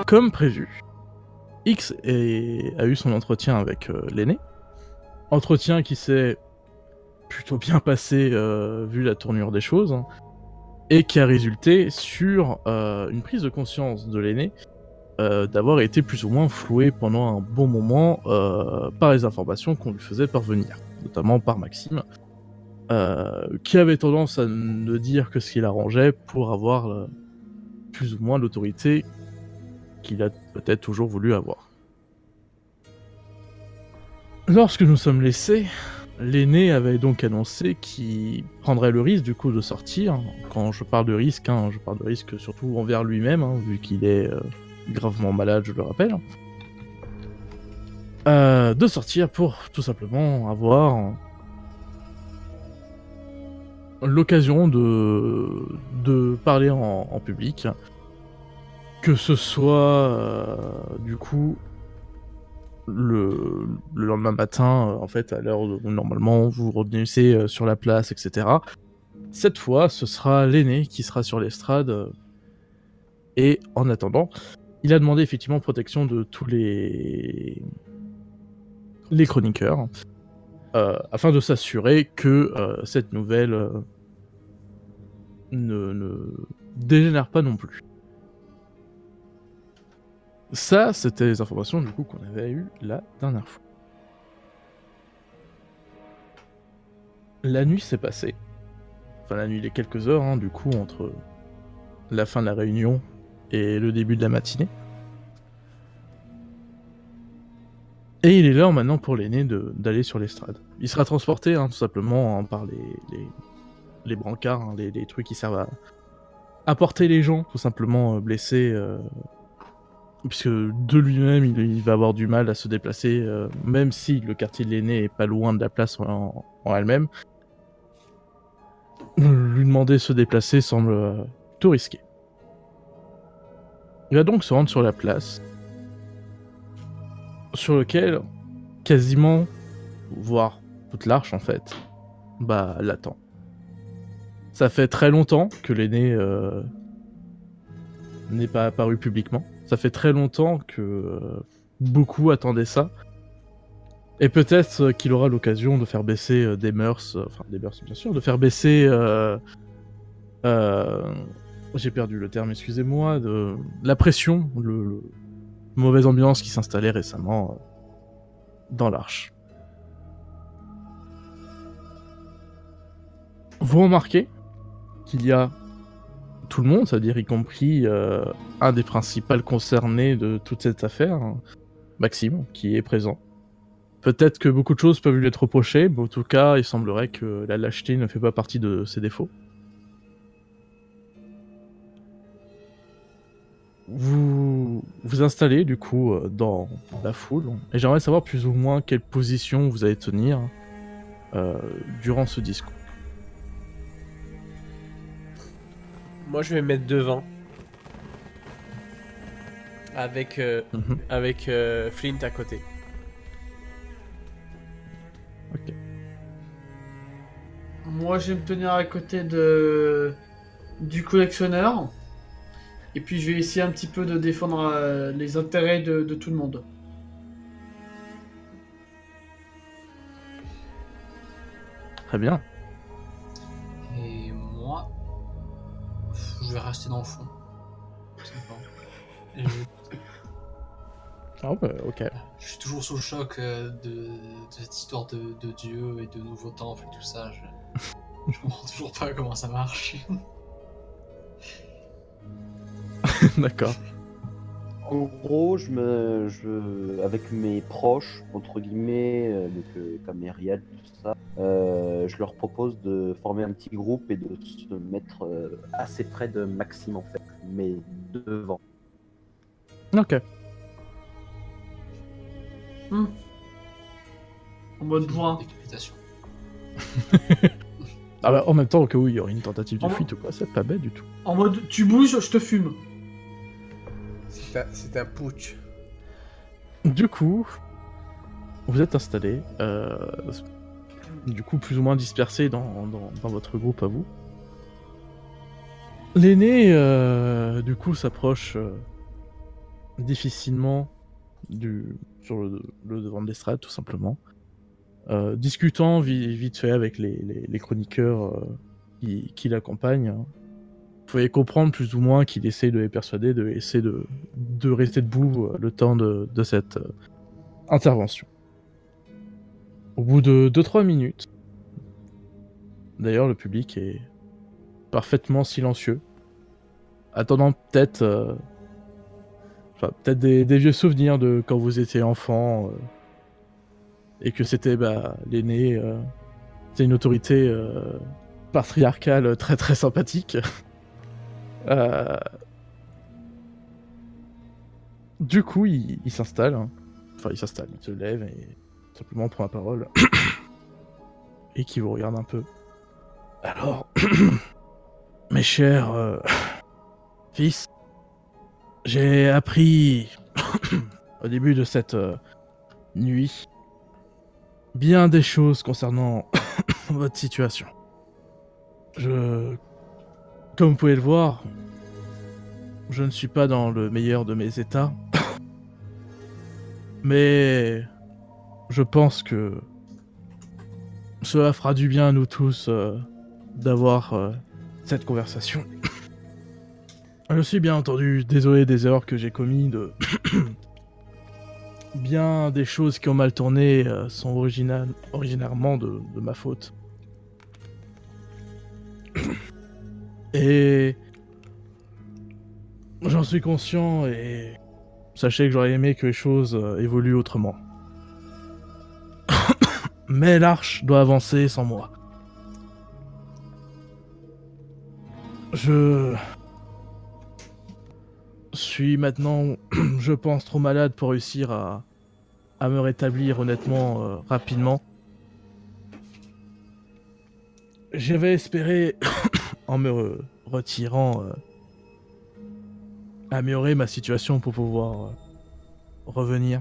Comme prévu, X a eu son entretien avec l'aîné. Entretien qui s'est plutôt bien passé vu la tournure des choses, hein, et qui a résulté sur une prise de conscience de l'aîné d'avoir été plus ou moins floué pendant un bon moment par les informations qu'on lui faisait parvenir, notamment par Maxime, qui avait tendance à ne dire que ce qu'il arrangeait pour avoir plus ou moins l'autorité qu'il a peut-être toujours voulu avoir. Lorsque nous sommes laissés, l'aîné avait donc annoncé qu'il prendrait le risque du coup de sortir. Quand je parle de risque, je parle de risque surtout envers lui-même, vu qu'il est gravement malade, je le rappelle. De sortir pour tout simplement avoir l'occasion de parler en public. Que ce soit du coup le lendemain matin, en fait, à l'heure où normalement vous revenez sur la place, etc. Cette fois, ce sera l'aîné qui sera sur l'estrade. Et en attendant, il a demandé effectivement protection de tous les chroniqueurs, afin de s'assurer que cette nouvelle ne dégénère pas non plus. Ça, c'était les informations du coup qu'on avait eues la dernière fois. La nuit s'est passée. Enfin, la nuit, les quelques heures, du coup, entre la fin de la réunion et le début de la matinée. Et il est l'heure maintenant pour l'aîné d'aller sur l'estrade. Il sera transporté, tout simplement, par les brancards, les trucs qui servent à porter les gens, tout simplement blessés, puisque de lui-même, il va avoir du mal à se déplacer, même si le quartier de l'aîné est pas loin de la place en elle-même. Lui demander de se déplacer semble tout risqué. Il va donc se rendre sur la place, sur lequel quasiment, voire toute l'arche en fait, l'attend. Ça fait très longtemps que l'aîné n'est pas apparu publiquement. Ça fait très longtemps que beaucoup attendaient ça. Et peut-être qu'il aura l'occasion de faire baisser des mœurs, bien sûr, de faire baisser... j'ai perdu le terme, excusez-moi, de la pression, le mauvaise ambiance qui s'installait récemment dans l'arche. Vous remarquez qu'il y a tout le monde, c'est-à-dire y compris un des principaux concernés de toute cette affaire, Maxime, qui est présent. Peut-être que beaucoup de choses peuvent lui être reprochées, mais en tout cas, il semblerait que la lâcheté ne fait pas partie de ses défauts. Vous vous installez du coup dans la foule, et j'aimerais savoir plus ou moins quelle position vous allez tenir durant ce discours. Moi, je vais me mettre devant. Avec Flint à côté. Ok. Moi, je vais me tenir à côté du collectionneur. Et puis, je vais essayer un petit peu de défendre les intérêts de tout le monde. Très bien. Et moi, je vais rester dans le fond. Et Ah bah, ok. je suis toujours sous le choc de cette histoire de Dieu et de nouveau temple et tout ça. Je comprends toujours pas comment ça marche. D'accord. En gros, avec mes proches, entre guillemets, comme Myriad, tout ça, je leur propose de former un petit groupe et de se mettre assez près de Maxime, en fait, mais devant. Ok. En mode point. Décapitation. Ah bah, en même temps, au cas où il y aurait une tentative de fuite ou quoi, c'est pas bête du tout. En mode tu bouges, je te fume. C'est un putsch. Du coup, vous êtes installés, du coup plus ou moins dispersés dans votre groupe à vous. L'aîné, du coup, s'approche difficilement sur le devant de l'estrade, tout simplement. Discutant vite fait avec les chroniqueurs qui l'accompagnent, vous pouvez comprendre plus ou moins qu'il essaie de les persuader de rester debout le temps de cette intervention. Au bout de 2-3 minutes, d'ailleurs le public est parfaitement silencieux, attendant peut-être des vieux souvenirs de quand vous étiez enfant, et que c'était l'aîné, c'est une autorité patriarcale très très sympathique. Du coup, il s'installe, hein. Enfin, il se lève et simplement prend la parole et qui vous regarde un peu. Alors, mes chers fils, j'ai appris au début de cette nuit bien des choses concernant votre situation. Comme vous pouvez le voir, je ne suis pas dans le meilleur de mes états. Mais je pense que cela fera du bien à nous tous d'avoir cette conversation. Je suis bien entendu désolé des erreurs que j'ai commises, bien des choses qui ont mal tourné sont originairement de ma faute. Et j'en suis conscient et sachez que j'aurais aimé que les choses évoluent autrement. Mais l'arche doit avancer sans moi. Je suis maintenant, je pense, trop malade pour réussir à me rétablir honnêtement rapidement. J'avais espéré, en me retirant, améliorer ma situation pour pouvoir revenir.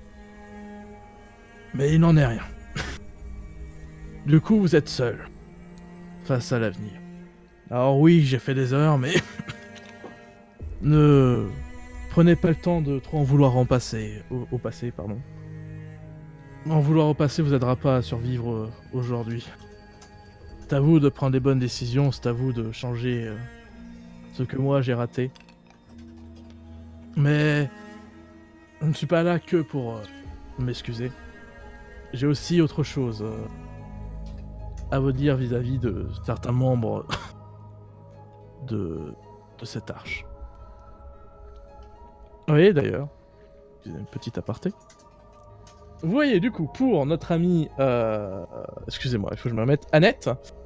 Mais il n'en est rien. Du coup, vous êtes seul face à l'avenir. Alors oui, j'ai fait des erreurs, mais ne prenez pas le temps de trop en vouloir au passé, pardon. En vouloir au passé vous aidera pas à survivre aujourd'hui. C'est à vous de prendre les bonnes décisions, c'est à vous de changer ce que moi j'ai raté. Mais je ne suis pas là que pour m'excuser. J'ai aussi autre chose à vous dire vis-à-vis de certains membres de cette arche. Oui, d'ailleurs, une petite aparté. Vous voyez, du coup, pour notre amie... excusez-moi, il faut que je me remette. Annette,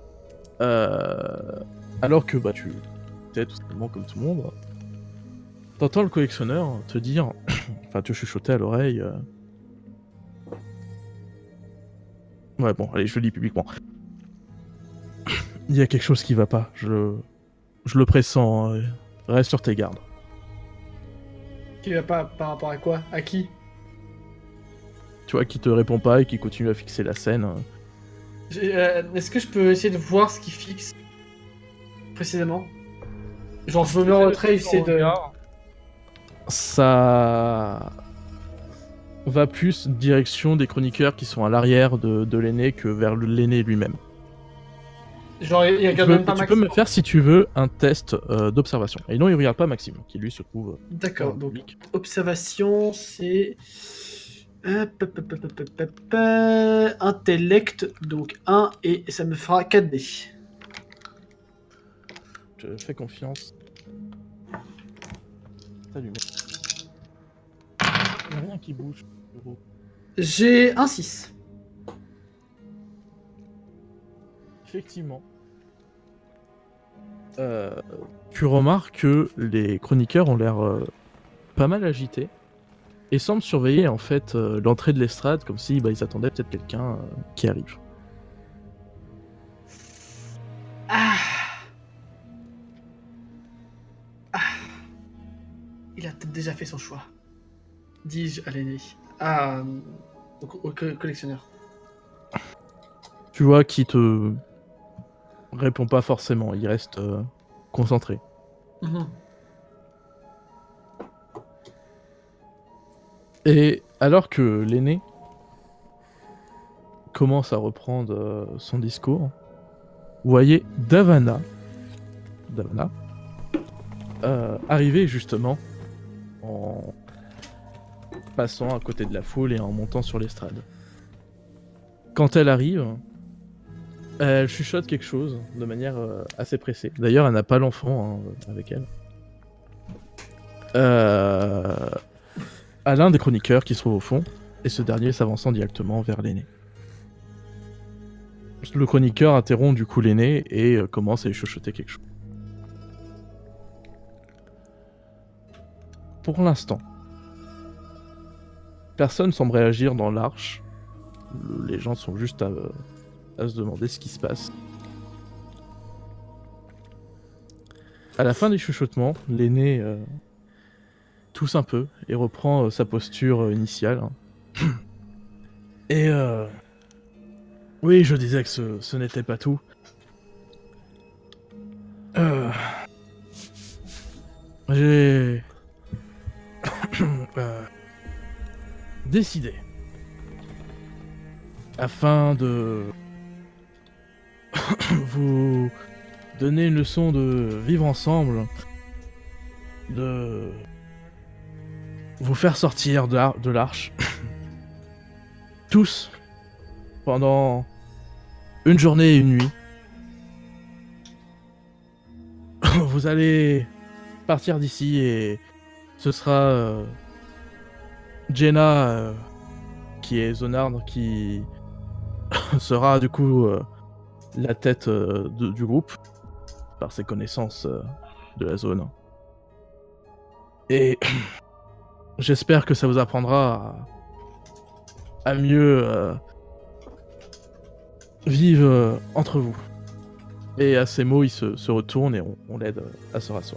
alors que tu étais tout simplement comme tout le monde, t'entends le collectionneur te dire... enfin, te chuchoter à l'oreille... Ouais, bon, allez, je le dis publiquement. Il y a quelque chose qui va pas, je le pressens, reste sur tes gardes. Qui va pas par rapport à quoi? À qui? Tu vois, qui te répond pas et qui continue à fixer la scène. Est-ce que je peux essayer de voir ce qu'il fixe précisément? Genre, je me mets en retrait, essayer de... Ça va plus direction des chroniqueurs qui sont à l'arrière de l'aîné que vers l'aîné lui-même. Genre, il regarde même pas Maxime. Tu peux me faire, si tu veux, un test d'observation. Et non, il regarde pas Maxime, qui lui se trouve... D'accord, donc observation, c'est... Intellect, donc 1, et ça me fera 4D. Je fais confiance. Salut, mec. Il n'y a rien qui bouge. J'ai un 6. Effectivement. Tu remarques que les chroniqueurs ont l'air pas mal agités et semblent surveiller en fait l'entrée de l'estrade comme si ils attendaient peut-être quelqu'un qui arrive. Il a peut-être déjà fait son choix. Dis-je à l'aîné. Au collectionneur. Tu vois qu'il te répond pas forcément, il reste concentré. Et alors que l'aîné commence à reprendre son discours, vous voyez Davana arriver justement en passant à côté de la foule et en montant sur l'estrade. Quand elle arrive, elle chuchote quelque chose de manière assez pressée. D'ailleurs, elle n'a pas l'enfant avec elle. À l'un des chroniqueurs qui se trouve au fond, et ce dernier s'avançant directement vers l'aîné. Le chroniqueur interrompt du coup l'aîné et commence à lui chuchoter quelque chose. Pour l'instant, personne semble réagir dans l'arche. Les gens sont juste à se demander ce qui se passe. À la fin des chuchotements, l'aîné tousse un peu et reprend sa posture initiale. Et oui, je disais que ce n'était pas tout. J'ai décidé, afin de vous donner une leçon de vivre ensemble, de vous faire sortir de l'arche, tous, pendant une journée et une nuit. Vous allez partir d'ici et ce sera Jenna, qui est zonarde, qui sera du coup la tête du groupe, par ses connaissances de la zone. Et j'espère que ça vous apprendra à mieux vivre entre vous. Et à ces mots, il se retourne et on l'aide à se rasseoir.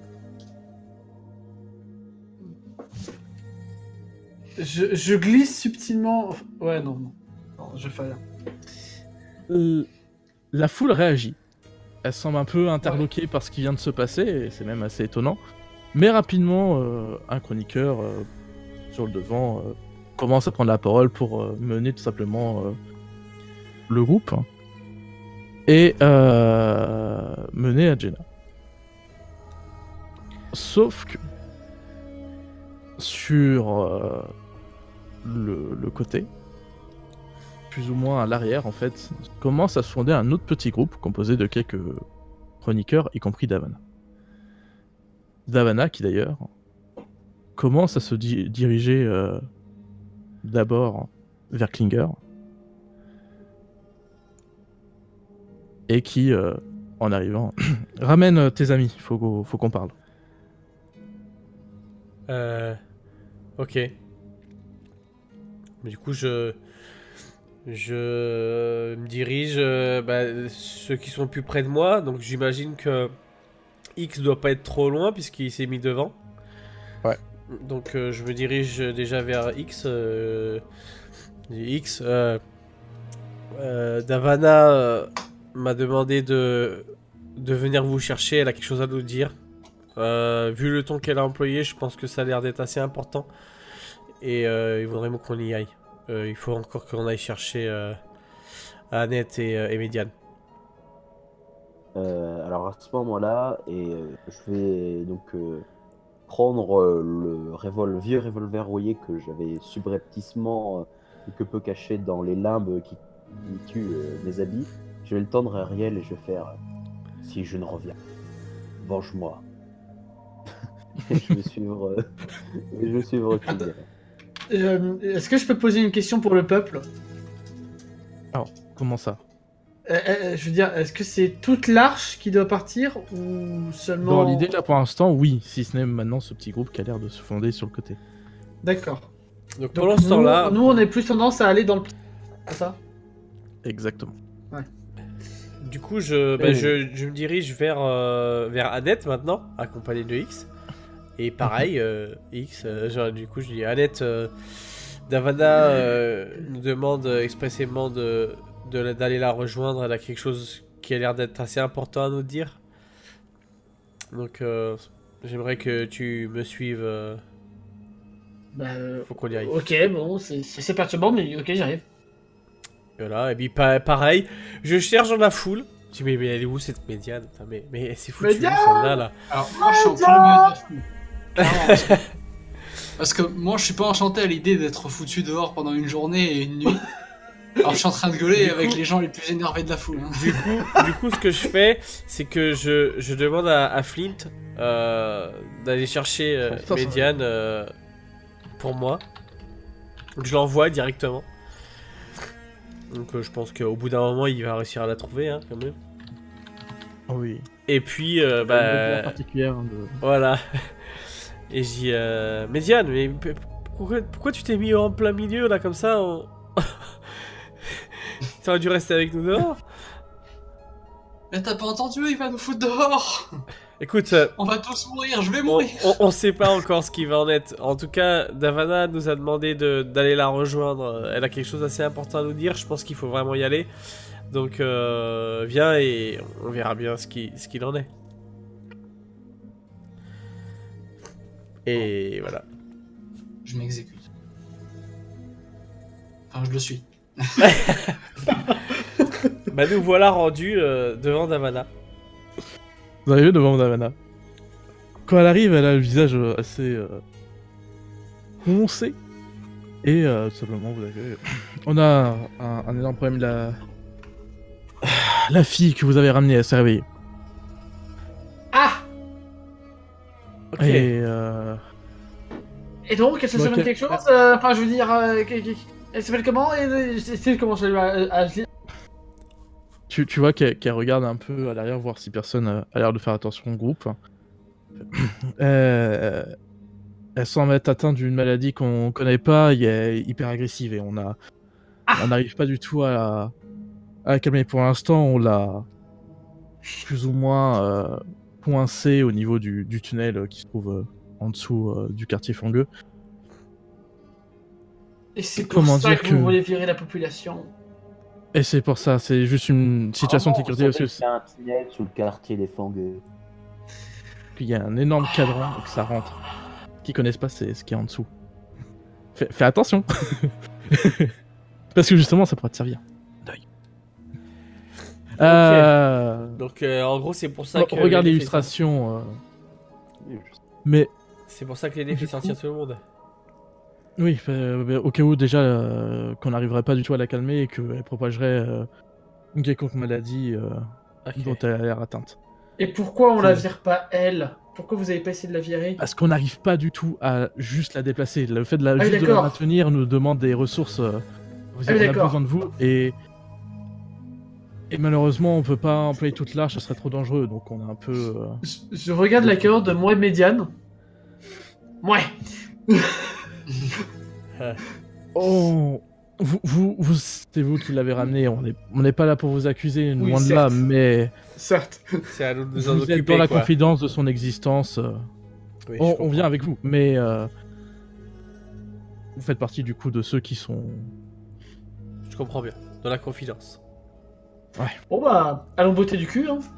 Je glisse subtilement. Ouais, non, je fais rien. La foule réagit. Elle semble un peu interloquée par ce qui vient de se passer, et c'est même assez étonnant. Mais rapidement, un chroniqueur sur le devant commence à prendre la parole pour mener tout simplement le groupe et mener à Jenna. Sauf que sur le côté, plus ou moins à l'arrière en fait, commence à se fonder un autre petit groupe composé de quelques chroniqueurs, y compris Davana. Davana qui d'ailleurs commence à se diriger d'abord vers Klinger et qui, en arrivant, ramène tes amis, faut qu'on parle. Ok. Du coup, je me dirige ceux qui sont plus près de moi. Donc j'imagine que X doit pas être trop loin puisqu'il s'est mis devant. Ouais. Donc je me dirige déjà vers X. Davana m'a demandé de venir vous chercher. Elle a quelque chose à nous dire. Vu le ton qu'elle a employé, je pense que ça a l'air d'être assez important. Et il vaudrait mieux qu'on y aille. Il faut encore qu'on aille chercher Annette et Médiane. Alors à ce moment-là, je vais donc prendre le vieux revolver rouillé que j'avais subrepticement quelque peu caché dans les limbes qui tuent mes habits. Je vais le tendre à Ariel et je vais faire si je ne reviens, venge-moi. Et je vais suivre Klinger. Est-ce que je peux poser une question pour le peuple? Alors, comment ça? Je veux dire, est-ce que c'est toute l'arche qui doit partir ou seulement... Dans l'idée, là, pour l'instant, oui. Si ce n'est maintenant ce petit groupe qui a l'air de se fonder sur le côté. D'accord. Donc pendant ce temps-là... Nous, on est plus tendance à aller dans le... C'est ça? Exactement. Ouais. Du coup, je me dirige vers Annette maintenant, accompagné de X. Et pareil, X, du coup, je dis Annette, Davana nous demande expressément d'aller la rejoindre. Elle a quelque chose qui a l'air d'être assez important à nous dire. Donc, j'aimerais que tu me suives Bah, Faut qu'on y arrive. ok, bon, c'est perturbant, mais ok, j'arrive. Voilà, et puis pareil, je cherche dans la foule. Je dis, mais elle est où cette médiane? Putain, mais elle s'est foutue où, Médiane celle-là, là? Alors, moi, je suis en plein milieu de la foule. Clairement, parce que moi, je suis pas enchanté à l'idée d'être foutu dehors pendant une journée et une nuit. Alors, je suis en train de gueuler Du avec coup- les gens les plus énervés de la foule. Hein. Du coup, ce que je fais, c'est que je demande à Flint d'aller chercher Putain, ça Médiane pour moi. Donc, je l'envoie directement. Donc je pense qu'au bout d'un moment, il va réussir à la trouver, hein, quand même. Ah oui. Et puis, Une manière bah... particulière de... Voilà. Et je dis, Médiane, mais pourquoi tu t'es mis en plein milieu, là, comme ça T'aurais dû rester avec nous dehors. Mais t'as pas entendu, il va nous foutre dehors. Écoute, On va tous mourir, je vais on, mourir. on sait pas encore ce qui va en être. En tout cas, Davana nous a demandé d'aller la rejoindre. Elle a quelque chose d'assez important à nous dire. Je pense qu'il faut vraiment y aller. Donc, viens et on verra bien ce qu'il en est. Et voilà. Je m'exécute. Enfin, je le suis. Bah, nous voilà rendus devant Davana. Vous arrivez devant Davana. Quand elle arrive, elle a le visage assez foncé. Et tout simplement, vous avez... On a un énorme problème. La fille que vous avez ramenée, elle s'est réveillée. Ah! Ok. Et Et donc, elle se Ok. souvient de quelque chose? Enfin, je veux dire, elle s'appelle comment? Et c'est comment je lui tu vois qu'elle regarde un peu à l'arrière, voir si personne a l'air de faire attention au groupe. Elle semble être atteinte d'une maladie qu'on connaît pas, et elle est hyper agressive et on n'arrive pas du tout à la calmer. Pour l'instant, on l'a plus ou moins coincée au niveau du tunnel qui se trouve en dessous du quartier fangueux. Et c'est pour Comment ça dire que que- vous voulez virer la population. Et c'est pour ça, c'est juste une situation de Vraiment, sécurité on parce que savait qu'il y a un tunnel sous le quartier des fangueux. qu'il y a un énorme cadran et que ça rentre. Qui connaissent pas, c'est ce qui est en dessous. Fais attention. Parce que justement, ça pourra te servir d'œil. Donc, en gros, c'est pour ça que... Regarde Lélé fait l'illustration. Oui, Mais ça. C'est pour ça que Lélé fait sortir tout le monde. oui, au cas où déjà qu'on n'arriverait pas du tout à la calmer et qu'elle propagerait une quelconque maladie Ok. dont elle a l'air atteinte. Et pourquoi on la C'est- vire pas elle? Pourquoi vous avez pas essayé de la virer? Parce qu'on n'arrive pas du tout à juste la déplacer. Le fait de la, Ah oui, juste de la d'accord. maintenir nous demande des ressources. Ah oui, On a d'accord. besoin de vous et malheureusement on peut pas employer toute l'arche, ça serait trop dangereux. Donc on est un peu. Je regarde la corde de moi et Médiane. Ouais. Oh, c'est vous qui l'avez ramené. On n'est pas là pour vous accuser, Oui, loin de là, certes. mais Certes. C'est à nous de nous en vous êtes occuper, dans la quoi. confidence de son existence. Oui, je On comprends. vient avec vous, mais vous faites partie du coup de ceux qui sont. Je comprends bien. Dans la confidence. Bon bah, allons botter du cul, hein.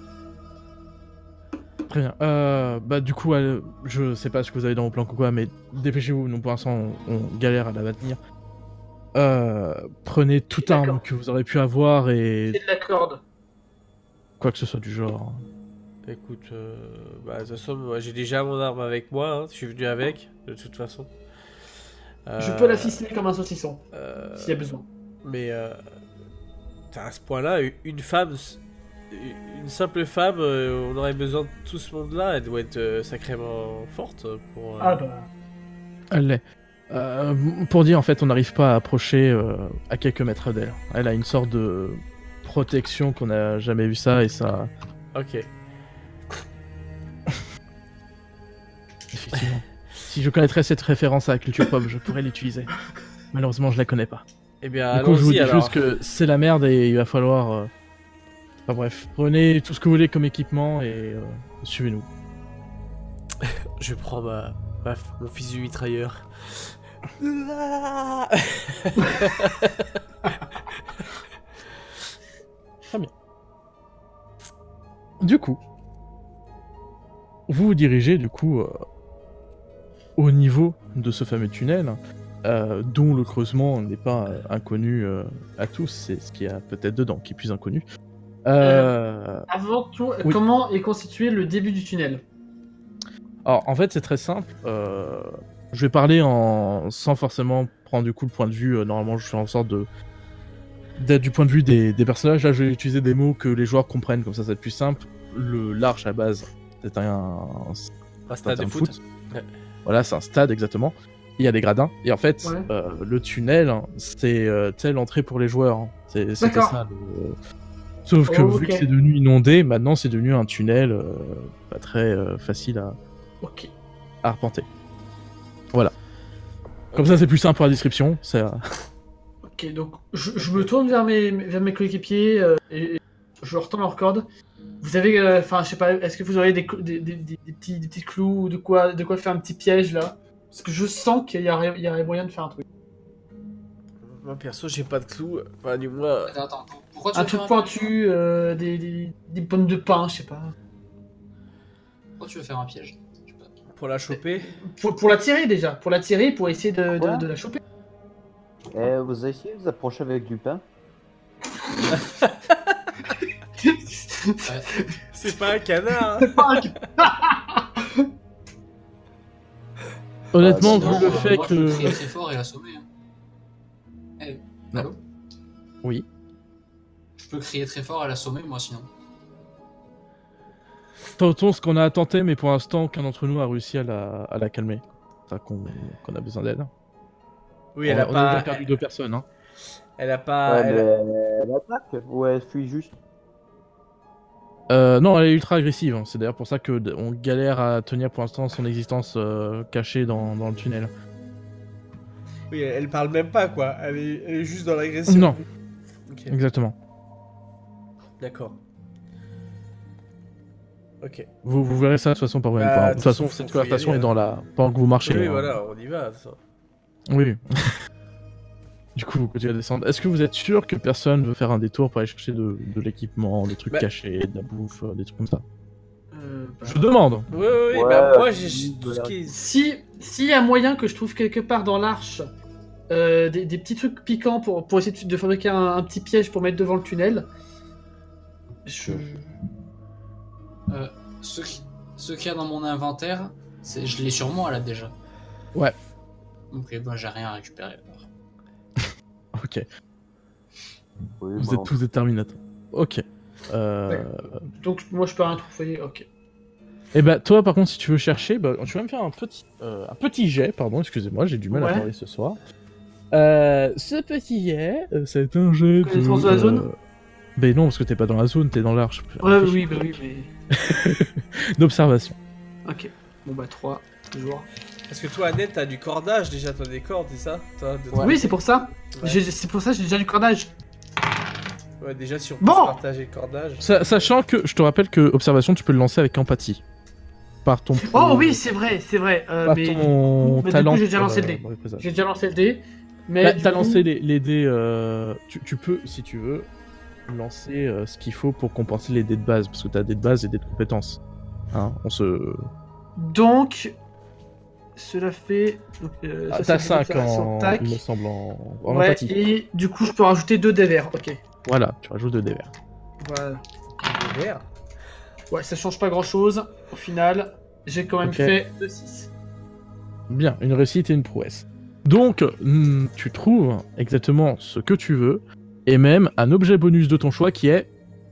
Très bien. Bah du coup, je sais pas ce que vous avez dans vos plans ou quoi, mais dépêchez-vous. Nous pour l'instant, on galère à la maintenir. Prenez toute D'accord. arme que vous aurez pu avoir et C'est de la corde. quoi que ce soit du genre. Écoute, bah, de toute façon, moi, j'ai déjà mon arme avec moi. Hein. Je suis venu avec, de toute façon. Je peux la ficeler comme un saucisson, s'il y a besoin. Mais à ce point-là, une femme, une simple femme, on aurait besoin de tout ce monde-là. Elle doit être sacrément forte pour. Ah bah. Elle l'est. Pour dire, en fait, on n'arrive pas à approcher à quelques mètres d'elle. Elle a une sorte de protection qu'on n'a jamais vu ça, et ça, Ok. effectivement. Si je connaîtrais cette référence à la culture pop, je pourrais l'utiliser. Malheureusement, je la connais pas. Eh bien, Du coup, je vous allons-y dis alors. juste que c'est la merde et il va falloir... Enfin bref, prenez tout ce que vous voulez comme équipement et suivez-nous. Je prends mon fusil mitrailleur. Du coup, vous vous dirigez du coup au niveau de ce fameux tunnel, dont le creusement n'est pas inconnu à tous, c'est ce qu'il y a peut-être dedans qui est plus inconnu. Avant tout, Oui. comment est constitué le début du tunnel? Alors, en fait, c'est très simple. Je vais parler sans forcément prendre du coup le point de vue. Normalement, je fais en sorte d'être du point de vue des personnages. Là, je vais utiliser des mots que les joueurs comprennent, comme ça c'est plus simple. L'arche à base, c'est un stade de un foot. Ouais. Voilà, c'est un stade exactement. Il y a des gradins. Et en fait, Ouais. le tunnel, c'est l'entrée pour les joueurs. Hein. C'était D'accord. ça. Sauf que vu que c'est devenu inondé, maintenant c'est devenu un tunnel pas très facile à Ok. arpenter. Voilà. Comme ça, c'est plus simple pour la description. Ok, donc je me tourne vers mes coéquipiers et je leur tends leur corde. Vous avez, enfin, je sais pas, est-ce que vous auriez des petits clous ou de quoi faire un petit piège là? Parce que je sens qu'il y aurait moyen de faire un truc. Moi, perso, j'ai pas de clous. Enfin, du moins. Attends. Pourquoi tu Un veux faire truc pointu, des pommes de pain, je sais pas. Pourquoi tu veux faire un piège? Je sais pas. Pour la choper. Pour la tirer déjà, pour essayer de la choper. Vous avez essayé de vous approcher avec du pain? C'est pas un canard. Honnêtement, sinon, vu le fait moi, je peux crier que. très fort et l'assommer. Hein. Allô? Oui. Je peux crier très fort et l'assommer, moi, sinon. Tentons ce qu'on a tenté, mais pour l'instant, aucun d'entre nous a réussi à la calmer. C'est ça qu'on a besoin d'aide. Oui, elle a on a pas. déjà perdu 2 personnes. Hein. Elle a pas. Ouais, mais elle attaque ou elle fuit juste? Non, elle est ultra agressive. Hein. C'est d'ailleurs pour ça qu'on galère à tenir pour l'instant son existence cachée dans le tunnel. Oui, elle parle même pas, quoi. Elle est juste dans l'agression. Non, Ok, exactement. d'accord. Ok. Vous verrez ça de toute façon par vous-même. Bah, De toute façon, cette faut y conversation aller, est dans la. Pendant que vous marchez. Oui, hein. voilà, on y va. Ça. Oui. Du coup, vous continuez à descendre. Est-ce que vous êtes sûr que personne veut faire un détour pour aller chercher de l'équipement, des trucs Bah. cachés, de la bouffe, des trucs comme ça? Bah, Je demande. Oui, Ouais, bah moi j'ai oui, tout ce voilà. qui est. s'il y a moyen que je trouve quelque part dans l'arche des petits trucs piquants pour essayer de fabriquer un petit piège pour mettre devant le tunnel. Ce qu'il y a dans mon inventaire, je l'ai sur moi là déjà. Ouais. Ok, bah j'ai rien à récupérer. Alors. Ok. Oui, Vous êtes tous des Terminators. Ok. Donc moi je peux rien trouver, ok. Et bah toi par contre si tu veux chercher, bah, tu vas me faire un petit jet, pardon, excusez-moi, j'ai du mal à Ouais. parler ce soir. Ce petit jet, c'est un jet Connaissance de la zone Ben non, parce que t'es pas dans la zone, t'es dans l'arche. Ouais, oui, bah oui, mais... D'observation. Ok. Bon bah 3, toujours. Parce que toi, Annette, t'as du cordage déjà, t'as des cordes, c'est ça Oui, c'est pour ça. Ouais. C'est pour ça que j'ai déjà du cordage. Ouais, déjà, si on peut Bon. se partager le cordage. Sachant que je te rappelle que observation, tu peux le lancer avec empathie. Par ton. Oh oui, c'est vrai. Par Mais ton mais du coup, talent. j'ai déjà lancé le dé. pour les présages. j'ai déjà lancé le dé. Mais Bah, du t'as coup- lancé les dés. Tu peux, si tu veux, lancer ce qu'il faut pour compenser les dés de base, parce que t'as des dés de base et des dés de compétences. Hein, on se. Donc, cela fait... Donc, Ah, ça, t'as c'est 5 l'observation, en. tac. Il me semble en Ouais, empathie. et du coup, je peux rajouter 2 dés verts. Ok. Voilà, tu rajoutes 2 dés verts. Voilà. Des verres. Ouais, ça change pas grand-chose. Au final, j'ai quand même Ok. fait 2-6. Bien, une réussite et une prouesse. Donc, tu trouves exactement ce que tu veux, et même un objet bonus de ton choix qui est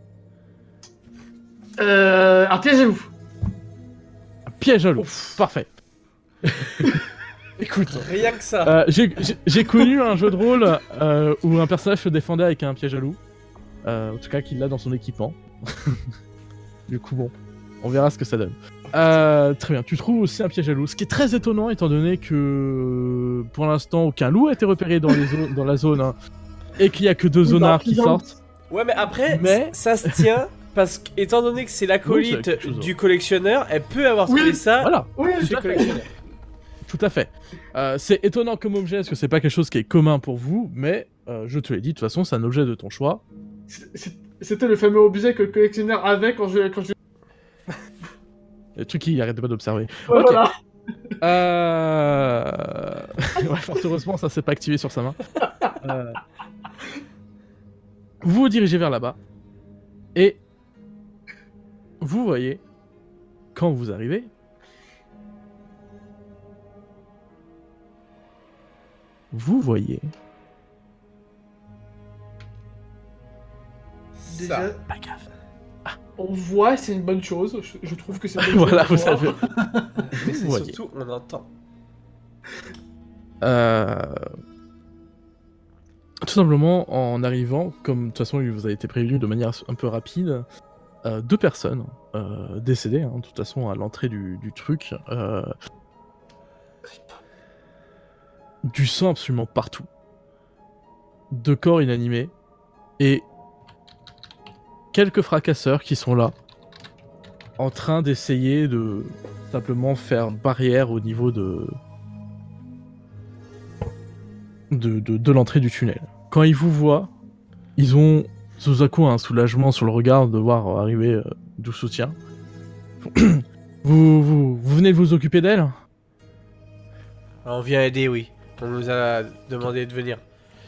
Un piège à loup. un piège à loup. Parfait. Écoute, Rien que ça. j'ai connu un jeu de rôle où un personnage se défendait avec un piège à loup. En tout cas, qu'il l'a dans son équipement. Du coup, bon, on verra ce que ça donne. Très bien, tu trouves aussi un piège à loup, ce qui est très étonnant étant donné que pour l'instant aucun loup a été repéré dans la zone hein, et qu'il y a que 2 zonards qui sortent. Ouais, mais après, Mais- ça se tient. Parce qu'étant donné que c'est l'acolyte Oui, c'est quelque chose, du collectionneur, elle peut avoir Oui, trouvé ça Voilà, Oui, chez le collectionneur. tout à fait. C'est étonnant comme objet parce que c'est pas quelque chose qui est commun pour vous, mais je te l'ai dit, de toute façon, c'est un objet de ton choix. C'était le fameux objet que le collectionneur avait quand je... Le truc qu'il arrêtait pas d'observer. Ouais, Ok. voilà. Ouais, fort heureusement, ça s'est pas activé sur sa main. Vous vous dirigez vers là-bas. Et vous voyez, quand vous arrivez, Déjà, Pas gaffe. on voit, c'est une bonne chose. Je trouve que c'est une bonne voilà, chose. vous savez. Mais c'est voyez. surtout, on entend. Tout simplement, en arrivant, comme de toute façon il vous a été prévenu de manière un peu rapide, 2 personnes décédées, hein, de toute façon à l'entrée du truc, du sang absolument partout, 2 corps inanimés, et quelques fracasseurs qui sont là, en train d'essayer de simplement faire barrière au niveau de l'entrée du tunnel. Quand ils vous voient, ils ont tout à coup un soulagement sur le regard de voir arriver du soutien. vous venez de vous occuper d'elle? On vient aider, oui. On nous a demandé de venir.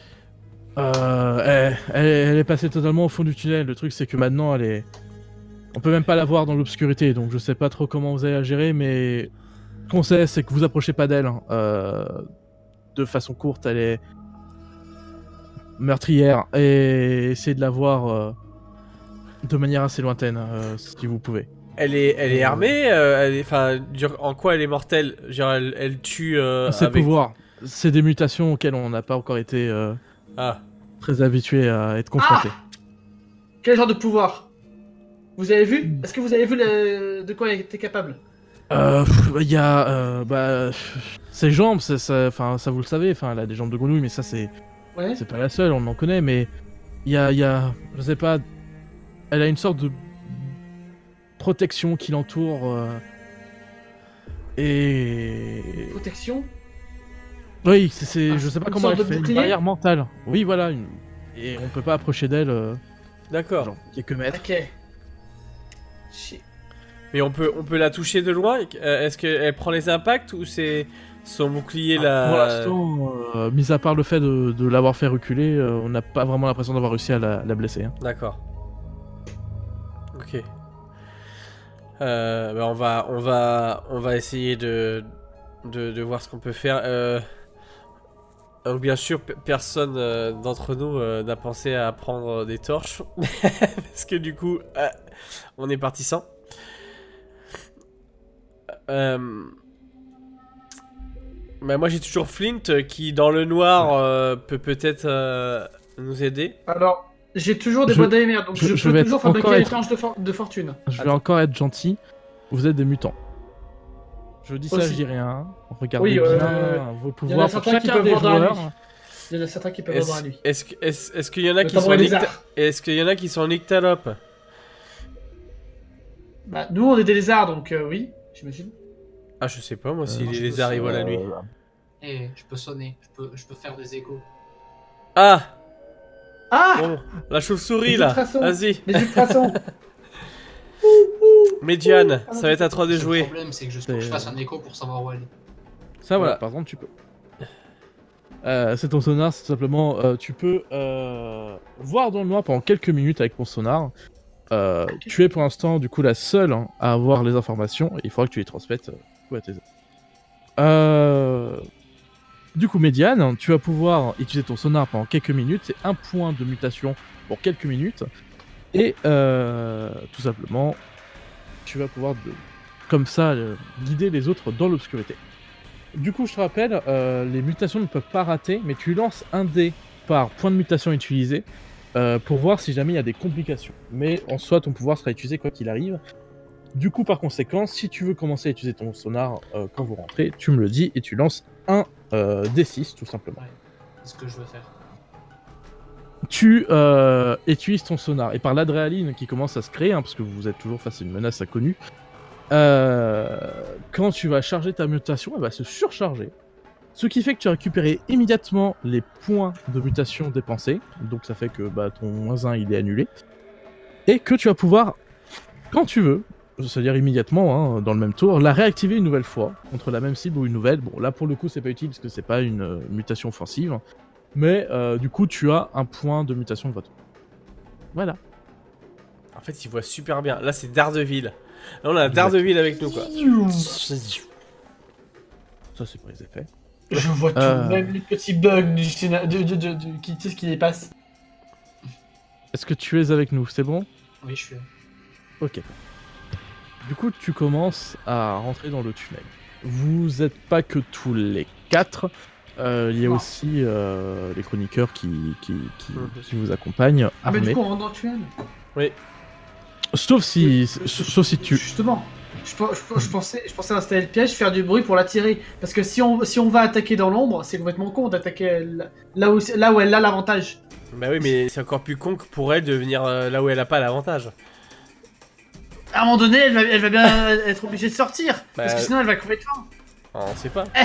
Elle est passée totalement au fond du tunnel. Le truc c'est que maintenant elle est... On peut même pas la voir dans l'obscurité, donc je sais pas trop comment vous allez la gérer, mais... Ce qu'on sait c'est que vous approchez pas d'elle. De façon courte, elle est meurtrière, et essayez de la voir de manière assez lointaine, si vous pouvez. Elle est armée en quoi elle est mortelle? Genre, elle tue C'est avec... pouvoir. C'est des mutations auxquelles on n'a pas encore été très habitué à être confronté. Quel genre de pouvoir? Vous avez vu? Est-ce que vous avez vu de quoi elle était capable? Il y a ses jambes, ça vous le savez, elle a des jambes de grenouille, mais ça c'est pas la seule, on en connaît, mais il y a je sais pas, elle a une sorte de protection qui l'entoure et Protection? oui, c'est je sais pas une comment sorte elle de fait, une bouclier barrière mentale. Oui, voilà, et on peut pas approcher d'elle D'accord. genre quelques mètres. Ok. Shit. Mais on peut la toucher de loin? Est-ce qu'elle prend les impacts ou c'est son bouclier là? Pour l'instant, mis à part le fait de l'avoir fait reculer, on n'a pas vraiment l'impression d'avoir réussi à la blesser. Hein. D'accord. Ok. On va essayer de voir ce qu'on peut faire. Donc bien sûr, personne d'entre nous n'a pensé à prendre des torches parce que du coup, on est parti sans. Moi j'ai toujours Flint qui dans le noir peut peut-être nous aider. Alors, j'ai toujours des boîtes d'AMR, donc je peux vais toujours encore fabriquer les être- planches de fortune. Je vais encore être gentil. Vous êtes des mutants. Je dis ça, Aussi. je dis rien. Regardez Oui, bien vos y en a pouvoirs pour certains qui chacun peuvent des voir dans la joueurs. nuit. Il y en a certains qui peuvent voir dans la nuit. Est-ce qu'il y en a qui Notamment sont les lézards. Est-ce qu'il y en a qui sont nyctalopes? Bah, nous, on est des lézards, donc oui, j'imagine. Ah je sais pas moi si moi, les je lézards peux ils voient la nuit. Et je peux sonner, je peux faire des échos. Ah Ah! bon, la chauve-souris Les là. ultrasons. Vas-y, Les ultrasons! Médiane, ça va être à toi de Le jouer. problème, c'est que faut que je fasse un écho pour savoir où elle est. Ça, voilà, Voilà. par exemple, tu peux. C'est ton sonar, c'est tout simplement. Tu peux voir dans le noir pendant quelques minutes avec ton sonar. Tu es pour l'instant, du coup, la seule à avoir les informations. Et il faudra que tu les transmettes à tes Du coup, Médiane, tu vas pouvoir utiliser ton sonar pendant quelques minutes. C'est un point de mutation pour quelques minutes. Et tout simplement, tu vas pouvoir, comme ça, guider les autres dans l'obscurité. Du coup, je te rappelle, les mutations ne peuvent pas rater, mais tu lances un dé par point de mutation utilisé pour voir si jamais il y a des complications. Mais en soi, ton pouvoir sera utilisé quoi qu'il arrive. Du coup, par conséquent, si tu veux commencer à utiliser ton sonar quand vous rentrez, tu me le dis et tu lances un D6 tout simplement. Ouais, c'est ce que je veux faire. Tu utilises ton sonar et par l'adrénaline qui commence à se créer, parce que vous êtes toujours face à une menace inconnue, quand tu vas charger ta mutation, elle va se surcharger. Ce qui fait que tu as récupéré immédiatement les points de mutation dépensés, donc ça fait que ton -1 il est annulé, et que tu vas pouvoir, quand tu veux, c'est-à-dire immédiatement, hein, dans le même tour, la réactiver une nouvelle fois contre la même cible ou une nouvelle. Bon, là pour le coup, c'est pas utile parce que c'est pas une mutation offensive, mais du coup, tu as un point de mutation de votre tour. Voilà. En fait, il voit super bien. Là, c'est Daredevil. Là, on a Daredevil avec nous, quoi. Ça, c'est pour les effets. Je vois tout, même les petits bugs qui dépassent. Est-ce que tu es avec nous? C'est bon? Oui, je suis là. Ok. Du coup, tu commences à rentrer dans le tunnel. Vous êtes pas que tous les 4. Il y a Non. aussi les chroniqueurs qui vous accompagnent, Ah, mais armés. du coup, on rentre dans le tunnel. Oui. Sauf si tu... Justement, je pensais installer le piège, faire du bruit pour l'attirer. Parce que si on va attaquer dans l'ombre, c'est complètement con d'attaquer là où elle a l'avantage. Bah oui, mais c'est encore plus con que pour elle de venir là où elle a pas l'avantage. À un moment donné, elle va bien être obligée de sortir. Bah, Parce que sinon, elle va crever de faim. On sait pas.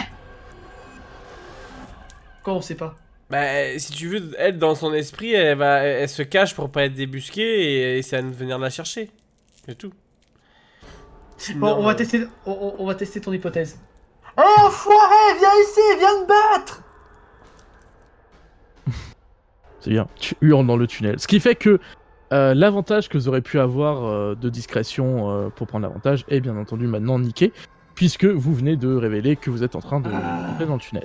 Quoi, on sait pas. Bah, si tu veux, elle, dans son esprit, elle se cache pour pas être débusquée et ça va venir la chercher. C'est tout. Bon, Sinon, on va tester ton hypothèse. Eh, enfoiré, viens ici, viens me battre. C'est bien, tu hurles dans le tunnel. Ce qui fait que l'avantage que vous aurez pu avoir de discrétion pour prendre l'avantage est bien entendu maintenant niqué, puisque vous venez de révéler que vous êtes en train de rentrer dans le tunnel.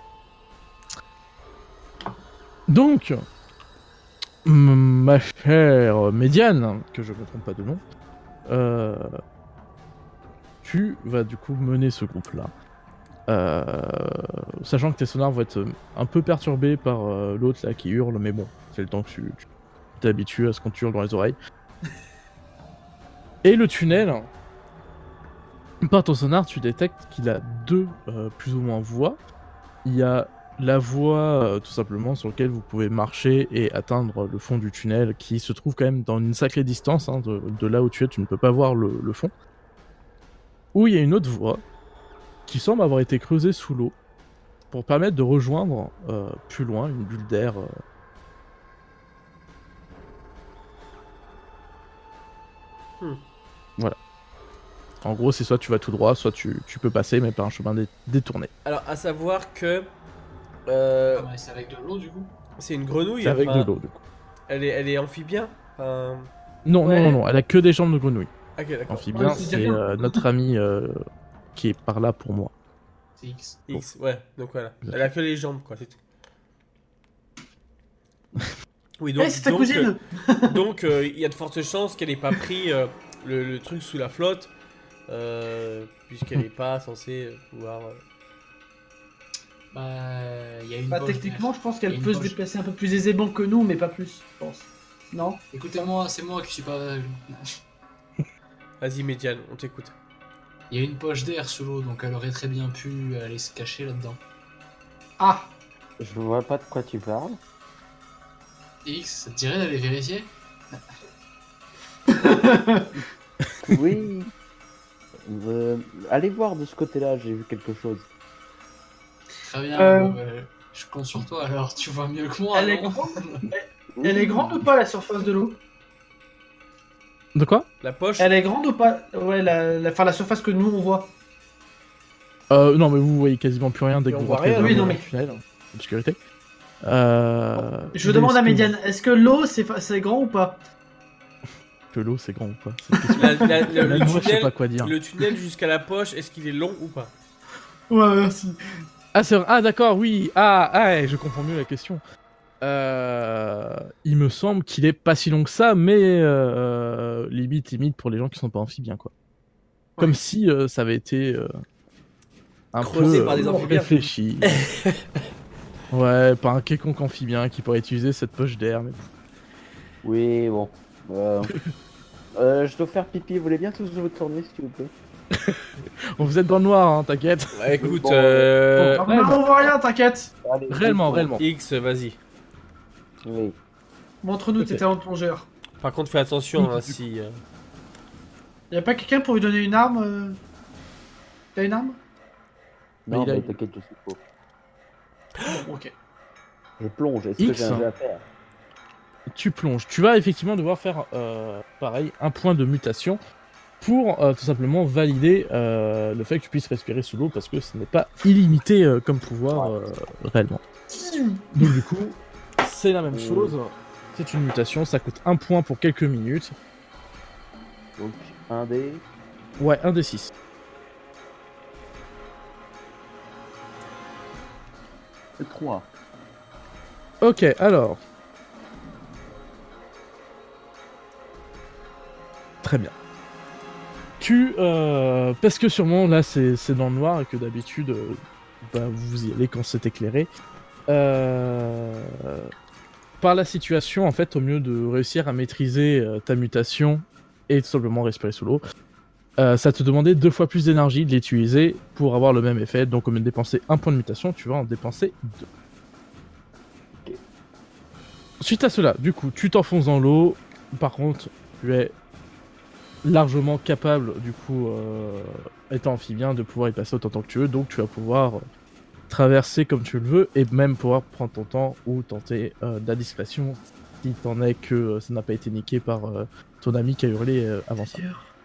Donc, ma chère Médiane, que je ne me trompe pas de nom, tu vas du coup mener ce groupe-là. Sachant que tes sonars vont être un peu perturbés par l'autre là qui hurle, mais bon, c'est le temps que tu t'habitues à ce qu'on te hurle dans les oreilles. Et le tunnel, par ton sonar, tu détectes qu'il a deux plus ou moins voies. Il y a la voie tout simplement sur laquelle vous pouvez marcher et atteindre le fond du tunnel, qui se trouve quand même dans une sacrée distance hein, de là où tu es, tu ne peux pas voir le fond. Ou il y a une autre voie qui semble avoir été creusée sous l'eau pour permettre de rejoindre plus loin une bulle d'air. Voilà. En gros, c'est soit tu vas tout droit, soit tu peux passer, mais par un chemin détourné. Alors, à savoir que. Ah, mais c'est avec de l'eau du coup. C'est une grenouille. C'est avec enfin, de l'eau, du coup. Elle est amphibien. Enfin... Non, Ouais. non, elle a que des jambes de grenouille. Ok, d'accord. Amphibien, Ouais, c'est c'est bien. notre ami qui est par là pour moi. C'est X. X, ouais, donc voilà. Elle a que les jambes, quoi, c'est tout. Oui, donc. Eh, c'est ta cousine. Donc, il y a de fortes chances qu'elle ait pas pris le truc sous la flotte, puisqu'elle n'est pas censée pouvoir. Bah, il y a une Bah, poche techniquement, je pense Il y a qu'elle une peut se poche. déplacer un peu plus aisément que nous, mais pas plus, je pense. Non? d'air. Écoutez-moi, c'est moi qui suis pas aveugle. Vas-y, Médiane, on t'écoute. Il y a une poche d'air sous l'eau, donc elle aurait très bien pu aller se cacher là-dedans. Ah! Je vois pas de quoi tu parles. X, ça te dirait d'aller vérifier? Oui. Allez voir de ce côté-là, j'ai vu quelque chose. Très bien, Euh. bon, bah, je compte sur toi alors, tu vois mieux que moi. Elle est non grande? Elle est grande ou pas, la surface de l'eau? De quoi? La poche. Elle est grande ou pas? Ouais, la surface que nous, on voit. Non, mais vous voyez quasiment plus rien dès que On vous voit rentrez rien, dans oui, le non, mais- tunnel. Obscurité. Je demande à Médiane, est-ce que l'eau, c'est grand ou pas? Que l'eau, c'est grand ou pas? Cette question. Le Même moi, je sais tunnel, pas quoi dire. le tunnel jusqu'à la poche, est-ce qu'il est long ou pas? Ouais, merci. Ah, c'est vrai. Ah, d'accord, oui. Ouais, je comprends mieux la question. Il me semble qu'il est pas si long que ça, mais limite pour les gens qui sont pas amphibiens, quoi. Comme si ça avait été un Creusé peu par des amphibiens. réfléchi. Ouais, par un quelconque amphibien qui pourrait utiliser cette poche d'air. Mais... Oui, bon. Je dois faire pipi, vous voulez bien tous vous tourner s'il vous plaît? Bon, vous êtes dans le noir, hein, t'inquiète. Ouais, écoute, Bon, Ah, non, on voit rien, t'inquiète. Allez, Réellement. X, vas-y. Oui. Montre-nous Ok. tes talents de plongeur. Par contre, fais attention hein, si. Y'a pas quelqu'un pour lui donner une arme T'as une arme? Non, il a- mais t'inquiète, je suis faux. Bon, ok. Je plonge, est-ce que X, j'ai un hein. jeu à faire? Tu plonges. Tu vas effectivement devoir faire pareil, un point de mutation pour tout simplement valider le fait que tu puisses respirer sous l'eau, parce que ce n'est pas illimité comme pouvoir réellement. Donc du coup, c'est la même chose, c'est une mutation, ça coûte 1 point pour quelques minutes. Donc, 1 dé. Ouais, 1 des 6. C'est 3. Ok, alors. Très bien. Parce que sûrement là c'est dans le noir et que d'habitude vous y allez quand c'est éclairé. Par la situation, en fait, au mieux de réussir à maîtriser ta mutation et tout simplement respirer sous l'eau, ça te demandait 2 fois plus d'énergie de l'utiliser pour avoir le même effet. Donc au lieu de dépenser 1 point de mutation, tu vas en dépenser 2. Ok. Suite à cela, du coup, tu t'enfonces dans l'eau. Par contre, tu es largement capable, du coup, étant amphibien, de pouvoir y passer autant de temps que tu veux. Donc tu vas pouvoir traverser comme tu le veux et même pouvoir prendre ton temps ou tenter de la discrétion si t'en es que ça n'a pas été niqué par ton ami qui a hurlé avant ça.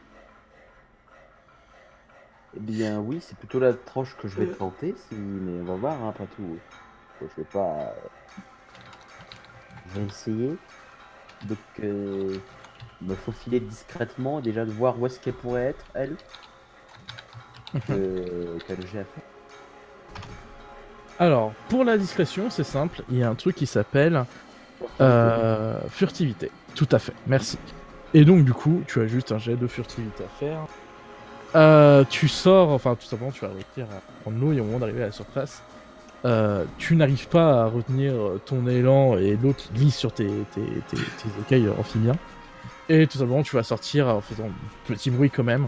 Eh bien, oui, c'est plutôt la tranche que je vais tenter, mais on va voir, hein, après tout. Je vais pas. Je vais essayer. Donc, me faufiler discrètement, déjà de voir où est-ce qu'elle pourrait être, elle. Quel j'ai à faire. Alors, pour la discrétion, c'est simple, il y a un truc qui s'appelle furtivité. Tout à fait, merci. Et donc, du coup, tu as juste un jet de furtivité à faire. Tu sors, enfin, tout simplement, tu vas réussir à prendre l'eau et au moment d'arriver à la surface, tu n'arrives pas à retenir ton élan et l'eau qui glisse sur tes écailles amphibiens. Et tout simplement, tu vas sortir en faisant un petit bruit quand même.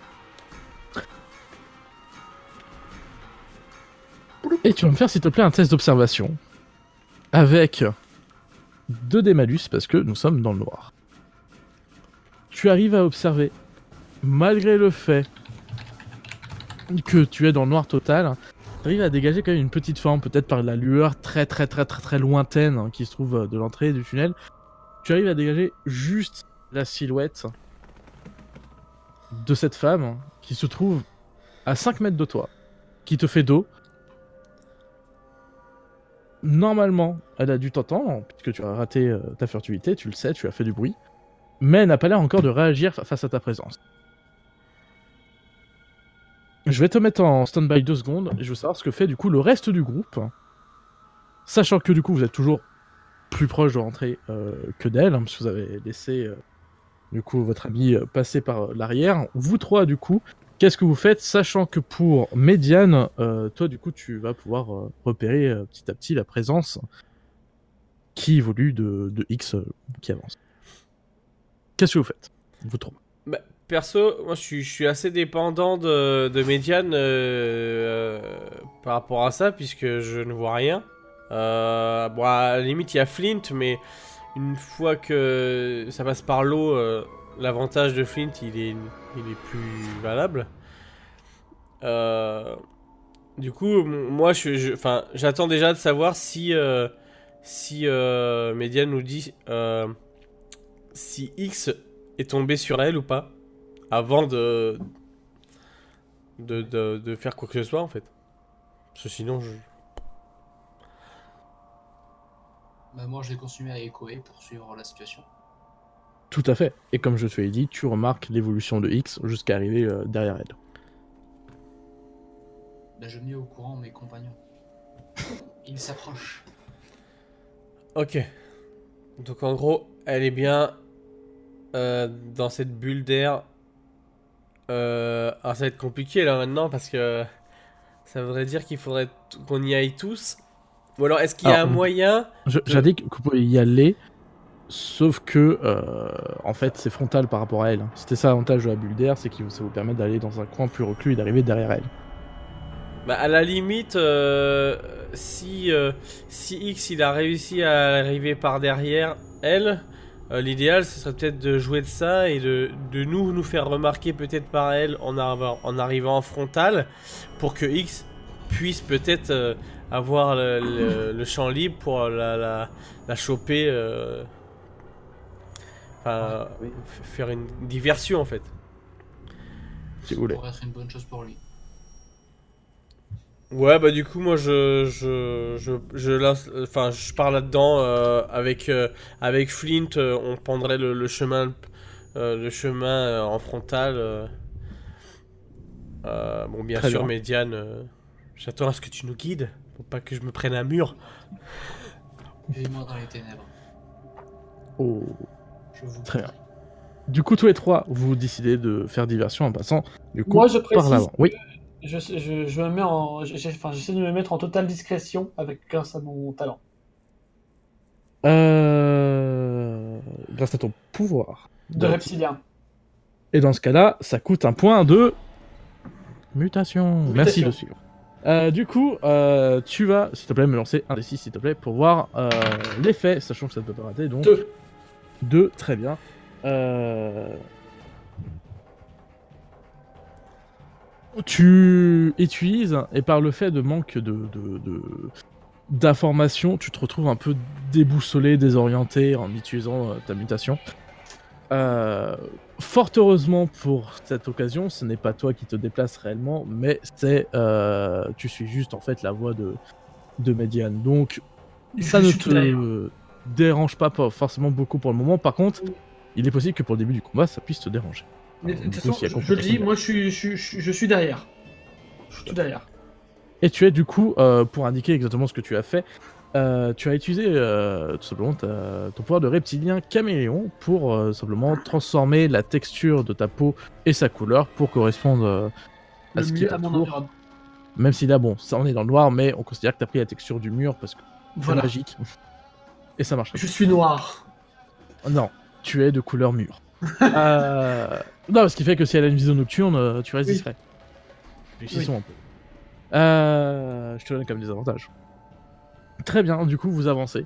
Et tu vas me faire, s'il te plaît, un test d'observation. Avec 2 dés malus, parce que nous sommes dans le noir. Tu arrives à observer, malgré le fait que tu es dans le noir total, tu arrives à dégager quand même une petite forme, peut-être par la lueur très lointaine qui se trouve de l'entrée du tunnel. Tu arrives à dégager juste la silhouette de cette femme qui se trouve à 5 mètres de toi, qui te fait dos. Normalement, elle a dû t'entendre, puisque tu as raté ta furtivité, tu le sais, tu as fait du bruit. Mais elle n'a pas l'air encore de réagir face à ta présence. Je vais te mettre en stand-by 2 secondes, et je veux savoir ce que fait du coup le reste du groupe. Sachant que du coup vous êtes toujours plus proche de rentrer que d'elle, hein, parce que vous avez laissé du coup votre ami passer par l'arrière. Vous 3 du coup, qu'est-ce que vous faites, sachant que pour Médiane, toi du coup tu vas pouvoir repérer petit à petit la présence qui évolue de X qui avance. Qu'est-ce que vous faites, vous 3? Bah, perso, moi je suis assez dépendant de Médiane par rapport à ça, puisque je ne vois rien. Bon, à la limite il y a Flint, mais une fois que ça passe par l'eau, l'avantage de Flint il est plus valable. Du coup, moi j'attends déjà de savoir si Médiane nous dit si X est tombé sur elle ou pas, avant de faire quoi que ce soit en fait. Parce que sinon Bah, moi, je vais continuer à échoer pour suivre la situation. Tout à fait. Et comme je te l'ai dit, tu remarques l'évolution de X jusqu'à arriver derrière elle. Bah, je mets au courant mes compagnons. Ils s'approchent. Ok. Donc en gros, elle est bien dans cette bulle d'air. Alors ça va être compliqué là maintenant parce que ça voudrait dire qu'il faudrait qu'on y aille tous. Ou alors est-ce qu'il y a un moyen J'indique que vous pouvez y aller, sauf que en fait c'est frontal par rapport à elle. C'était ça l'avantage de la bulle d'air, c'est que ça vous permet d'aller dans un coin plus reclus et d'arriver derrière elle. Bah à la limite, si X il a réussi à arriver par derrière elle, l'idéal ce serait peut-être de jouer de ça et de nous faire remarquer peut-être par elle en arrivant en frontal, pour que X puisse peut-être avoir le champ libre pour la choper, Oui. faire une diversion en fait. si vous voulez. Ça pourrait être une bonne chose pour lui. Ouais, bah du coup, moi, je pars là-dedans avec Flint. On prendrait le chemin en frontal. Bon, bien Très sûr, bien. Médiane, j'attends à ce que tu nous guides pour pas que je me prenne un mur. Aidez-moi dans les ténèbres. Oh. Je vous Très prie. Du coup, tous les trois, vous décidez de faire diversion en passant du coup Moi, je par précise l'avant. Oui. je me mets en. J'essaie de me mettre en totale discrétion grâce à mon talent. Grâce à ton pouvoir. De reptilien. Et dans ce cas-là, ça coûte un point de mutation. Merci de suivre. Du coup, tu vas, s'il te plaît, me lancer un des 6, s'il te plaît, pour voir l'effet, sachant que ça ne peut pas rater. Donc, 2, très bien. Tu utilises, et par le fait de manque d'informations, tu te retrouves un peu déboussolé, désorienté en utilisant ta mutation. Fort heureusement pour cette occasion, ce n'est pas toi qui te déplaces réellement, mais c'est tu suis juste en fait la voie de Médiane. Donc ça ne te dérange pas forcément beaucoup pour le moment. Par contre, il est possible que pour le début du combat, ça puisse te déranger. Mais Alors, de du toute coup, façon, s'il y a je le dis, confrontation- moi je suis derrière. Je suis tout derrière. Et tu es du coup, pour indiquer exactement ce que tu as fait, tu as utilisé tout simplement ton pouvoir de reptilien caméléon pour simplement transformer la texture de ta peau et sa couleur pour correspondre à Le ce qui mieux à mon t'entoure. environnement. Même si là, bon, ça on est dans le noir, mais on considère que tu as pris la texture du mur parce que c'est Voilà. magique. Et ça marche. Je suis noir. Non, tu es de couleur mûre. Non, ce qui fait que si elle a une vision nocturne, tu restes Oui. discret. Réussissons Oui. un peu. Je te donne comme des avantages. Très bien, du coup, vous avancez.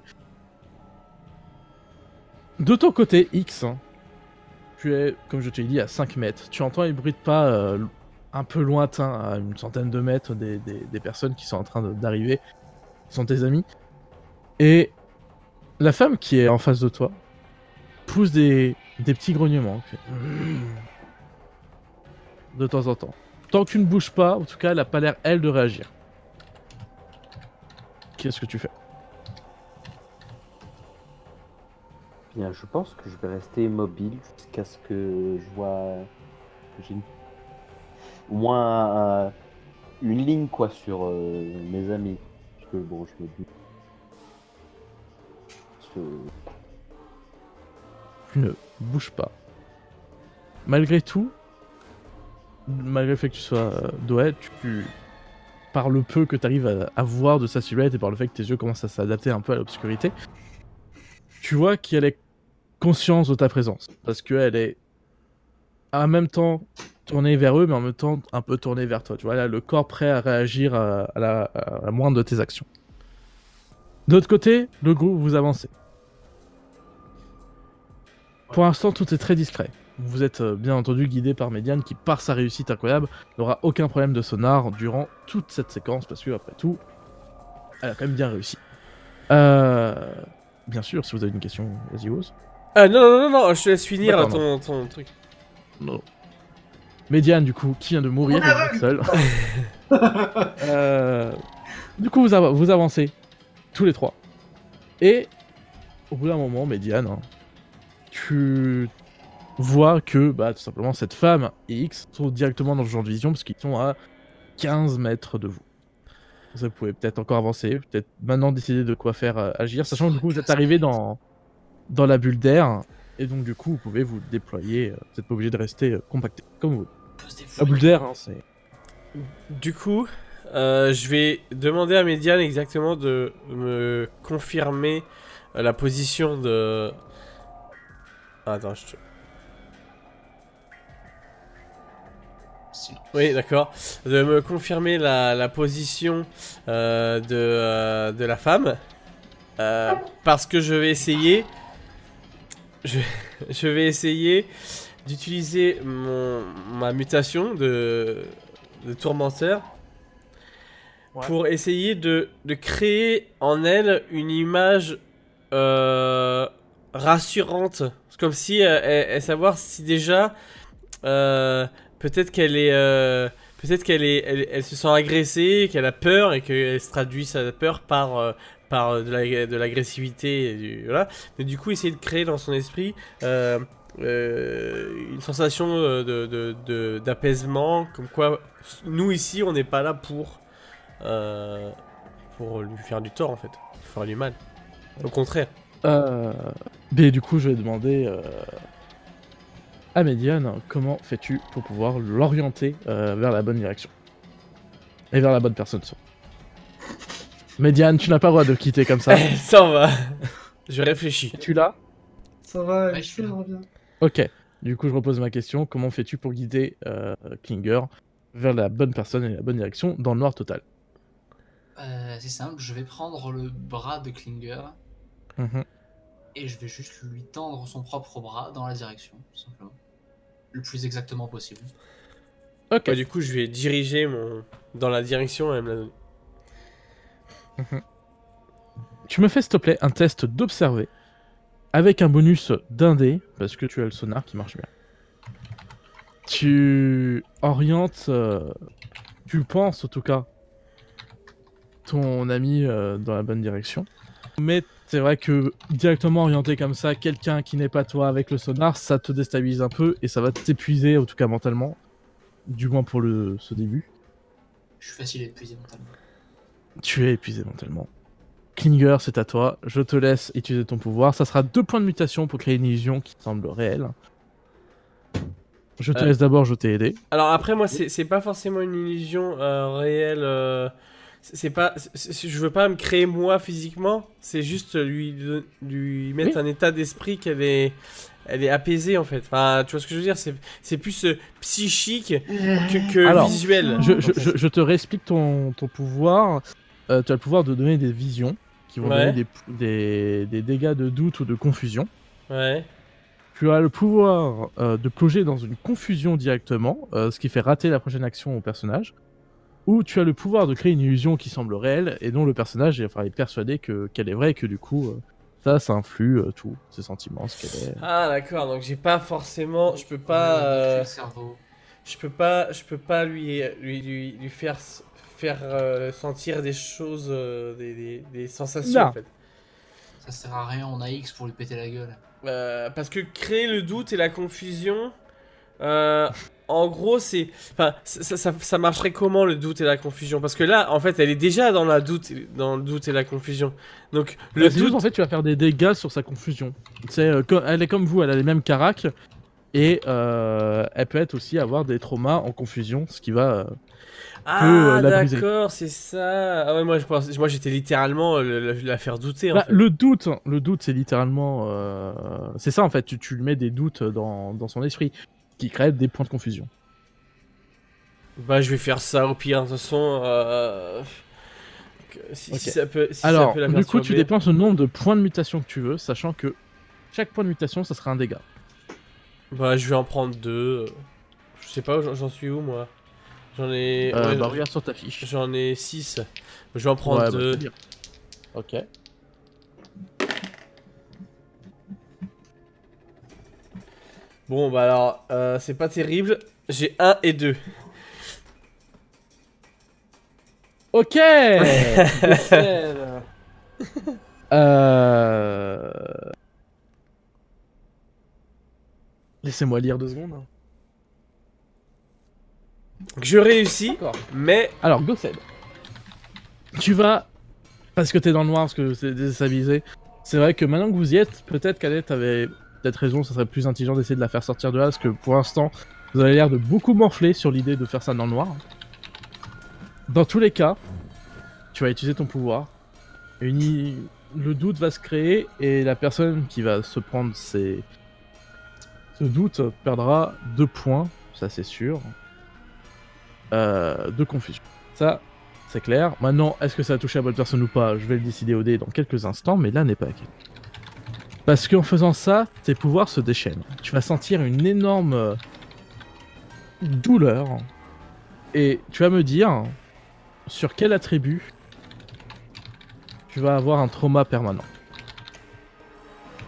De ton côté, X, hein, tu es, comme je te l'ai dit, à 5 mètres. Tu entends les bruits de pas un peu lointains, à une centaine de mètres, des personnes qui sont en train d'arriver, qui sont tes amis. Et la femme qui est en face de toi pousse des petits grognements. De temps en temps. Tant que tu ne bouges pas, en tout cas, elle n'a pas l'air, elle, de réagir. Qu'est-ce que tu fais? Bien, je pense que je vais rester immobile jusqu'à ce que je vois que j'ai au moins une ligne quoi sur mes amis. Parce que bon, je me dis. Tu ne bouges pas. Malgré tout, malgré le fait que tu sois Doët, par le peu que tu arrives à voir de sa silhouette et par le fait que tes yeux commencent à s'adapter un peu à l'obscurité, tu vois qu'elle est consciente de ta présence. Parce qu'elle est en même temps tournée vers eux, mais en même temps un peu tournée vers toi. Tu vois, elle a le corps prêt à réagir à la moindre de tes actions. De l'autre côté, le groupe, vous avancez. Pour l'instant, tout est très discret. Vous êtes bien entendu guidé par Médiane qui, par sa réussite incroyable, n'aura aucun problème de sonar durant toute cette séquence parce que, après tout, elle a quand même bien réussi. Bien sûr, si vous avez une question, vas-y, ose. Non, je te laisse finir là, D'accord, ton truc. Non. Médiane, du coup, qui vient de mourir seul. Du coup, vous avancez tous les trois. Et au bout d'un moment, Médiane, hein, tu vois que tout simplement cette femme et X sont directement dans le champ de vision parce qu'ils sont à 15 mètres de vous. Vous pouvez peut-être encore avancer, peut-être maintenant décider de quoi faire agir, sachant que du coup vous êtes arrivé dans la bulle d'air et donc du coup vous pouvez vous déployer, vous n'êtes pas obligé de rester compacté comme vous voulez. La bulle d'air, hein, c'est... Du coup, je vais demander à Médiane exactement de me confirmer la position de... Attends, Oui, d'accord. De me confirmer la position de la femme. Parce que je vais essayer... Je vais essayer d'utiliser ma mutation de tourmenteur pour essayer de créer en elle une image rassurante. C'est comme si elle savoir si déjà peut-être qu'elle est, elle se sent agressée, qu'elle a peur et qu'elle se traduit sa peur par de l'agressivité, voilà. Mais du coup, essayer de créer dans son esprit une sensation d'apaisement, comme quoi nous ici, on n'est pas là pour lui faire du tort en fait, pour faire du mal. Au contraire. Mais du coup, je vais demander à Médiane, comment fais-tu pour pouvoir l'orienter vers la bonne direction et vers la bonne personne. Médiane, tu n'as pas le droit de quitter comme ça. Ça va. Je réfléchis. Tu l'as? Ça va, Ouais, je fais, revient. Ok. Du coup, je repose ma question. Comment fais-tu pour guider Klinger vers la bonne personne et la bonne direction dans le noir total? C'est simple, je vais prendre le bras de Klinger Mhm. et je vais juste lui tendre son propre bras dans la direction, tout simplement. Le plus exactement possible. Ok. Ouais, du coup, je vais diriger dans la direction. Elle me l'a donné. Tu me fais, s'il te plaît, un test d'observer avec un bonus d'un dé, parce que tu as le sonar qui marche bien. Tu orientes, tu penses en tout cas, ton ami dans la bonne direction. Mais c'est vrai que directement orienté comme ça, quelqu'un qui n'est pas toi avec le sonar, ça te déstabilise un peu et ça va t'épuiser, en tout cas mentalement. Du moins pour ce début. Je suis facile à épuiser mentalement. Tu es épuisé mentalement. Klinger, c'est à toi. Je te laisse utiliser ton pouvoir. Ça sera 2 points de mutation pour créer une illusion qui semble réelle. Je te laisse d'abord jeter aider. Alors après, moi, c'est pas forcément une illusion réelle. Je veux pas me créer moi physiquement. C'est juste lui mettre un état d'esprit elle est apaisée en fait. Enfin, tu vois ce que je veux dire? C'est plus psychique que Alors, visuel. Je te réexplique ton pouvoir. Tu as le pouvoir de donner des visions qui vont donner des dégâts de doute ou de confusion. Ouais. Tu as le pouvoir de plonger dans une confusion directement, ce qui fait rater la prochaine action au personnage. Ou tu as le pouvoir de créer une illusion qui semble réelle et dont le personnage est persuadé qu'elle est vraie et que du coup, ça influe tous ses sentiments, ce qu'elle est. Ah d'accord, donc j'ai pas forcément, je peux pas, Le cerveau. je peux pas lui faire sentir des choses, des sensations Non. en fait. Ça sert à rien, on a X pour lui péter la gueule. Parce que créer le doute et la confusion, en gros, ça marcherait comment le doute et la confusion? Parce que là, en fait, elle est déjà dans le doute et la confusion. Donc le C'est juste, doute, en fait, tu vas faire des dégâts sur sa confusion. Elle est comme vous, elle a les mêmes caracs et elle peut être aussi avoir des traumas en confusion, ce qui va. ah la briser. d'accord, c'est ça. Ah ouais, moi j'étais littéralement la faire douter. En Bah, fait. le doute, c'est littéralement. C'est ça en fait, tu lui mets des doutes dans son esprit qui créent des points de confusion. Bah je vais faire ça au pire de toute façon. Si ça peut. Si Alors, ça peut la du coup, tu perturber. dépenses le nombre de points de mutation que tu veux, sachant que chaque point de mutation, ça sera un dégât. Bah je vais en prendre 2. Je sais pas, j'en suis où moi? J'en ai. ouais, Bah, regarde sur ta fiche. J'en ai 6. Je vais en prendre Ouais, 2. c'est bien. Ok. Bon bah alors, c'est pas terrible. J'ai 1 et 2. Ok. Laissez-moi lire 2 secondes. Je réussis, D'accord. mais. Alors, Gossed. Tu vas. Parce que t'es dans le noir, parce que c'est déstabilisé. C'est vrai que maintenant que vous y êtes, peut-être qu'Adette avait peut-être raison, ça serait plus intelligent d'essayer de la faire sortir de là, parce que pour l'instant, vous avez l'air de beaucoup morfler sur l'idée de faire ça dans le noir. Dans tous les cas, tu vas utiliser ton pouvoir. Le doute va se créer, et la personne qui va se prendre ce doute perdra 2 points, ça c'est sûr, de confusion. Ça, c'est clair. Maintenant, est-ce que ça a touché la bonne personne ou pas? Je vais le décider au dé dans quelques instants, mais là n'est pas la question. Parce qu'en faisant ça, tes pouvoirs se déchaînent. Tu vas sentir une énorme douleur. Et tu vas me dire sur quel attribut tu vas avoir un trauma permanent.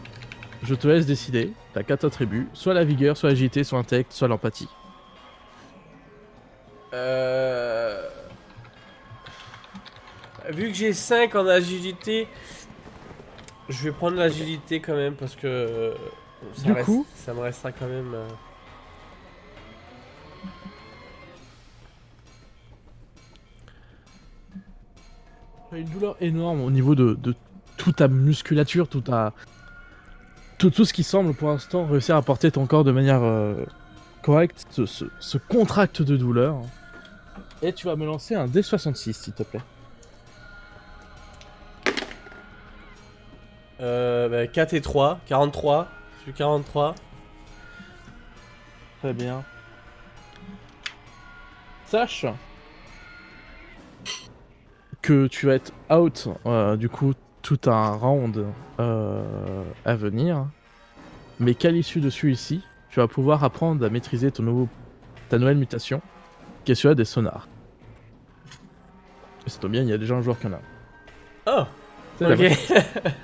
Je te laisse décider. T'as 4 attributs. Soit la vigueur, soit l'agilité, soit l'intellect, soit l'empathie. Vu que j'ai 5 en agilité, je vais prendre l'agilité quand même parce que ça me restera quand même. Tu as une douleur énorme au niveau de toute ta musculature, tout ce qui semble pour l'instant réussir à porter ton corps de manière correcte, ce contracte de douleur. Et tu vas me lancer un D66 s'il te plaît. 4 et 3, 43. Je suis 43. Très bien. Sache que tu vas être out du coup tout un round à venir, mais qu'à l'issue de celui-ci, tu vas pouvoir apprendre à maîtriser ta nouvelle mutation, qui est celui des sonars. Et ça tombe bien, il y a déjà un joueur qui en a. Oh, C'est la ok. bonne.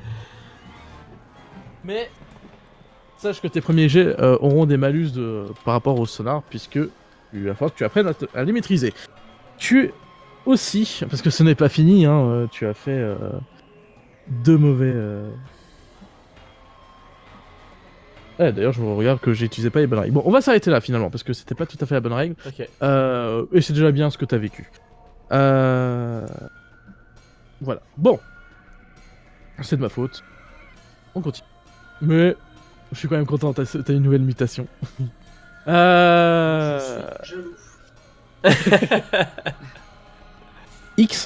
Mais sache que tes premiers jets auront des malus par rapport au sonar, puisque il va falloir que tu apprennes à les maîtriser. Tu aussi, parce que ce n'est pas fini, hein, tu as fait 2 mauvais... D'ailleurs, je regarde que j'utilisais pas les bonnes règles. Bon, on va s'arrêter là finalement, parce que c'était pas tout à fait la bonne règle. Ok. Et c'est déjà bien ce que t'as vécu. Voilà. Bon. C'est de ma faute. On continue. Mais je suis quand même content, t'as une nouvelle mutation. Je suis jaloux. X.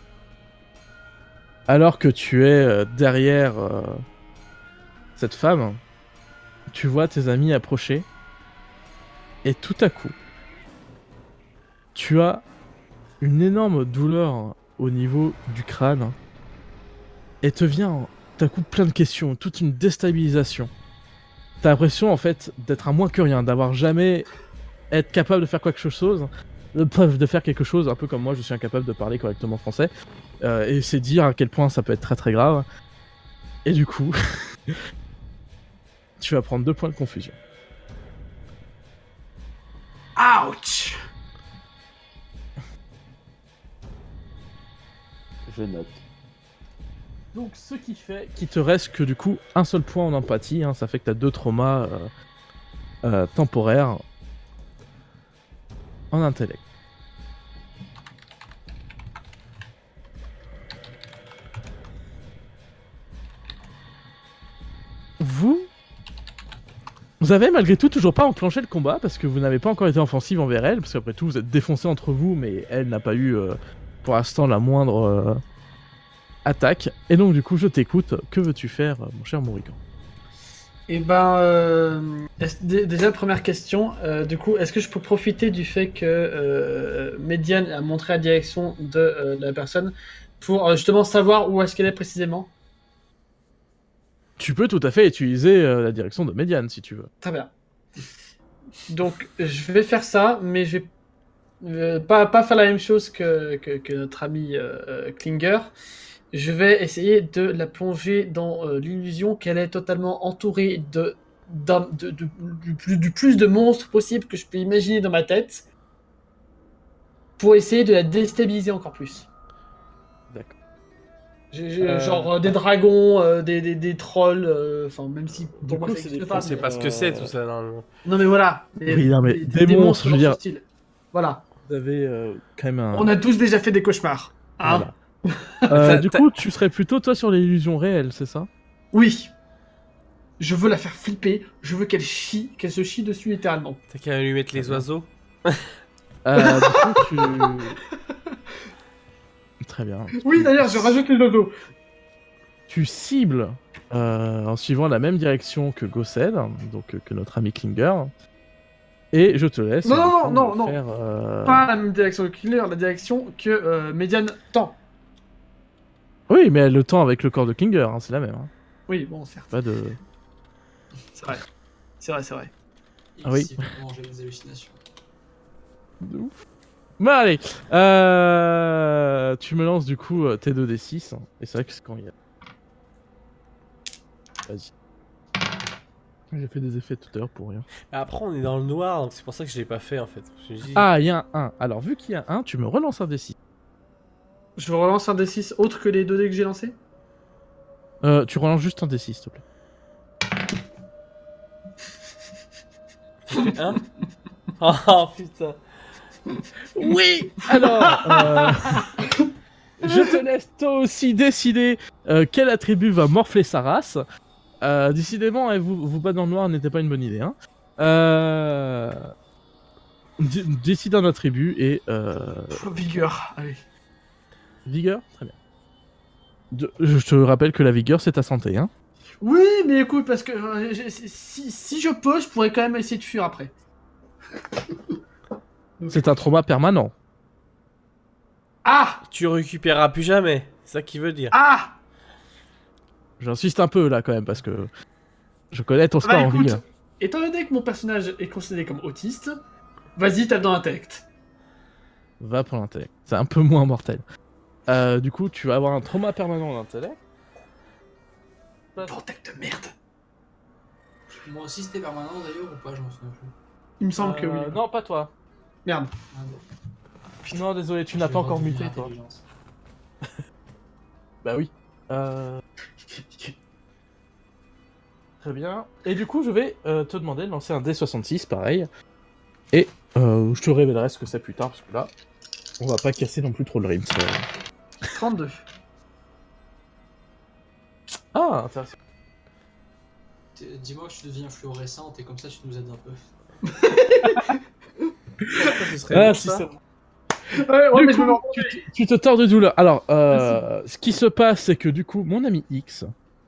Alors que tu es derrière cette femme, tu vois tes amis approcher. Et tout à coup, tu as une énorme douleur au niveau du crâne. Et te vient tout à coup plein de questions, toute une déstabilisation. T'as l'impression en fait d'être un moins que rien, d'avoir jamais être capable de faire quelque chose, de faire quelque chose, un peu comme moi je suis incapable de parler correctement français. Et c'est dire à quel point ça peut être très très grave. Et du coup, tu vas prendre 2 points de confusion. Ouch! Je note. Donc ce qui fait qu'il te reste que du coup un seul point en empathie, hein, ça fait que t'as 2 traumas temporaires en intellect. Vous avez malgré tout toujours pas enclenché le combat parce que vous n'avez pas encore été offensive envers elle, parce qu'après tout vous êtes défoncés entre vous, mais elle n'a pas eu pour l'instant la moindre attaque. Et donc du coup je t'écoute, que veux-tu faire mon cher Mourican? Et déjà première question, du coup, est-ce que je peux profiter du fait que Médiane a montré la direction de la personne pour justement savoir où est-ce qu'elle est précisément? Tu peux tout à fait utiliser la direction de Médiane si tu veux. Très bien. Donc je vais faire ça, mais je vais pas faire la même chose que notre ami Klinger. Je vais essayer de la plonger dans l'illusion qu'elle est totalement entourée du plus de monstres possible que je peux imaginer dans ma tête pour essayer de la déstabiliser encore plus. D'accord. Genre des dragons, des trolls, enfin même si pour moi coup, ça c'est n'existe des pas. On sait pas ce que c'est tout ça normalement. Non mais voilà. Oui, non, mais des monstres, je veux dans dire. ce style. Voilà. Vous avez quand même un... On a tous déjà fait des cauchemars. Hein. Voilà. T'as- Du coup, tu serais plutôt toi sur l'illusion réelle, c'est ça? Oui. Je veux la faire flipper. Je veux qu'elle se chie dessus littéralement. T'as qu'à lui mettre les oiseaux. Du coup, tu... Très bien. Oui, d'ailleurs, je rajoute les oiseaux. Tu cibles en suivant la même direction que Gossel, donc que notre ami Klinger. Et je te laisse. Non. faire, Pas la même direction que Killer, la direction que Médiane tend. Oui, mais le temps avec le corps de Klinger, hein, c'est la même. Hein. Oui, bon, certes. Pas de... C'est vrai. C'est vrai. Ah oui. Ici, vraiment, j'ai des hallucinations. De ouf. Bon, allez. Tu me lances du coup T2D6. Et c'est vrai que c'est quand il y a... Vas-y. J'ai fait des effets tout à l'heure pour rien. Après, on est dans le noir, donc c'est pour ça que je l'ai pas fait en fait. Je me dis- Ah, il y a un 1. Alors, vu qu'il y a un 1, tu me relances un D6. Je relance un D6 autre que les 2 dés que j'ai lancés. Tu relances juste un D6, s'il te plaît. Hein Oh putain. Oui. Alors, je te laisse toi aussi décider quel attribut va morfler sa race. Décidément, vous battre dans le noir n'était pas une bonne idée. Hein. Décide un attribut et... Vigueur, allez. Vigueur. Très bien. Je te rappelle que la vigueur, c'est ta santé. Hein. Oui, mais écoute, parce que si je peux, je pourrais quand même essayer de fuir après. C'est un trauma permanent. Ah Tu récupéreras plus jamais, c'est ça qu'il veut dire. Ah J'insiste un peu là quand même parce que je connais ton score Bah en écoute, vigueur. étant donné que mon personnage est considéré comme autiste, vas-y, tape dans l'intellect. Va pour l'intellect. C'est un peu moins mortel. Du coup, tu vas avoir un trauma permanent d'intellect. Bordel de merde. Moi aussi, c'était permanent d'ailleurs ou pas? Je m'en souviens plus. Il me semble que oui. Non, pas toi. Merde. Ah, bon. Non, désolé, tu n'as Je pas vais encore redevenir muté toi. intelligence. Bah oui. Très bien. Et du coup, je vais te demander de lancer un D66, pareil. Et je te révélerai ce que c'est plus tard, parce que là, on va pas casser non plus trop le rythme. 32. Ah, intéressant. Dis-moi que tu deviens fluorescente et comme ça tu nous aides un peu. Ce serait Ah, bon, si ça. c'est Ouais, Du mais je coup, me tu te tords de douleur. Alors, ce qui se passe, c'est que du coup, mon ami X,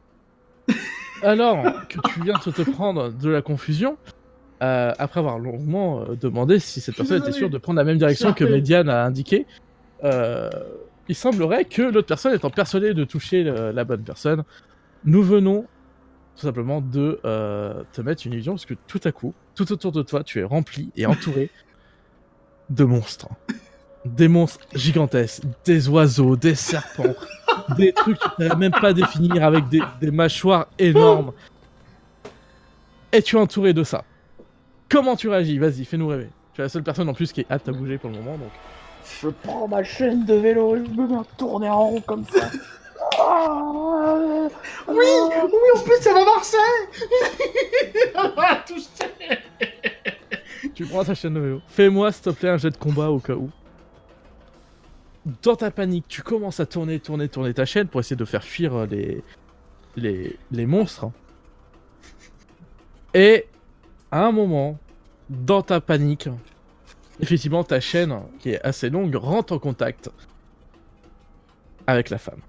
alors que tu viens de te prendre de la confusion, après avoir longuement demandé si cette personne était sûre de prendre la même direction que Médiane a indiqué, il semblerait que l'autre personne étant persuadée de toucher la bonne personne, nous venons tout simplement de te mettre une illusion parce que tout à coup, tout autour de toi, tu es rempli et entouré de monstres. Des monstres gigantesques, des oiseaux, des serpents, des trucs que tu ne pourrais même pas définir avec des mâchoires énormes. Et tu es entouré de ça. Comment tu réagis? Vas-y, fais-nous rêver. Tu es la seule personne en plus qui est apte à bouger pour le moment, donc... Je prends ma chaîne de vélo et je me mets à tourner en rond comme ça. Oui, en plus ça va marcher. On va toucher. Tu prends ta chaîne de vélo. Fais-moi, s'il te plaît, un jet de combat au cas où. Dans ta panique, tu commences à tourner ta chaîne pour essayer de faire fuir les monstres. Et à un moment, dans ta panique, effectivement, ta chaîne, qui est assez longue, rentre en contact avec la femme.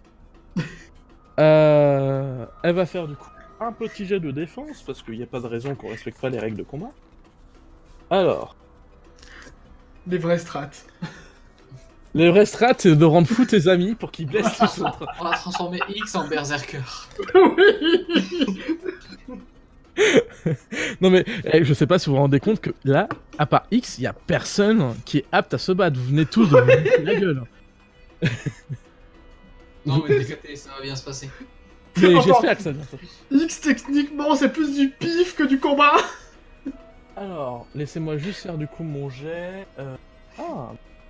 Elle va faire du coup un petit jet de défense, parce qu'il n'y a pas de raison qu'on respecte pas les règles de combat. Alors, Des vrais strats. les vrais strats, c'est de rendre fou tes amis pour qu'ils blessent les autres. On a transformé X en berserker. Oui. Non mais, je sais pas si vous vous rendez compte que là, à part X, il y a personne qui est apte à se battre. Vous venez tous de vous niquer la gueule. Non mais décatez, ça va bien se passer. Mais Enfin, j'espère que ça vient. X techniquement c'est plus du pif que du combat. Alors, laissez-moi juste faire du coup mon jet. Ah.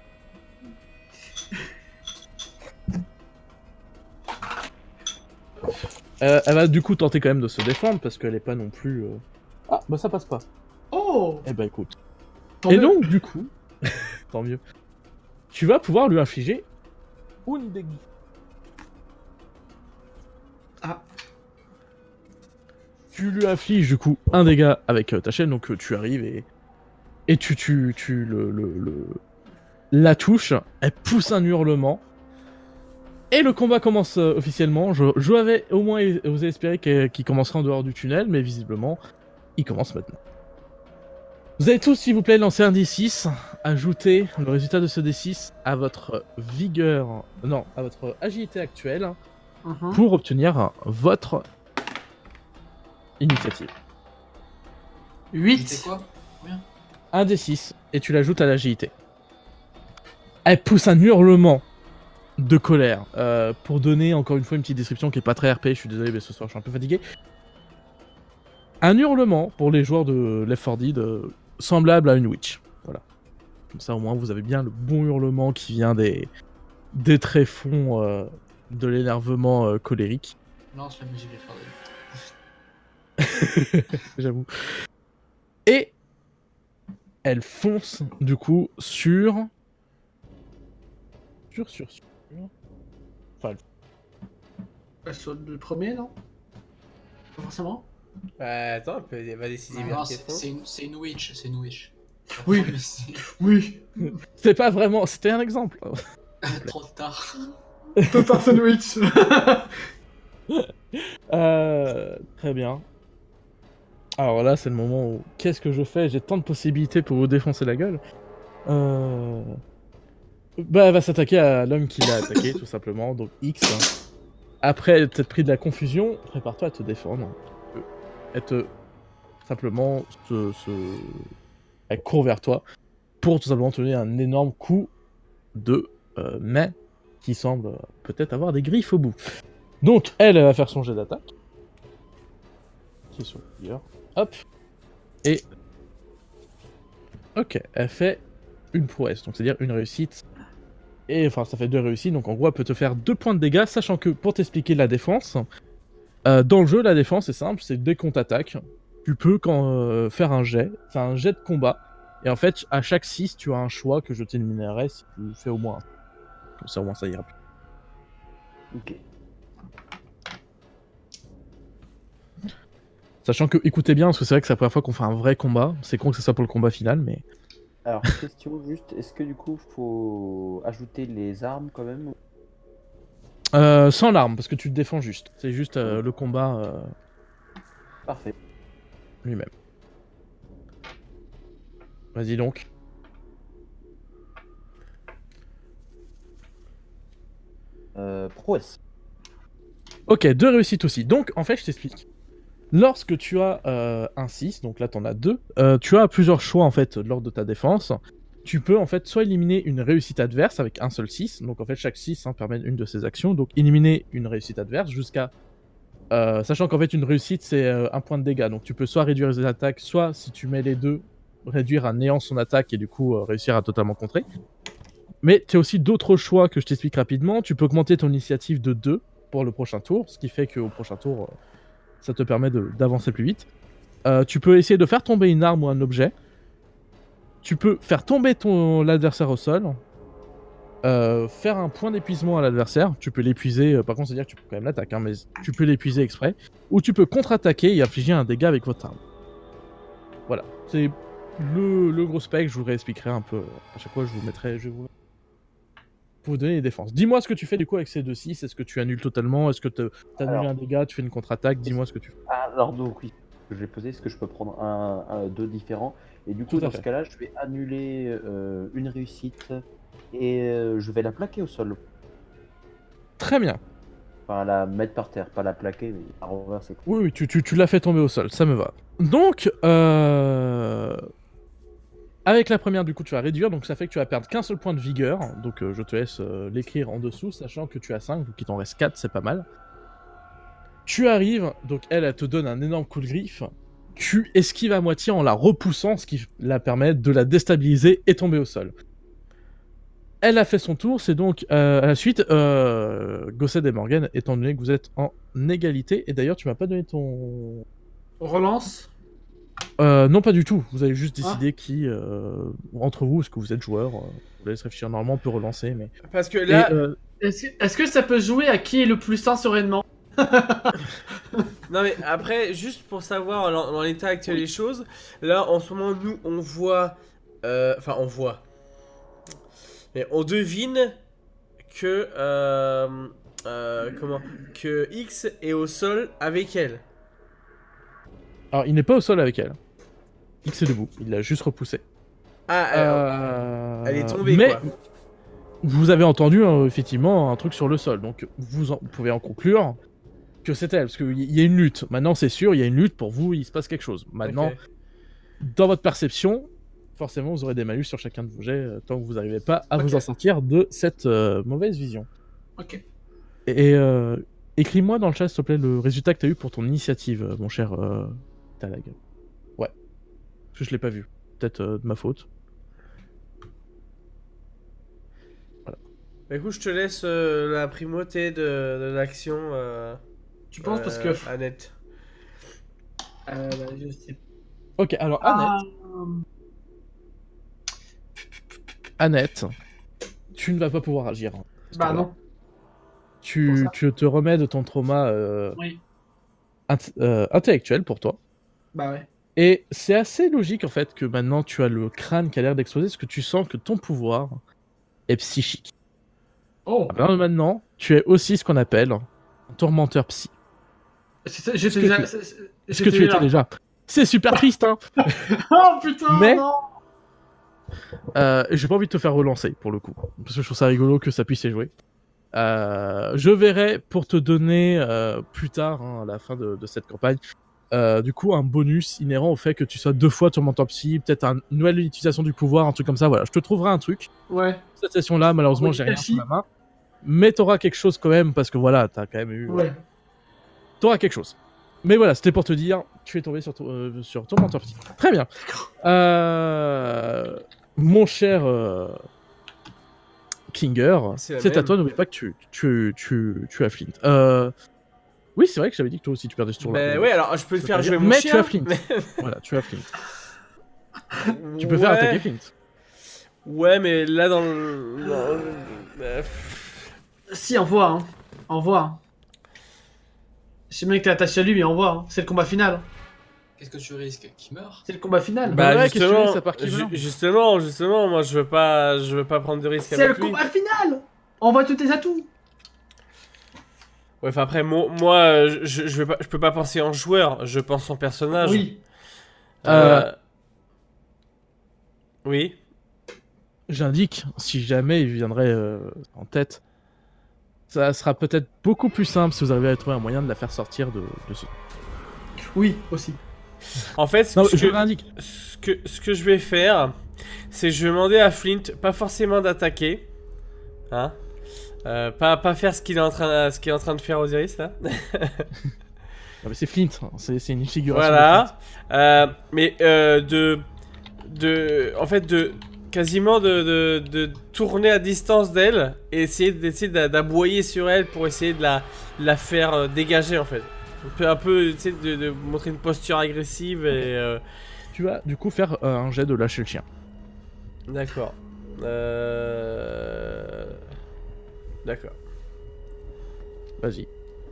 Elle va du coup tenter quand même de se défendre parce qu'elle est pas non plus. Ah, bah ça passe pas. Oh. Eh bah écoute. Tant Et mieux. donc, du coup, tant mieux. Tu vas pouvoir lui infliger une dégâts. Ah. Tu lui infliges du coup un dégât avec ta chaîne, donc tu arrives et tu la touches, elle pousse un hurlement. Et le combat commence officiellement. Je avais au moins osé espérer qu'il commencerait en dehors du tunnel, mais visiblement, il commence maintenant. Vous allez tous, s'il vous plaît, lancer un D6, ajouter le résultat de ce D6 à votre vigueur, non, à votre agilité actuelle, pour obtenir votre initiative. C'était 8. quoi? Un D6, et tu l'ajoutes à l'agilité. Elle pousse un hurlement de colère. Pour donner encore une fois une petite description qui est pas très RP, je suis désolé, mais ce soir je suis un peu fatigué. un hurlement pour les joueurs de Left 4 Dead semblable à une witch. Voilà. Comme ça, au moins, vous avez bien le bon hurlement qui vient des tréfonds de l'énervement colérique. Lance la musique des Dead. J'avoue. Et elle fonce, du coup, sur... Enfin, Sur le premier, non? Pas forcément. Attends, elle va décider bien Non, qu'elle fonce. c'est une witch, c'est une witch. Oui. Mais c'est Oui. c'est pas vraiment... C'était un exemple. trop tard. Total Sandwich. Très bien. Alors là, c'est le moment où... Qu'est-ce que je fais? J'ai tant de possibilités pour vous défoncer la gueule. Bah, elle va s'attaquer à l'homme qui l'a attaqué, tout simplement. Donc X. Après t'être pris de la confusion, prépare-toi à te défendre. Simplement elle court vers toi pour tout simplement te donner un énorme coup de main qui semble peut-être avoir des griffes au bout. Donc elle va faire son jet d'attaque. Qui est sur le plieur. Hop. Et... Ok, elle fait une prouesse, donc c'est-à-dire une réussite. Et enfin, ça fait 2 réussites, donc en gros, elle peut te faire 2 points de dégâts, sachant que pour t'expliquer la défense, dans le jeu, la défense c'est simple, c'est dès qu'on t'attaque, tu peux faire un jet, c'est un jet de combat, et en fait, à chaque 6, tu as un choix que je t'éliminerai si tu fais au moins 1. Comme ça, au moins, ça ira plus. Ok. Sachant que, écoutez bien, parce que c'est vrai que c'est la première fois qu'on fait un vrai combat, c'est con que ce soit pour le combat final, mais... Alors, question juste, est-ce que du coup, faut ajouter les armes quand même? Sans l'arme, parce que tu te défends juste. C'est juste le combat Parfait. lui-même. Vas-y donc. Prouesse. Ok, 2 réussites aussi. Donc, en fait, je t'explique. Lorsque tu as un 6, donc là t'en as 2, tu as plusieurs choix en fait lors de ta défense. Tu peux en fait soit éliminer une réussite adverse avec un seul 6, donc en fait chaque 6 permet une de ces actions, donc éliminer une réussite adverse jusqu'à... sachant qu'en fait une réussite c'est un point de dégâts, donc tu peux soit réduire les attaques, soit si tu mets les deux, réduire à néant son attaque et du coup réussir à totalement contrer. Mais tu as aussi d'autres choix que je t'explique rapidement. Tu peux augmenter ton initiative de 2 pour le prochain tour, ce qui fait qu'au prochain tour... ça te permet d'avancer plus vite. Tu peux essayer de faire tomber une arme ou un objet. Tu peux faire tomber l'adversaire au sol. Faire un point d'épuisement à l'adversaire. Tu peux l'épuiser, par contre, c'est-à-dire que tu peux quand même l'attaquer, hein, mais tu peux l'épuiser exprès. Ou tu peux contre-attaquer et infliger un dégât avec votre arme. Voilà, c'est le gros spec. Je vous réexpliquerai un peu. À chaque fois, je vais vous donner les défenses. Dis-moi ce que tu fais du coup avec ces 2-6. Est-ce que tu annules totalement? Est-ce que tu annules un dégât? Tu fais une contre-attaque? Dis-moi ce que tu fais. Alors donc oui, que je vais poser, est-ce que je peux prendre deux différents? Et du coup, Tout à dans fait. ce cas-là, je vais annuler une réussite et je vais la plaquer au sol. Très bien. Enfin, la mettre par terre, pas la plaquer, mais la renverser. Oui, tu l'as fait tomber au sol, ça me va. Donc, avec la première, du coup, tu vas réduire, donc ça fait que tu vas perdre qu'un seul point de vigueur. Donc, je te laisse l'écrire en dessous, sachant que tu as 5, donc il t'en reste 4, c'est pas mal. Tu arrives, donc elle te donne un énorme coup de griffe. Tu esquives à moitié en la repoussant, ce qui la permet de la déstabiliser et tomber au sol. Elle a fait son tour, c'est donc à la suite, Gossed et Morgan, étant donné que vous êtes en égalité, et d'ailleurs tu m'as pas donné ton... Relance. Non, pas du tout, vous avez juste décidé qui, entre vous, est-ce que vous êtes joueur, vous laisse réfléchir, normalement on peut relancer, mais... Parce que là, Est-ce que ça peut jouer à qui est le plus sain sereinement? non mais après, juste pour savoir dans l'état actuel des choses, là en ce moment nous on voit, enfin on voit, mais on devine que que X est au sol avec elle. Alors, il n'est pas au sol avec elle. X est debout, il l'a juste repoussé. Ah, elle est tombée mais quoi. Vous avez entendu effectivement un truc sur le sol, donc vous pouvez en conclure que c'est elle, parce qu'il y a une lutte. Maintenant, c'est sûr, il y a une lutte, pour vous, il se passe quelque chose. Maintenant, Ok. dans votre perception, forcément, vous aurez des malus sur chacun de vos jets, tant que vous n'arrivez pas à Ok. vous en sortir de cette mauvaise vision. Ok. Et écris-moi dans le chat, s'il te plaît, le résultat que tu as eu pour ton initiative, mon cher T'as la gueule. Ouais. Parce que je l'ai pas vu. Peut-être de ma faute. Bah, écoute, je te laisse la primauté de l'action. Tu penses parce que. Annette. Je sais Ok, alors pas. Annette, tu ne vas pas pouvoir agir. Bah non. Tu te remets de ton trauma Oui. intellectuel pour toi. Bah ouais. Et c'est assez logique en fait que maintenant tu as le crâne qui a l'air d'exploser parce que tu sens que ton pouvoir est psychique. Oh. Alors maintenant, tu es aussi ce qu'on appelle un tourmenteur psy. J'étais déjà- Ce que tu étais déjà. C'est super triste, hein. Oh putain, Mais- non. J'ai pas envie de te faire relancer pour le coup, parce que je trouve ça rigolo que ça puisse y jouer. Je verrai pour te donner plus tard, hein, à la fin de cette campagne, du coup un bonus inhérent au fait que tu sois 2 fois tourmenteur psy, peut-être une nouvelle utilisation du pouvoir, un truc comme ça. Voilà, je te trouverai un truc. Ouais. Cette session-là, malheureusement, Oui, j'ai rien merci. sous la main, mais t'auras quelque chose quand même parce que voilà, t'as quand même eu. Ouais. T'auras quelque chose. Mais voilà, c'était pour te dire, tu es tombé sur tourmenteur psy. Très bien. Mon cher Klinger, C'est la c'est à même. toi, n'oublie pas que tu as Flint. Oui, c'est vrai que j'avais dit que toi aussi tu perdais ce tour-là. Mais ouais, alors je peux le peux faire pas jouer dire. mon Mais chien. tu as Flint. Voilà, tu as Flint. Tu peux faire Ouais. attaquer Flint. Ouais, mais là dans le. Si, envoie, hein. Envoie. Je sais bien que t'es attaché à lui, mais envoie. Hein. C'est le combat final. Qu'est-ce que tu risques? Qu'il meure? C'est le combat final. Bah, Bah ouais, qu'est-ce que tu justement, veux, ça part qui meurt justement, moi je veux pas prendre de risques C'est le avec lui. combat final. Envoie tous tes atouts. Ouais, enfin après moi je peux pas penser en joueur, je pense en personnage. Oui. Oui. J'indique, si jamais il viendrait en tête, ça sera peut-être beaucoup plus simple si vous arrivez à trouver un moyen de la faire sortir de ce... Oui, aussi. En fait, Non, ce je que- l'indique. ce que je vais faire, c'est je vais demander à Flint pas forcément d'attaquer, hein, pas faire ce qu'il est en train de faire Osiris là. Ah, mais c'est Flint, hein, c'est une figuration. Voilà. Mais en fait quasiment de tourner à distance d'elle et d'essayer d'aboyer sur elle pour essayer de la faire dégager en fait. Un peu tu sais, de montrer une posture agressive et Tu vas du coup faire un jet de lâcher le chien. d'accord. D'accord. Vas-y.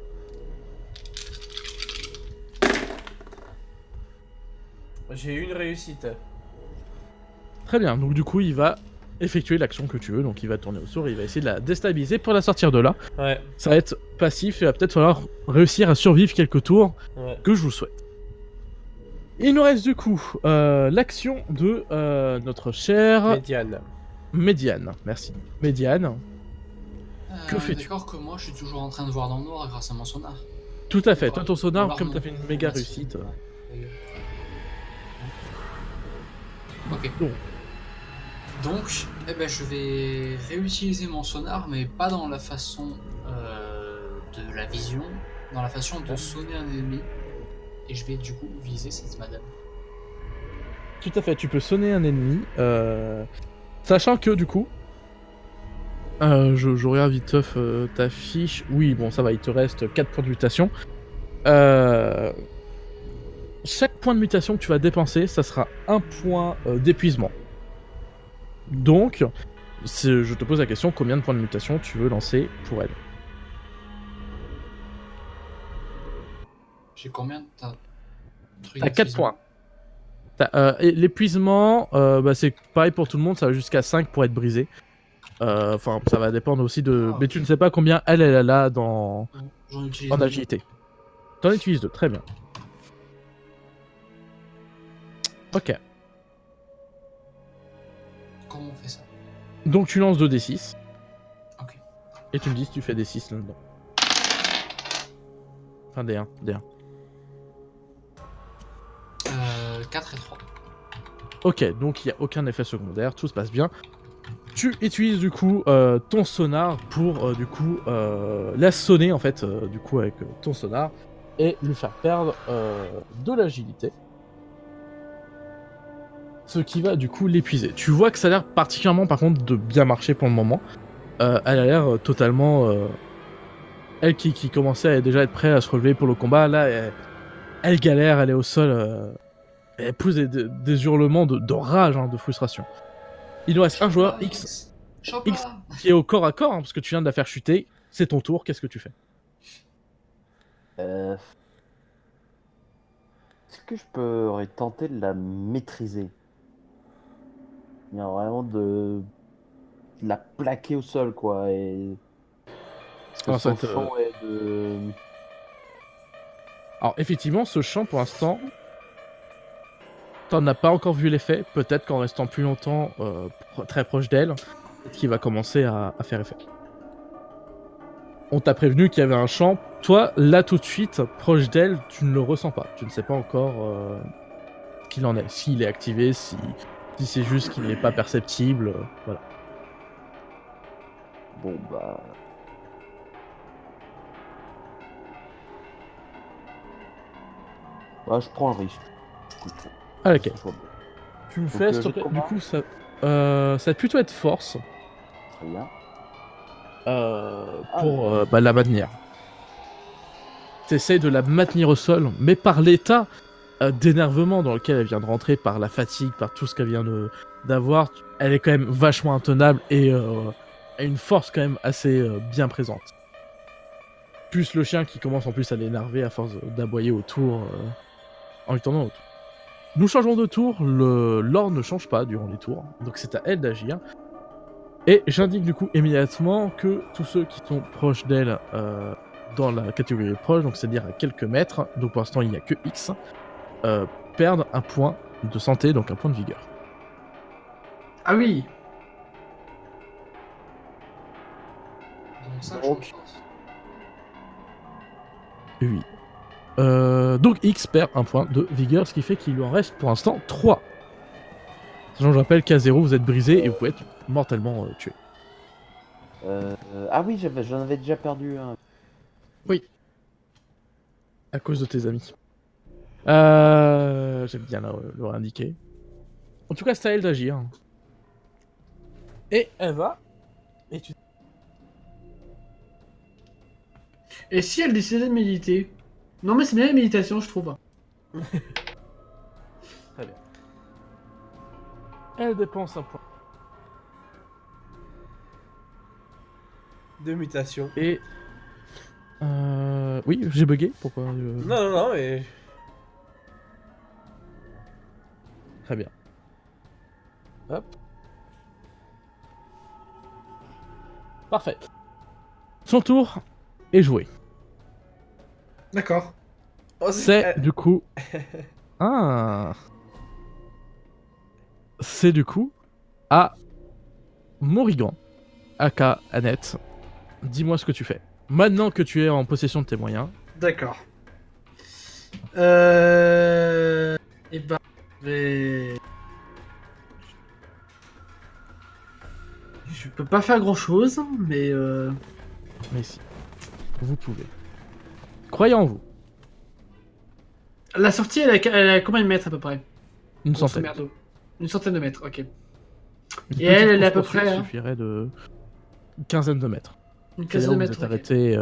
J'ai eu une réussite. Très bien, donc du coup il va effectuer l'action que tu veux, donc il va tourner au sourd et il va essayer de la déstabiliser pour la sortir de là. Ouais. Ça va être passif, il va peut-être falloir réussir à survivre quelques tours, Ouais. que je vous souhaite. Il nous reste du coup l'action de notre chère Médiane. Médiane. Merci. Médiane, Que fais-tu? D'accord que moi je suis toujours en train de voir dans le noir grâce à mon sonar. tout à fait. Toi, ton Ou sonar, alors comme mon- t'as fait une méga mon réussite. D'ailleurs. Ok. Bon. Donc, eh ben, je vais réutiliser mon sonar, mais pas dans la façon de la vision, dans la façon de sonner un ennemi. Et je vais du coup viser cette madame. Tout à fait, tu peux sonner un ennemi, sachant que du coup, je regarde vite ta fiche. Oui, bon, ça va, il te reste 4 points de mutation. Chaque point de mutation que tu vas dépenser, ça sera un point d'épuisement. Donc, je te pose la question, combien de points de mutation tu veux lancer pour elle? J'ai combien de trucs T'as 4 d'épuisement points. Et l'épuisement, bah, c'est pareil pour tout le monde, ça va jusqu'à 5 pour être brisé. Enfin, ça va dépendre aussi de... Ah, Mais tu ne sais pas combien elle a là dans... J'en utilise en deux. agilité. T'en utilises 2, très bien. Ok. Comment on fait ça? Donc tu lances 2d6. Ok. Et tu me dis si tu fais des 6 là-dedans. Enfin, D1. 4 et 3. Ok, donc il n'y a aucun effet secondaire, tout se passe bien. Tu utilises du coup ton sonar pour du coup la sonner en fait, du coup avec ton sonar. et lui faire perdre de l'agilité. Ce qui va du coup l'épuiser. Tu vois que ça a l'air particulièrement par contre de bien marcher pour le moment. Elle a l'air totalement... Elle qui commençait à déjà être prête à se relever pour le combat, là elle galère, elle est au sol, elle pousse des hurlements de rage, hein, de frustration. Il nous reste un joueur, X, qui est au corps à corps, hein, parce que tu viens de la faire chuter, c'est ton tour, qu'est-ce que tu fais? Est-ce que je pourrais tenter de la maîtriser? Il y a vraiment de la plaquer au sol, quoi. Et... Parce que son chant est de... Alors effectivement, ce chant pour l'instant, t'en as pas encore vu l'effet. Peut-être qu'en restant plus longtemps très proche d'elle, qu'il va commencer à faire effet. On t'a prévenu qu'il y avait un chant. Toi, là tout de suite, proche d'elle, tu ne le ressens pas. Tu ne sais pas encore ce qu'il en est. S'il est activé, si c'est juste qu'il n'est pas perceptible. Voilà. Bon, bah... Bah, je prends le risque. Écoute, Ah, ok. ça soit bon. Tu me Donc, fais, s'il te plaît. Du coup, ça va plutôt être force Très bien. pour la maintenir. T'essayes de la maintenir au sol, mais par l'état d'énervement dans lequel elle vient de rentrer, par la fatigue, par tout ce qu'elle vient d'avoir, elle est quand même vachement intenable et a une force quand même assez bien présente. Plus le chien qui commence en plus à l'énerver à force d'aboyer autour en lui tournant autour. Nous changeons de tour, l'ordre ne change pas durant les tours, donc c'est à elle d'agir. Et j'indique du coup immédiatement que tous ceux qui sont proches d'elle dans la catégorie proche, donc c'est-à-dire à quelques mètres, donc pour l'instant il n'y a que X, perdent un point de santé, donc un point de vigueur. Ah oui. Donc ça, Donc. je pense. Oui. Donc X perd un point de vigueur, ce qui fait qu'il lui en reste pour l'instant 3. Sachant que je rappelle qu'à 0 vous êtes brisé et vous pouvez être mortellement tué. Ah oui, j'en avais déjà perdu un. À cause de tes amis. J'aime bien le réindiquer. En tout cas, c'est à elle d'agir. Et elle va. Et tu... Et si elle décidait de méditer? Non mais c'est bien la méditation, je trouve. Très bien. Elle dépense un point. De mutation. Et... Oui, j'ai bugué. Pourquoi Non, mais... Très bien. Hop. Parfait. Son tour est joué. D'accord. Oh, C'est du coup... Ah. C'est du coup à Morrigan, aka Annette. Dis-moi ce que tu fais. Maintenant que tu es en possession de tes moyens. D'accord. Et ben, je peux pas faire grand chose, mais Mais si. Vous pouvez. Croyez en vous. la sortie, elle a combien de mètres à peu près? Une Grosso centaine. merdo. Une centaine de mètres, ok. Une Et elle petite est à peu course poursuite près, hein. suffirait de une quinzaine de mètres. Une C'est quinzaine là de où vous mètres. êtes arrêté.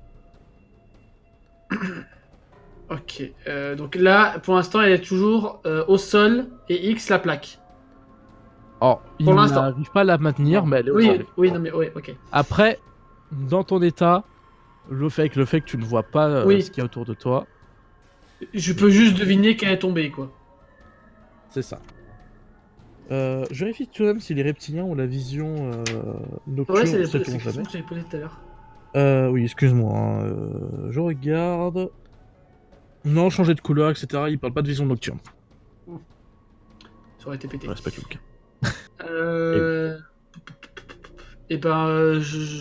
Ok. Donc là, pour l'instant, elle est toujours au sol et X la plaque. Oh, il Pour l'instant. n'arrive pas à la maintenir, mais elle est au Oui, sol. oui, non mais oui, ok. Après, dans ton état, le fait que tu ne vois pas Oui. ce qu'il y a autour de toi, Je peux juste deviner qu'elle est tombée, quoi. c'est ça. Je vérifie tout de même si les reptiliens ont la vision nocturne. Ouais, c'est la sait-on question jamais. que j'avais posée tout à l'heure. Oui, excuse-moi. Hein, je regarde. Non, changer de couleur, etc. Il parle pas de vision nocturne. Ça aurait été pété. Je respecte le cas. Et ben,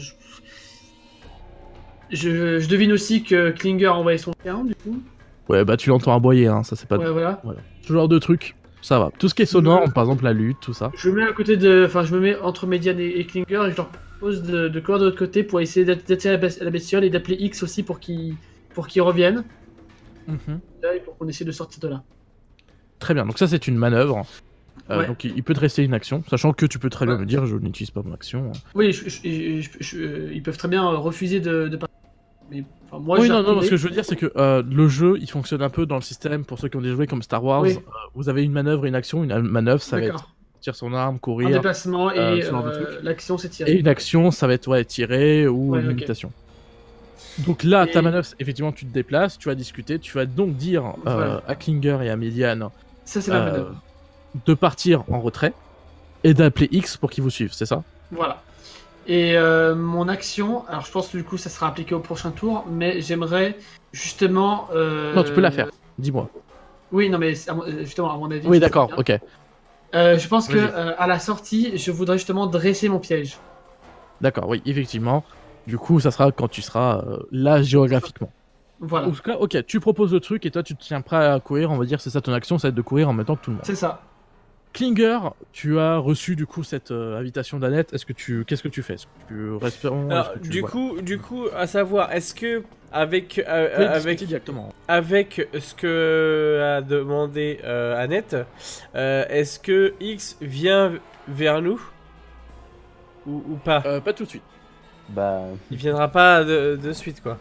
je devine aussi que Klinger a envoyé son chien, du coup. Ouais, bah tu l'entends aboyer, hein, ça c'est pas... Ouais, voilà. Voilà. Ce genre de truc, ça va. Tout ce qui est sonore, par exemple la lutte, tout ça. Je me mets à côté de... Enfin, je me mets entre Mediane et Klinger et je leur propose de courir de l'autre côté pour essayer d'attirer la bestiole et d'appeler X aussi pour qu'il revienne. Mhm. pour qu'on essaie de sortir de là. Très bien, donc ça c'est une manœuvre. Ouais. Donc il peut te rester une action, sachant que tu peux très bien Ouais. me dire je n'utilise pas mon action. Oui, ils peuvent très bien refuser de partir. Mais enfin, moi, Oui, j'ai non, non, retrouvé- ce que je veux dire c'est que le jeu il fonctionne un peu dans le système, pour ceux qui ont déjà joué comme Star Wars, Oui. vous avez une manœuvre et une action. Une manœuvre ça va être D'accord. tirer son arme, Un courir, déplacement et ce genre de truc. l'action, c'est et tirer. une action ça va être ouais, tirer ou Ouais, une ok. imitation. Donc là, Et- ta manœuvre, effectivement, tu te déplaces, tu vas discuter, tu vas donc dire Voilà. à Klinger et à Mediane Ça, c'est ma euh, manœuvre. de partir en retrait et d'appeler X pour qu'ils vous suivent, c'est ça? Voilà. Et mon action, alors je pense que du coup ça sera appliqué au prochain tour, mais j'aimerais justement. Non, tu peux la faire, dis-moi. Oui, non, mais justement, à mon avis. Oui, ça d'accord, serait bien. ok. Je pense que Vas-y. à la sortie, je voudrais justement dresser mon piège. D'accord, oui, effectivement. Du coup, ça sera quand tu seras là géographiquement. Voilà, En tout cas, ok, tu proposes le truc et toi, tu te tiens prêt à courir. On va dire, c'est ça ton action, ça va être de courir en même temps que tout le monde. c'est ça. Klinger, tu as reçu du coup cette invitation d'Annette. Qu'est-ce que tu fais? Est-ce que tu respires? Alors, du coup, à savoir, est-ce que avec directement. avec ce que a demandé Annette, est-ce que X vient vers nous ou pas? Pas tout de suite. Bah, Il viendra pas de suite, quoi.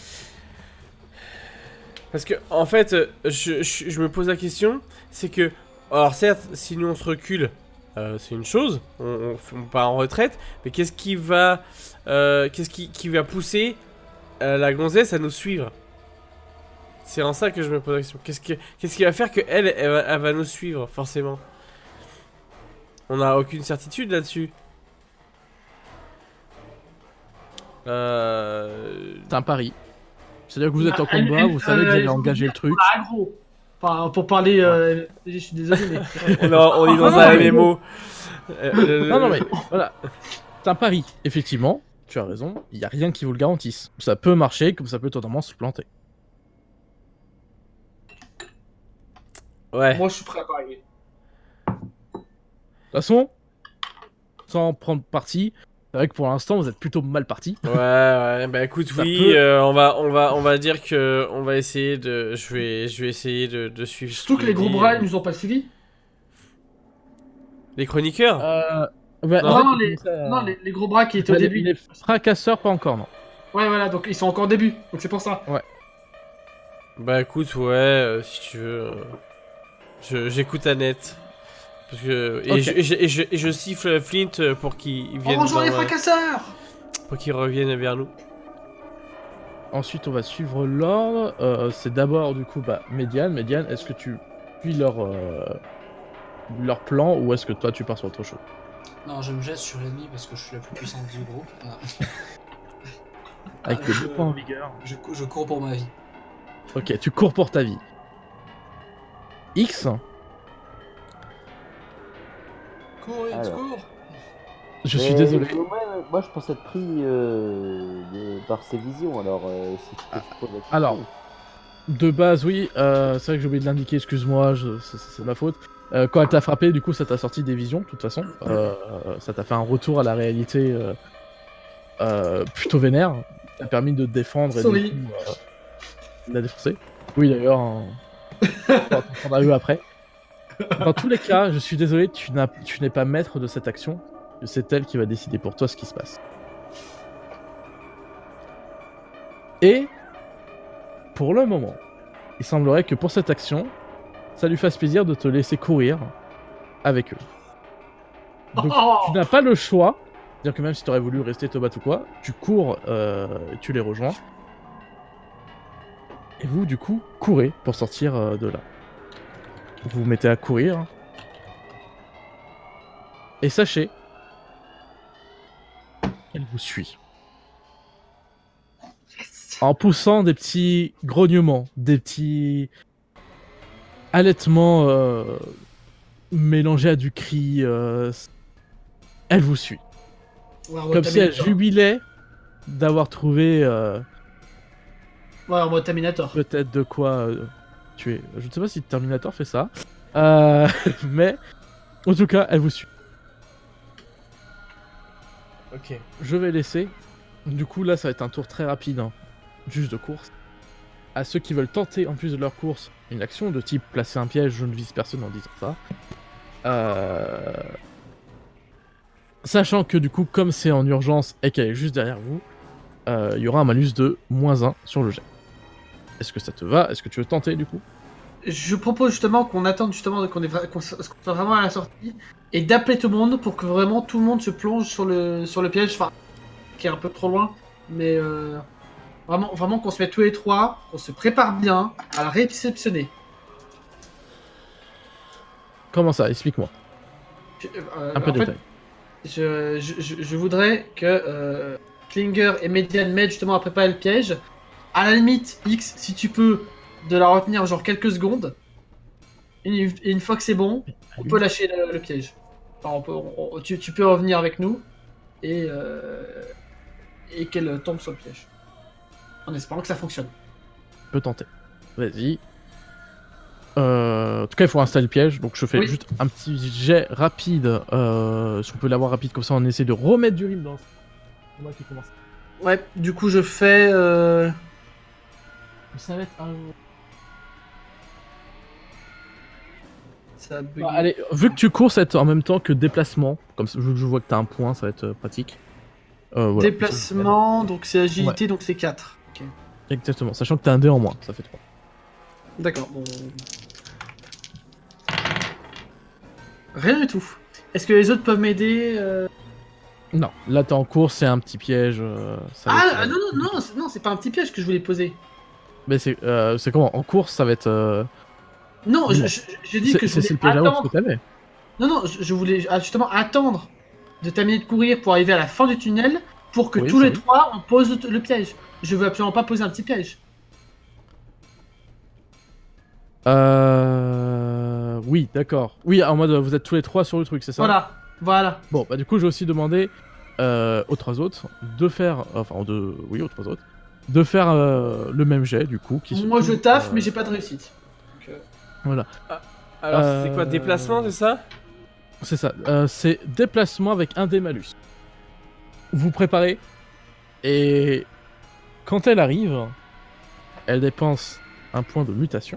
Parce que, en fait, je me pose la question, c'est que, alors certes, si nous on se recule, c'est une chose, on part en retraite, mais qu'est-ce qui va pousser la gonzesse à nous suivre? C'est en ça que je me pose la question. Qu'est-ce qui va faire que elle va nous suivre, forcément? On n'a aucune certitude là-dessus. C'est un pari. C'est-à-dire que vous êtes en Elle- combat, elle- vous savez que vous avez il faut engagé dire le truc. Ah, gros. Enfin, pour parler, je suis désolé, mais. On est dans non, un mais- MMO. Non, non, mais voilà. C'est un pari. Effectivement, tu as raison, il n'y a rien qui vous le garantisse. Ça peut marcher, comme ça peut totalement se planter. Ouais. Moi, je suis prêt à parier. De toute façon, sans prendre parti, c'est vrai que pour l'instant, vous êtes plutôt mal parti. Ouais, bah écoute, Ça oui, peut- on va dire que on va essayer de, je vais essayer de suivre. ce Surtout que qu'il les gros dit. bras, ils nous ont pas suivis. Les chroniqueurs. Ouais, Non. en fait, Non, il commençait à- Non, les gros bras qui étaient au début. Les fracasseurs, pas encore, non. Ouais, voilà, donc ils sont encore au début. Donc c'est pour ça. Bah écoute, ouais, si tu veux, j'écoute Annette. Parce que Ok. et je siffle Flint pour qu'il On vienne, rejoint les fracasseurs. pour qu'il revienne vers nous. Ensuite, on va suivre l'ordre. C'est d'abord, du coup, Mediane, est-ce que tu suis leur plan ou est-ce que toi, tu pars sur autre chose? Non, je me jette sur l'ennemi parce que je suis la plus puissante du groupe. Voilà. Avec Ah, des je- deux points en vigueur. Je cours pour ma vie. Ok, tu cours pour ta vie. X, Cours, X, Alors. cours. je suis mais désolé. Moi, je pense être pris par ses visions, alors c'est ce que je pose la question. Alors, de base, oui, c'est vrai que j'ai oublié de l'indiquer, excuse-moi, c'est ma faute. Quand elle t'a frappé, du coup, ça t'a sorti des visions, de toute façon. Ça t'a fait un retour à la réalité plutôt vénère. Ça t'a permis de te défendre et Sorry. du coup, de la défoncer. Oui, d'ailleurs, on a eu après. Dans tous les cas, je suis désolé, tu n'es pas maître de cette action. C'est elle qui va décider pour toi ce qui se passe. Et, pour le moment, il semblerait que pour cette action, ça lui fasse plaisir de te laisser courir avec eux. Donc, Oh tu n'as pas le choix. C'est-à-dire que même si tu aurais voulu rester te battre ou quoi, tu cours et tu les rejoins. Et vous, du coup, courez pour sortir de là. Vous vous mettez à courir. Et sachez qu'elle vous suit. En poussant des petits grognements, des petits halètements mélangés à du cri. Elle vous suit. Ouais, en mode Comme si elle Terminator. jubilait d'avoir trouvé Ouais, en mode Terminator. peut-être de quoi tuer. Je ne sais pas si Terminator fait ça. Mais en tout cas, elle vous suit. Ok. Je vais laisser. Du coup, là, ça va être un tour très rapide. Juste de course. à ceux qui veulent tenter, en plus de leur course, une action de type placer un piège, je ne vise personne en disant ça. Sachant que du coup, comme c'est en urgence et qu'elle est juste derrière vous, il y aura un malus de -1 sur le jet. Est-ce que ça te va? Est-ce que tu veux tenter du coup? Je propose justement qu'on attende justement qu'on soit vraiment à la sortie et d'appeler tout le monde pour que vraiment tout le monde se plonge sur le piège, enfin, qui est un peu trop loin, mais vraiment qu'on se mette tous les trois, qu'on se prépare bien à la réceptionner. Comment ça? Explique-moi. Un peu de détail. Je voudrais que Klinger et Median m'aident justement à préparer le piège. À la limite, X, si tu peux, de la retenir genre quelques secondes. Et une fois que c'est bon, on peut lâcher le piège. Enfin, tu peux revenir avec nous et qu'elle tombe sur le piège. En espérant que ça fonctionne. Tu peux tenter. Vas-y. En tout cas, il faut installer le piège, donc je fais juste un petit jet rapide. Si on peut l'avoir rapide, comme ça on essaie de remettre du rythme dans. C'est moi qui commence. Ouais, du coup je fais. Ça va être un. Ça bug. Bah, allez, vu que tu cours, ça va être en même temps que déplacement. Comme ça, vu que je vois que t'as un point, ça va être pratique. Voilà. Déplacement, donc c'est agilité, donc c'est 4. Okay. Exactement, sachant que t'as un dé en moins, ça fait 3. D'accord, bon. Rien du tout. Est-ce que les autres peuvent m'aider Non, là t'es en cours, c'est un petit piège. Non, c'est pas un petit piège que je voulais poser. Mais c'est comment? En course, ça va être. Non, je dis que je c'est le voulais piège à ours attendre. que t'avais. Non, je voulais justement attendre de terminer de courir pour arriver à la fin du tunnel pour que Oui, tous ça les oui. trois on pose le piège. Je veux absolument pas poser un petit piège. Oui, d'accord. Oui, en mode vous êtes tous les trois sur le truc, c'est ça? Voilà. Bon, bah du coup, j'ai aussi demandé aux trois autres de faire. Oui, aux trois autres. De faire le même jet, du coup. Moi je taffe, mais j'ai pas de réussite. Donc, Voilà. Alors, c'est quoi, déplacement, c'est ça? C'est ça. C'est déplacement avec un dé malus. Vous préparez. Et quand elle arrive, elle dépense un point de mutation.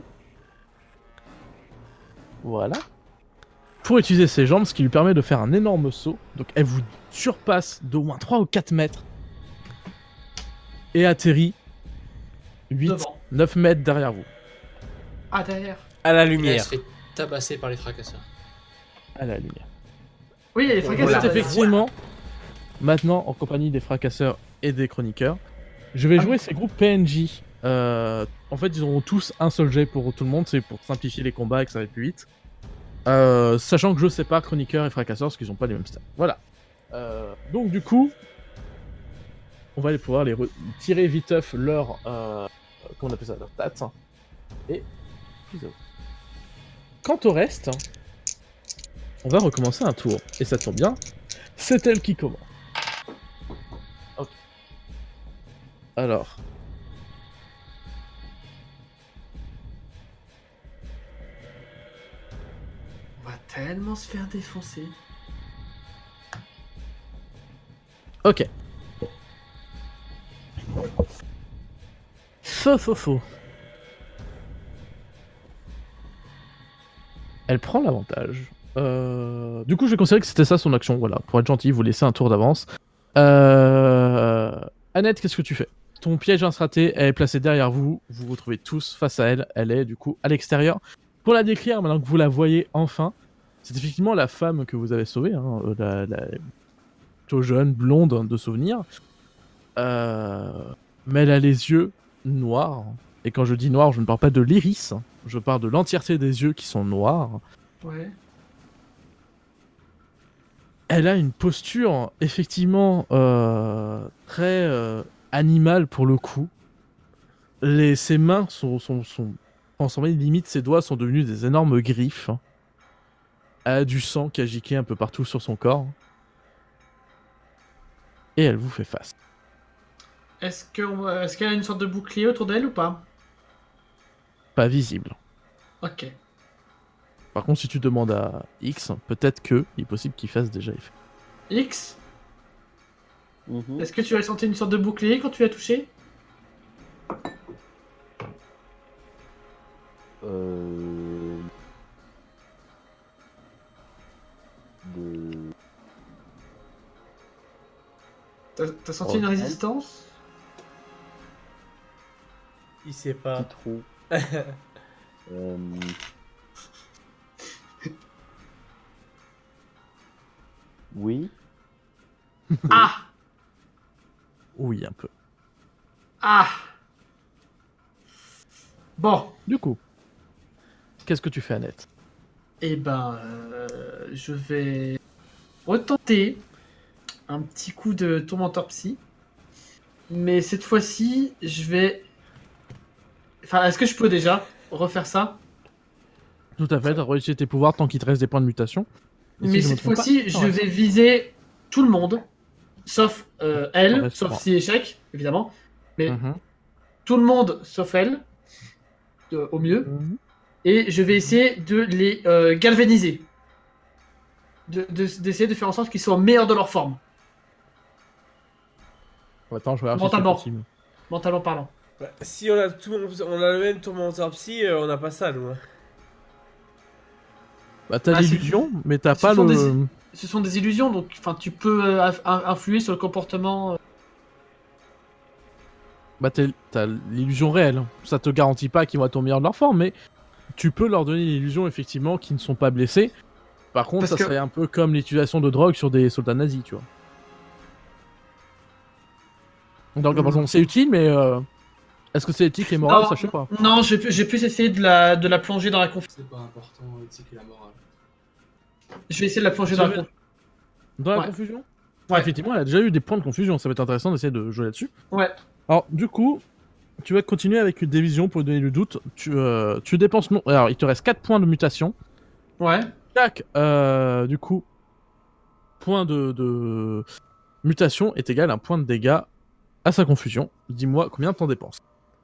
Voilà. Pour utiliser ses jambes, ce qui lui permet de faire un énorme saut. Donc elle vous surpasse d'au moins 3 ou 4 mètres. Et atterrit 8, devant. 9 mètres derrière vous. Ah, derrière. À la Et elle lumière. se fait tabasser par les fracasseurs. À la lumière. Oui, il y a les fracasseurs. Voilà. C'est effectivement, maintenant, en compagnie des fracasseurs et des chroniqueurs, je vais jouer ces groupes PNJ. En fait, ils auront tous un seul jet pour tout le monde, c'est pour simplifier les combats et que ça aille plus vite. Sachant que je sépare chroniqueurs et fracasseurs parce qu'ils n'ont pas les mêmes stats. Voilà. Donc du coup, on va aller pouvoir tirer viteuf leur... comment on appelle ça? Leur stats. Et... Quant au reste, on va recommencer un tour. Et ça tombe bien, c'est elle qui commence. Ok. Alors... On va tellement se faire défoncer. Ok. Faux. Elle prend l'avantage. Du coup, je vais considérer que c'était ça son action. Voilà, pour être gentil, vous laissez un tour d'avance. Annette, qu'est-ce que tu fais? Ton piège vient se rater, elle est placée derrière vous. Vous vous retrouvez tous face à elle. Elle est du coup à l'extérieur. Pour la décrire, maintenant que vous la voyez enfin, c'est effectivement la femme que vous avez sauvée. Hein, la plutôt jeune, blonde de souvenir. Mais elle a les yeux noirs. Et quand je dis noir, je ne parle pas de l'iris. Je parle de l'entièreté des yeux qui sont noirs. Ouais. Elle a une posture effectivement très animale pour le coup. Ses mains sont transformées, limite ses doigts sont devenus des énormes griffes. Elle a du sang qui a giqué un peu partout sur son corps. Et elle vous fait face. Est-ce qu'elle a une sorte de bouclier autour d'elle ou pas? Pas visible. Ok. Par contre, si tu demandes à X, peut-être que il est possible qu'il fasse déjà effet. X, Mhm. est-ce que tu as senti une sorte de bouclier quand tu l'as touché? De... T'as senti une résistance? Il sait pas. Petit trou. Oui. Ah! Oui, un peu. Ah! Bon, Du coup, qu'est-ce que tu fais, Annette? eh ben, je vais retenter un petit coup de tourmenteur psy. Mais cette fois-ci, je vais... Enfin, est-ce que je peux déjà refaire ça? Tout à fait, t'as réussi tes pouvoirs tant qu'il te reste des points de mutation. Et si Mais je me cette trompe pas, fois-ci, ça je reste. vais viser tout le monde, sauf elle, reste sauf trois. si échec, évidemment. Mais Mhm. tout le monde, sauf elle, au mieux. Et je vais essayer de les galvaniser. D'essayer de faire en sorte qu'ils soient au meilleur de leur forme, Attends, je regarde si c'est Mentalement. possible. mentalement parlant. Ouais, si on a on a le même tourmenteur psy, on n'a pas ça, nous. Hein. Bah t'as Ah, c'est- l'illusion, mais t'as ce pas sont le... Ce sont des illusions, donc tu peux influer sur le comportement. Bah t'as l'illusion réelle. Ça te garantit pas qu'ils vont être au meilleur de leur forme, mais tu peux leur donner l'illusion effectivement qu'ils ne sont pas blessés. Par contre, Parce ça que- serait un peu comme l'utilisation de drogue sur des soldats nazis, tu vois. Donc par exemple, c'est utile, mais est-ce que c'est éthique et moral, Non. ça je sais pas. Non, j'ai plus essayé de la plonger dans la confusion. C'est pas important, l'éthique et la morale. Je vais essayer de la plonger dans la confusion. Dans la Ouais. confusion. Ouais. Effectivement, elle a déjà eu des points de confusion, ça va être intéressant d'essayer de jouer là-dessus. Ouais. Alors, du coup, tu vas continuer avec une division pour donner le doute. Tu dépenses... Non... Alors, il te reste 4 points de mutation. Ouais. Chaque, du coup, point de mutation est égal à un point de dégâts à sa confusion. Dis-moi combien t'en dépenses.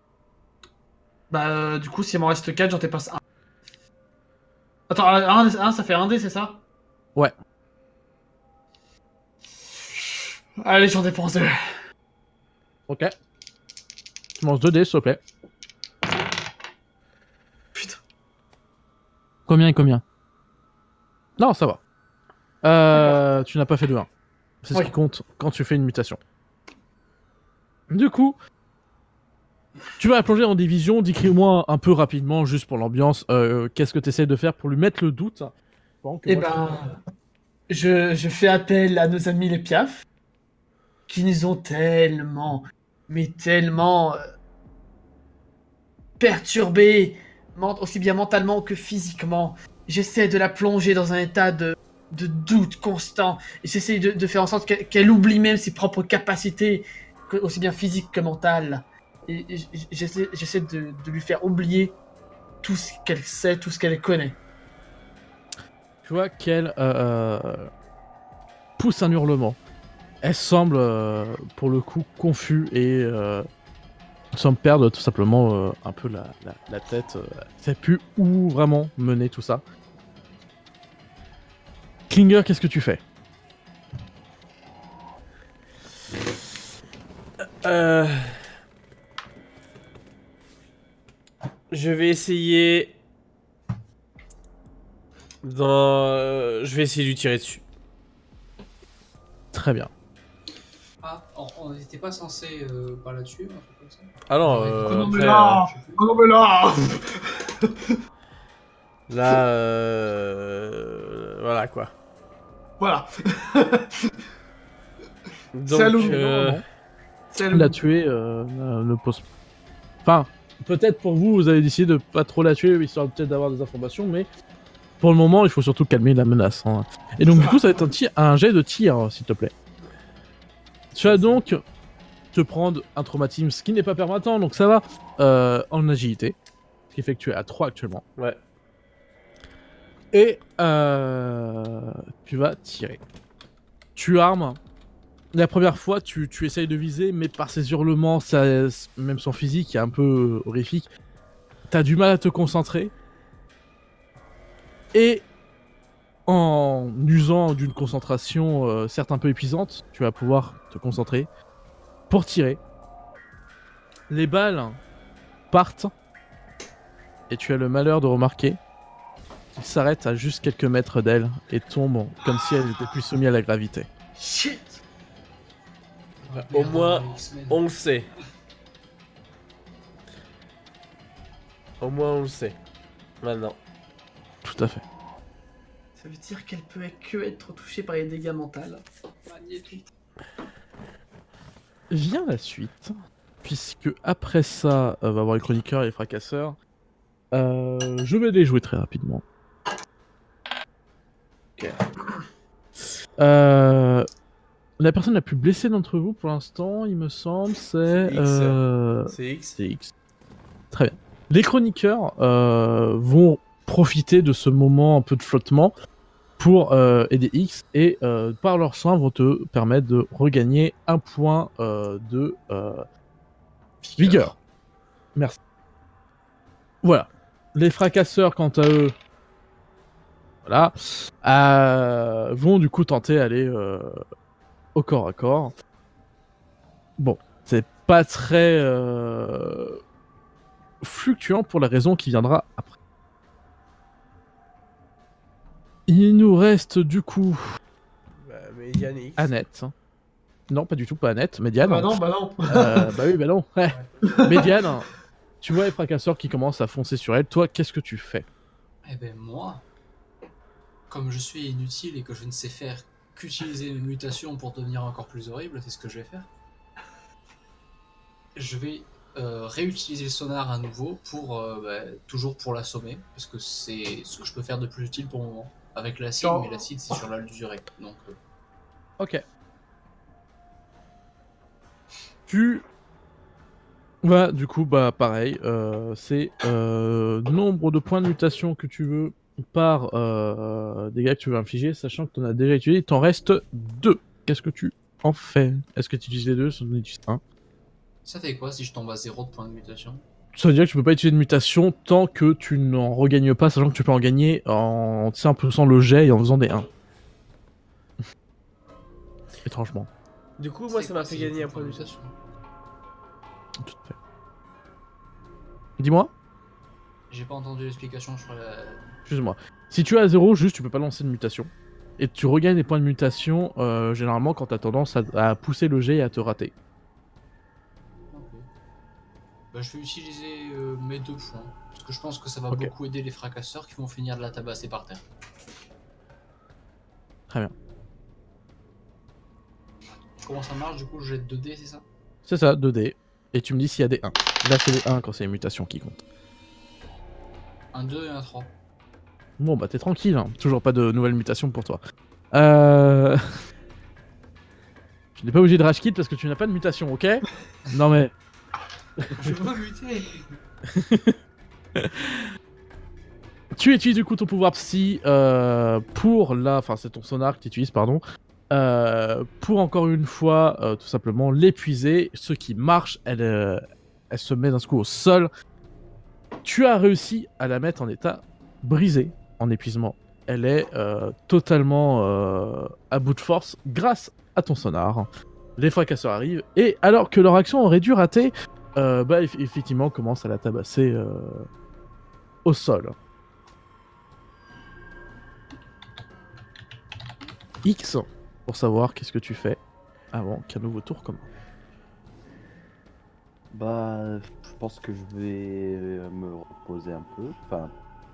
Bah, du coup, s'il m'en reste 4, j'en dépasse 1. Attends, un, ça fait 1 dé, c'est ça? Ouais. Allez, j'en dépense 2. Ok. Tu manges 2 dés, s'il te plaît. Putain. Combien et combien? Non, ça va. Tu n'as pas fait de 1. C'est ce Oui. qui compte quand tu fais une mutation. Du coup, tu vas la plonger en division. Décris-moi un peu rapidement, juste pour l'ambiance, qu'est-ce que tu essaies de faire pour lui mettre le doute. Pendant que Eh moi, ben, je fais appel à nos amis les Piaf, qui nous ont tellement, mais tellement perturbés, aussi bien mentalement que physiquement. J'essaie de la plonger dans un état de doute constant, et j'essaie de faire en sorte qu'elle oublie même ses propres capacités, aussi bien physiques que mentales. Et j'essaie de lui faire oublier tout ce qu'elle sait, tout ce qu'elle connaît. tu vois qu'elle pousse un hurlement. Elle semble, pour le coup, confus et semble perdre tout simplement un peu la tête. Elle sait plus où vraiment mener tout ça. Klinger, qu'est-ce que tu fais? Je vais essayer... je vais essayer de lui tirer dessus. Très bien. Ah, on n'était pas censé pas la tuer, un truc comme ça. Ah non, Oh non, mais après, là Oh non, mais là là, voilà quoi. Voilà. Donc, Salut. La tuer ne pose... Enfin, peut-être pour vous, vous avez décidé de pas trop la tuer, histoire peut-être d'avoir des informations, mais pour le moment, il faut surtout calmer la menace. Hein. Et donc, du coup, ça va être un jet de tir, s'il te plaît. Tu vas donc te prendre un traumatisme, ce qui n'est pas permanent, donc ça va, en agilité. Ce qui fait que tu es à 3 actuellement. ouais. Et tu vas tirer. Tu armes. La première fois, tu essayes de viser, mais par ses hurlements, même son physique est un peu horrifique. T'as du mal à te concentrer. Et en usant d'une concentration certes un peu épuisante, tu vas pouvoir te concentrer pour tirer. Les balles partent et tu as le malheur de remarquer qu'il s'arrête à juste quelques mètres d'elle et tombe comme si elle n'était plus soumise à la gravité. Shit. Au moins, on le sait. Au moins, on le sait. Maintenant. Tout à fait. Ça veut dire qu'elle peut que être touchée par les dégâts mentaux. Magnétique. Vient la suite, puisque après ça, va avoir les chroniqueurs et les fracasseurs. Je vais les jouer très rapidement. Ok. La personne la plus blessée d'entre vous pour l'instant, il me semble, c'est C'est X. c'est X. Très bien. Les chroniqueurs vont profiter de ce moment un peu de flottement pour aider X et par leurs soins vont te permettre de regagner un point de vigueur. Merci. Voilà. Les fracasseurs, quant à eux, voilà, vont du coup tenter d'aller au corps à corps. Bon, c'est pas très fluctuant pour la raison qui viendra après. Il nous reste du coup Bah, Médiane X. Annette. Non, pas du tout, pas Annette, Médiane. Bah non. Bah oui, bah non. Ouais. Médiane, tu vois les fracasseurs qui commencent à foncer sur elle. Toi, qu'est-ce que tu fais? Eh ben moi, comme je suis inutile et que je ne sais faire qu'utiliser mes mutations pour devenir encore plus horrible, c'est ce que je vais faire. Je vais réutiliser le sonar à nouveau pour toujours pour l'assommer, parce que c'est ce que je peux faire de plus utile pour le moment. Avec l'acide, Non. mais l'acide c'est sur la durée. Donc Ok. Tu vas du coup, bah pareil, c'est nombre de points de mutation que tu veux par dégâts que tu veux infliger, sachant que tu en as déjà utilisé, il t'en reste 2. Qu'est-ce que tu en fais? Est-ce que tu utilises les 2? Tu en utilises un. ça fait quoi si je tombe à 0 de points de mutation? Ça veut dire que tu peux pas utiliser de mutation tant que tu n'en regagnes pas, sachant que tu peux en gagner en faisant le jet et en faisant des 1. Étrangement. Du coup, moi, C'est ça m'a quoi, fait si gagner j'ai un des point de points mutation. Tout à fait. Dis-moi. J'ai pas entendu l'explication sur la... Excuse-moi. Si tu es à 0, juste tu peux pas lancer de mutation. Et tu regagnes des points de mutation généralement quand t'as tendance à pousser le jet et à te rater. Ok. Bah, je vais utiliser mes 2 points, parce que je pense que ça va Ok. beaucoup aider les fracasseurs qui vont finir de la tabasser par terre. Très bien. Comment ça marche du coup? Je jette 2 dés, c'est ça? C'est ça, 2D. Et tu me dis s'il y a des 1. Là c'est des 1 quand c'est les mutations qui comptent. Un 2 et un 3. Bon bah t'es tranquille, hein. Toujours pas de nouvelles mutations pour toi. Tu n'es pas obligé de rage quit parce que tu n'as pas de mutation, ok? Non mais... Je veux muter. Tu utilises du coup ton pouvoir psy pour la... Enfin c'est ton sonar que tu utilises, pardon. Pour encore une fois, tout simplement l'épuiser. Ce qui marche, elle se met d'un coup au sol. Tu as réussi à la mettre en état brisé, en épuisement. Elle est totalement à bout de force grâce à ton sonar. Les fracasseurs arrivent et alors que leur action aurait dû rater, effectivement commence à la tabasser au sol. X, pour savoir qu'est-ce que tu fais avant qu'un nouveau tour commence. Bah, je pense que je vais me reposer un peu. Enfin,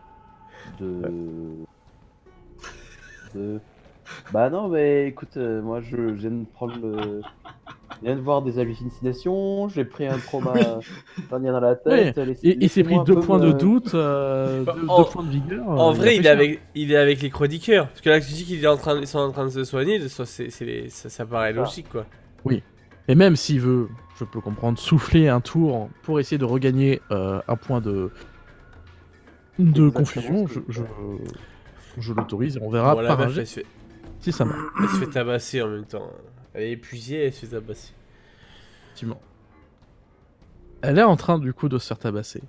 Bah non, mais écoute, moi je viens de prendre le... Je viens de voir des hallucinations, j'ai pris un trauma dernier dans la tête. Il s'est pris laissez-moi un 2 peu points me- de doute, 2 en- points de vigueur. En vrai, il a fait il est avec les chroniqueurs. Parce que là, tu dis qu'ils sont en train de se soigner, ça paraît Ça. logique, quoi. Et même s'il veut, je peux comprendre, souffler un tour pour essayer de regagner un point de Exactement confusion, ce que je l'autorise et on verra Bon, la par un meuf, jet si ça marche. elle se fait tabasser en même temps. Elle est épuisée, elle se fait tabasser. Effectivement. Elle est en train du coup de se faire tabasser.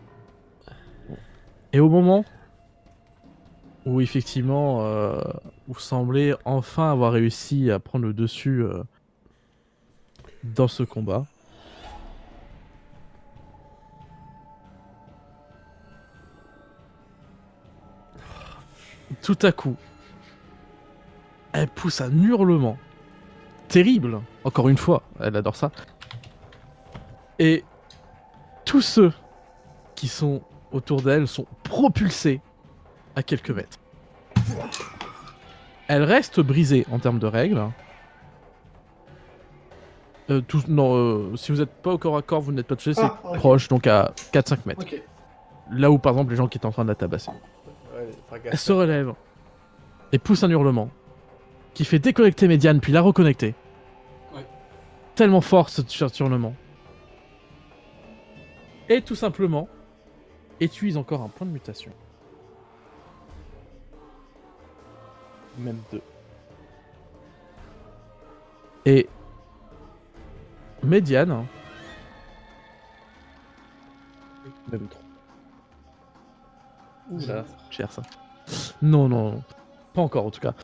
Et au moment où effectivement vous semblez enfin avoir réussi à prendre le dessus dans ce combat, tout à coup, elle pousse un hurlement terrible. Encore une fois, elle adore ça. Et tous ceux qui sont autour d'elle sont propulsés à quelques mètres. Elle reste brisée en termes de règles. Si vous n'êtes pas au corps à corps, vous n'êtes pas touché, c'est ok. proche, donc à 4-5 mètres. Ok. Là où par exemple les gens qui étaient en train de la tabasser. Ouais, Elle se relève et pousse un hurlement qui fait déconnecter Médiane puis la reconnecter. Ouais. Tellement fort ce hurlement. Et tout simplement, utilise encore un point de mutation. Même 2. Et Médiane. Même 3. Oula, cher ça. Non. Pas encore en tout cas.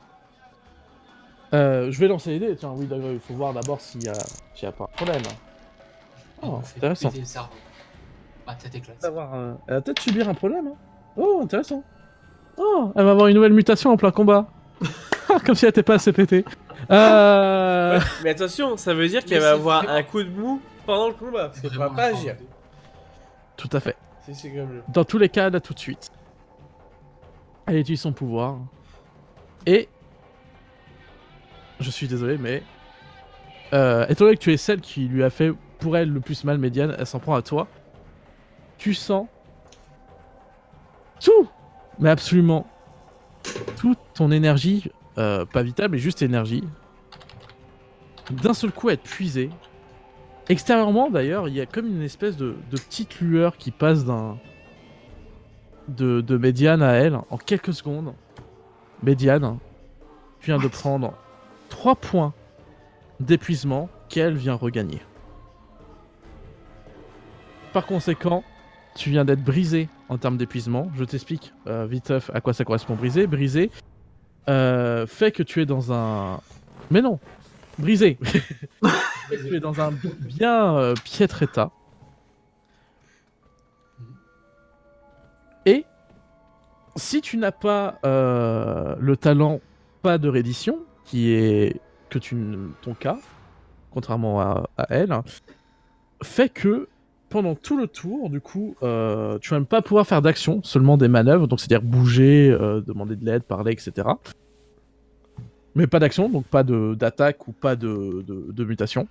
Je vais lancer les dés. Tiens, oui, d'accord, il faut voir d'abord s'il y a pas de problème. Oh, On fait intéressant. péter le cerveau. Ma tête éclate. Elle va peut-être subir un problème. Hein. Oh, intéressant. Oh, elle va avoir une nouvelle mutation en plein combat. Comme si elle était pas assez pétée. Ouais, mais attention, ça veut dire Mais qu'elle va c'est avoir vraiment- un coup de mou pendant le combat, parce qu'elle pourra Vraiment pas un agir. champ. Tout à fait. Si c'est comme le... Dans tous les cas, là, tout de suite. Elle utilise son pouvoir. Et... Je suis désolé, mais... étant donné que tu es celle qui lui a fait, pour elle, le plus mal, Médiane, elle s'en prend à toi. Tu sens... Tout, mais absolument... toute ton énergie, pas vitale, mais juste énergie, d'un seul coup être puisée. Extérieurement, d'ailleurs, il y a comme une espèce de petite lueur qui passe de Médiane à elle en quelques secondes. Médiane, tu viens de prendre 3 points d'épuisement qu'elle vient regagner. Par conséquent, tu viens d'être brisé en termes d'épuisement. Je t'explique viteuf à quoi ça correspond brisé. Brisé fait que tu es dans un... Mais non, brisé. Tu es dans un bien piètre état. Et si tu n'as pas le talent pas de reddition, qui est ton cas, contrairement à elle, fait que pendant tout le tour, du coup, tu vas même pas pouvoir faire d'action, seulement des manœuvres, donc c'est-à-dire bouger, demander de l'aide, parler, etc. Mais pas d'action, donc pas d'attaque ou pas de mutation.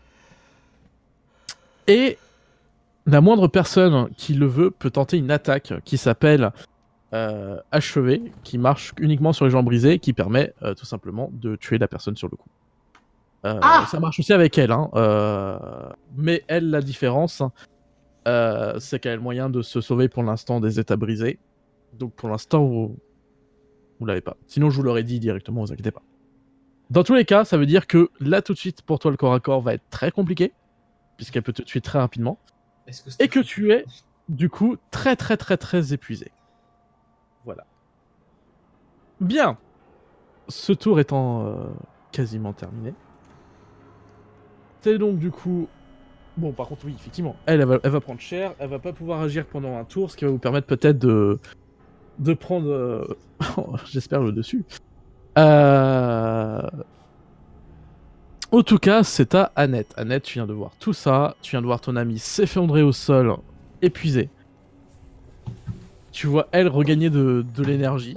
Et la moindre personne qui le veut peut tenter une attaque qui s'appelle achever, qui marche uniquement sur les jambes brisées, qui permet tout simplement de tuer la personne sur le coup. Ça marche aussi avec elle, hein, mais elle, la différence, c'est qu'elle a le moyen de se sauver pour l'instant des états brisés. Donc pour l'instant, vous l'avez pas. Sinon, je vous l'aurais dit directement, vous inquiétez pas. Dans tous les cas, ça veut dire que là, tout de suite, pour toi, le corps à corps va être très compliqué, puisqu'elle peut te tuer très rapidement, et que tu es, du coup, très épuisé. Voilà. Bien. Ce tour étant quasiment terminé. C'est donc, du coup... Bon, par contre, oui, effectivement, elle va prendre cher, elle va pas pouvoir agir pendant un tour, ce qui va vous permettre peut-être de prendre, j'espère, le dessus. En tout cas, c'est à Annette. Annette, tu viens de voir tout ça, tu viens de voir ton ami s'effondrer au sol, épuisé. Tu vois elle regagner de l'énergie.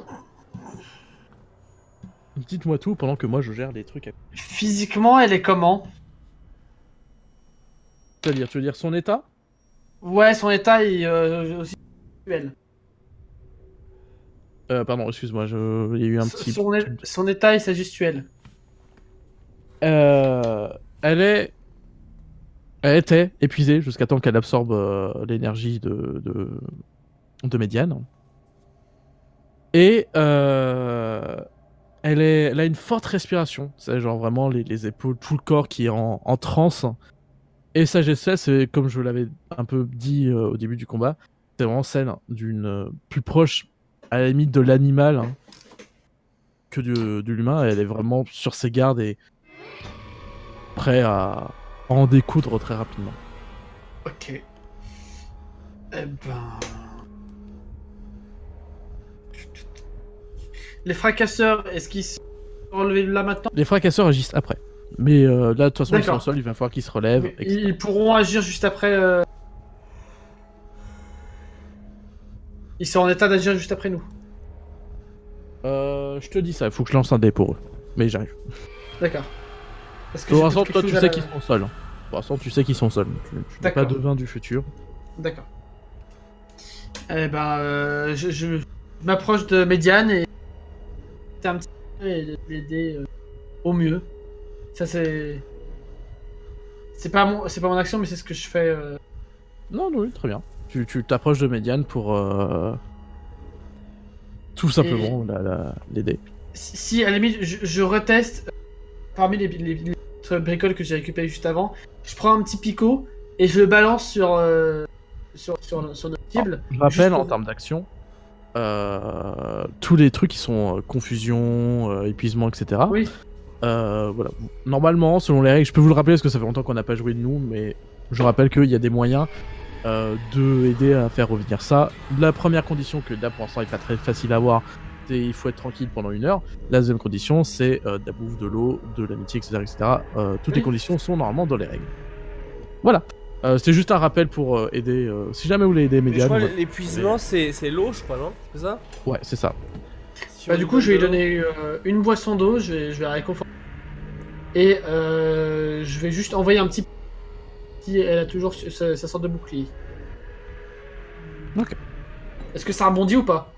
Dites-moi tout pendant que moi je gère les trucs. Physiquement, elle est comment? C'est-à-dire, tu veux dire son état? Ouais, son état est aussi visuel. Pardon, excuse-moi, il y a eu un petit... Son état est sa gestuelle. Elle était épuisée jusqu'à temps qu'elle absorbe l'énergie de Médiane. Et elle a une forte respiration. C'est genre vraiment les épaules, tout le corps qui est en transe. Et sa gestuelle, c'est comme je l'avais un peu dit au début du combat, c'est vraiment celle d'une plus proche à la limite de l'animal hein, que de l'humain. Elle est vraiment sur ses gardes et prêt à en découdre très rapidement. Ok. Eh ben... Les fracasseurs, est-ce qu'ils sont relevés là maintenant? Les fracasseurs agissent après. Mais là, de toute façon, ils sont au D'accord. sol, il va falloir qu'ils se relèvent. Mais etc. ils pourront agir juste après. Ils sont en état d'agir juste après nous. Je te dis ça, il faut que je lance un dé pour eux. Mais j'arrive. D'accord. Parce Pour j'ai l'instant, quelque toi, chose tu à sais la- qu'ils sont au sol. Pour l'instant, tu sais qu'ils sont seuls. Tu n'es pas D'accord. devin du futur. D'accord. Eh ben, je m'approche de Médiane et un petit peu et l'aider au mieux. Ça c'est pas mon action, mais c'est ce que je fais. Non, oui, très bien. Tu t'approches de Médiane pour tout simplement l'aider. Si à la limite je reteste parmi les bricoles que j'ai récupérées juste avant, je prends un petit picot et je le balance sur notre cible. Je rappelle juste en pour- termes d'action, tous les trucs qui sont confusion, épuisement, etc. Oui. Voilà. Normalement, selon les règles, je peux vous le rappeler parce que ça fait longtemps qu'on n'a pas joué de nous, mais je rappelle qu'il y a des moyens de aider à faire revenir ça. La première condition, que là pour l'instant n'est pas très facile à avoir, c'est il faut être tranquille pendant 1 heure. La deuxième condition, c'est de la bouffe, de l'eau, de l'amitié, etc. etc. Toutes les Oui. conditions sont normalement dans les règles. Voilà. C'était juste un rappel pour aider. Si jamais vous voulez aider Mais je Médiane. crois on va- l'épuisement, c'est l'eau, je crois, non? C'est ça? Ouais, c'est ça. Si Bah, on du lui coup, je vais lui de l'eau. donner une boisson d'eau, je vais la réconforter. Et je vais juste envoyer un petit. Elle a toujours sa sorte de bouclier. Ok. Est-ce que ça rebondit ou pas?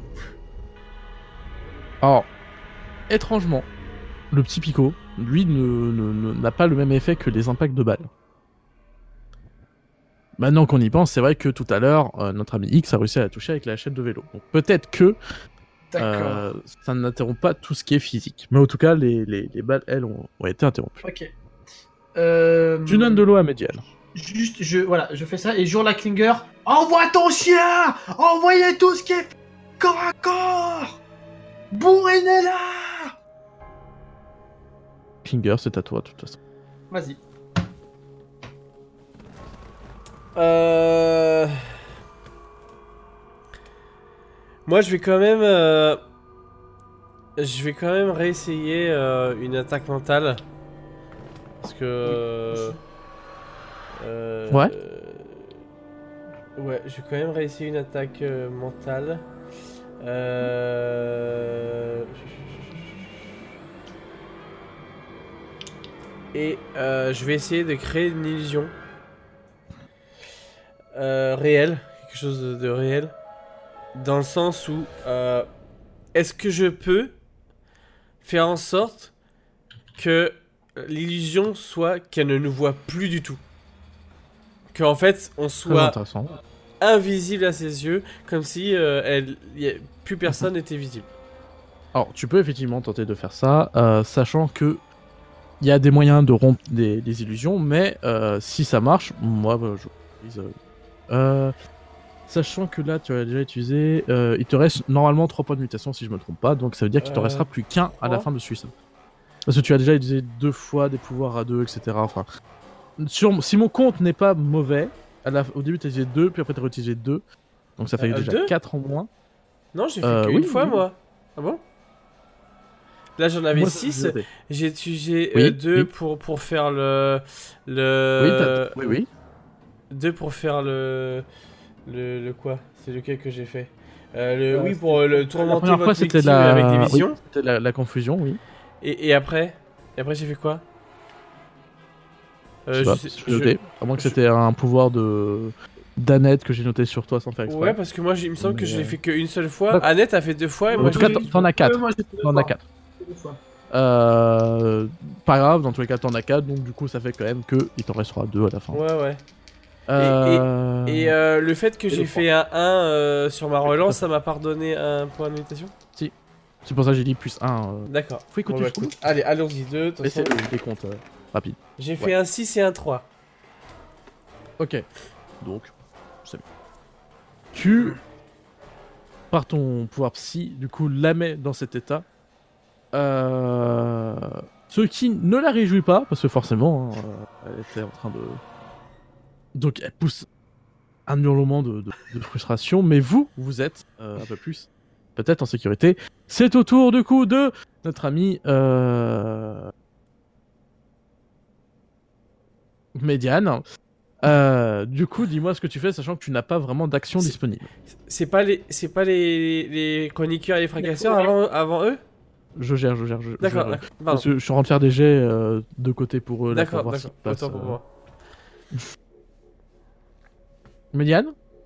Alors, étrangement, le petit Pico, lui, n'a pas le même effet que les impacts de balles. Maintenant qu'on y pense, c'est vrai que tout à l'heure, notre ami X a réussi à la toucher avec la hachette de vélo. Donc peut-être que D'accord. ça n'interrompt pas tout ce qui est physique. Mais en tout cas, les balles, elles, ont été interrompues. Ok. Tu donnes de l'eau à Médiane. Juste, je fais ça et j'hurle à Klinger. Envoie ton chien! Envoyez tout ce qui est corps à corps! Bourrinez-la! Klinger, c'est à toi, de toute façon. Vas-y. Moi, je vais quand même réessayer une attaque mentale. Parce que. Ouais. Ouais, je vais quand même réessayer une attaque mentale. Et je vais essayer de créer une illusion réelle, quelque chose de réel, dans le sens où est-ce que je peux faire en sorte que l'illusion soit qu'elle ne nous voit plus du tout, qu'en fait on Très soit intéressant. invisible à ses yeux, comme si plus personne n'était visible. Alors, tu peux effectivement tenter de faire ça, sachant que il y a des moyens de rompre des illusions, mais si ça marche, moi, je utilise. Sachant que là, tu as déjà utilisé, il te reste normalement 3 points de mutation si je me trompe pas, donc ça veut dire qu'il te restera plus qu'un à la 3. fin de celui-ci. Parce que tu as déjà utilisé 2 fois des pouvoirs à 2, etc. Enfin, si mon compte n'est pas mauvais, au début tu as utilisé 2, puis après tu as utilisé 2, donc ça fait déjà 2 4 en moins. Non, j'ai fait qu'une oui, fois, oui. moi. Ah bon? Là, j'en avais Moi, 6. c'est- J'ai utilisé Oui, 2 oui. pour faire Oui. 2 pour faire le quoi? C'est lequel que j'ai fait? Oui, c'était- pour le La tourmenter première votre fois c'était victime avec des visions. oui, c'était la confusion, oui. Et après? Et après, j'ai fait quoi? Je sais pas, je vais noter. À moins que c'était un pouvoir d'Annette que j'ai noté sur toi sans faire exprès. Ouais, parce que moi, il me semble que Mais, je l'ai fait qu'une seule fois. d'accord. Annette a fait 2 fois et moi, En tout cas, j'ai fait t'en as 4. Moi, j'ai fait deux T'en as fois. 4. Deux fois. Pas grave, dans tous les cas, t'en as 4, donc du coup, ça fait quand même que il t'en restera 2 à la fin. Ouais. Euh, Et le fait que Et j'ai le fait un 1 sur ma relance, ça m'a pardonné un point de mutation? C'est pour ça que j'ai dit plus 1. D'accord. Faut écouter Bon, bah, jusqu'au bout. écoute. Allez, allons-y, 2. Et c'est des comptes rapides. J'ai fait un 6 et un 3. Ok. Donc, c'est bon. Tu, par ton pouvoir psy, du coup, la mets dans cet état. Ce qui ne la réjouit pas, parce que forcément, elle était en train de... Donc, elle pousse un hurlement de frustration, mais vous êtes un peu plus peut-être en sécurité. C'est au tour du coup de notre ami Médiane. Du coup, dis-moi ce que tu fais, sachant que tu n'as pas vraiment d'action C'est- disponible. C'est pas les chroniqueurs et les fracasseurs avant eux? Je gère. D'accord, je- d'accord. Je Pardon. suis en train de faire des jets de côté pour eux. Là, pour D'accord, voir d'accord. ce qui passe, Autant pour moi. Médiane.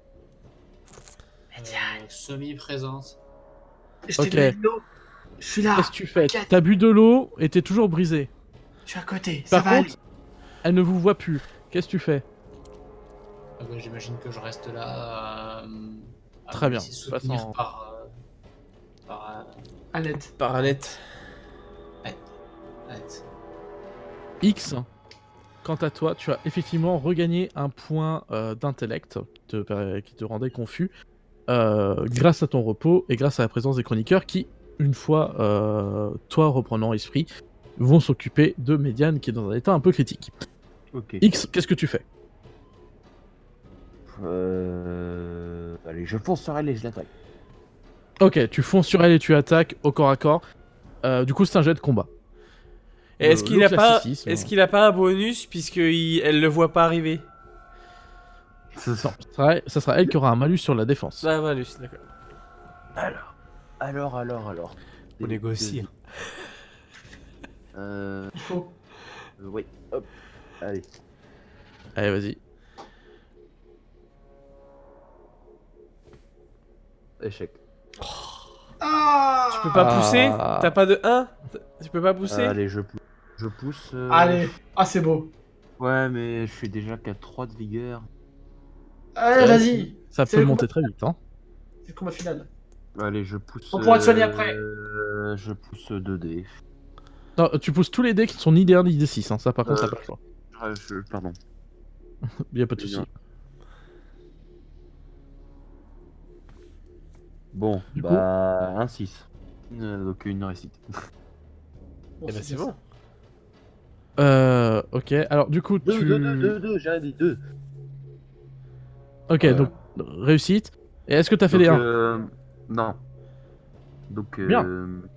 Semi-présente. Je t'ai Ok. donné de l'eau. Je suis là. Qu'est-ce que tu fais? t'inquiète. T'as bu de l'eau et t'es toujours brisé. Je suis à côté. Ça Par va contre, elle ne vous voit plus. Qu'est-ce que tu fais? Ah bah, j'imagine que je reste là. À Très me bien. laisser soutenir Passons. aller. Annette. Par Annette. Annette. X, quant à toi, tu as effectivement regagné un point d'intellect qui te rendait confus grâce à ton repos et grâce à la présence des chroniqueurs qui, une fois toi reprenant esprit, vont s'occuper de Médiane qui est dans un état un peu critique. Ok. X, qu'est-ce que tu fais? Allez, je fonce sur elle et je l'attaque. Ok, tu fonces sur elle et tu attaques au corps à corps. Du coup, c'est un jet de combat. Et est-ce qu'il Le a pas, classicisme. est-ce qu'il a pas un bonus puisque elle le voit pas arriver? Non, ça sera elle qui aura un malus sur la défense. Ah, malus, d'accord. Alors. On négocie. Il faut. Oui, hop. Allez. Allez, vas-y. Échec. Ah Tu peux pas Ah. pousser? T'as pas de 1? Tu peux pas pousser? Allez, je pousse. Je pousse. Allez. Ah, c'est beau. Ouais, mais je suis déjà qu'à 3 de vigueur. Allez, Ouais, vas-y. Ça C'est peut le monter combat. très vite, hein. C'est le combat final. Allez, je pousse. On pourra te soigner après. Je pousse 2 dés. Non, tu pousses tous les dés qui sont ni D1 ni D6, hein. Ça par contre, Euh. t'as pas le choix. Pardon. Y a pas de souci. Bon, Du bah, un 6. Donc une réussite. Bon, Eh ben c'est bon. Ok, alors du coup, tu... 2, j'ai dit 2. Ok, donc, réussite. Et est-ce que t'as fait les 1? Non. Donc, Bien.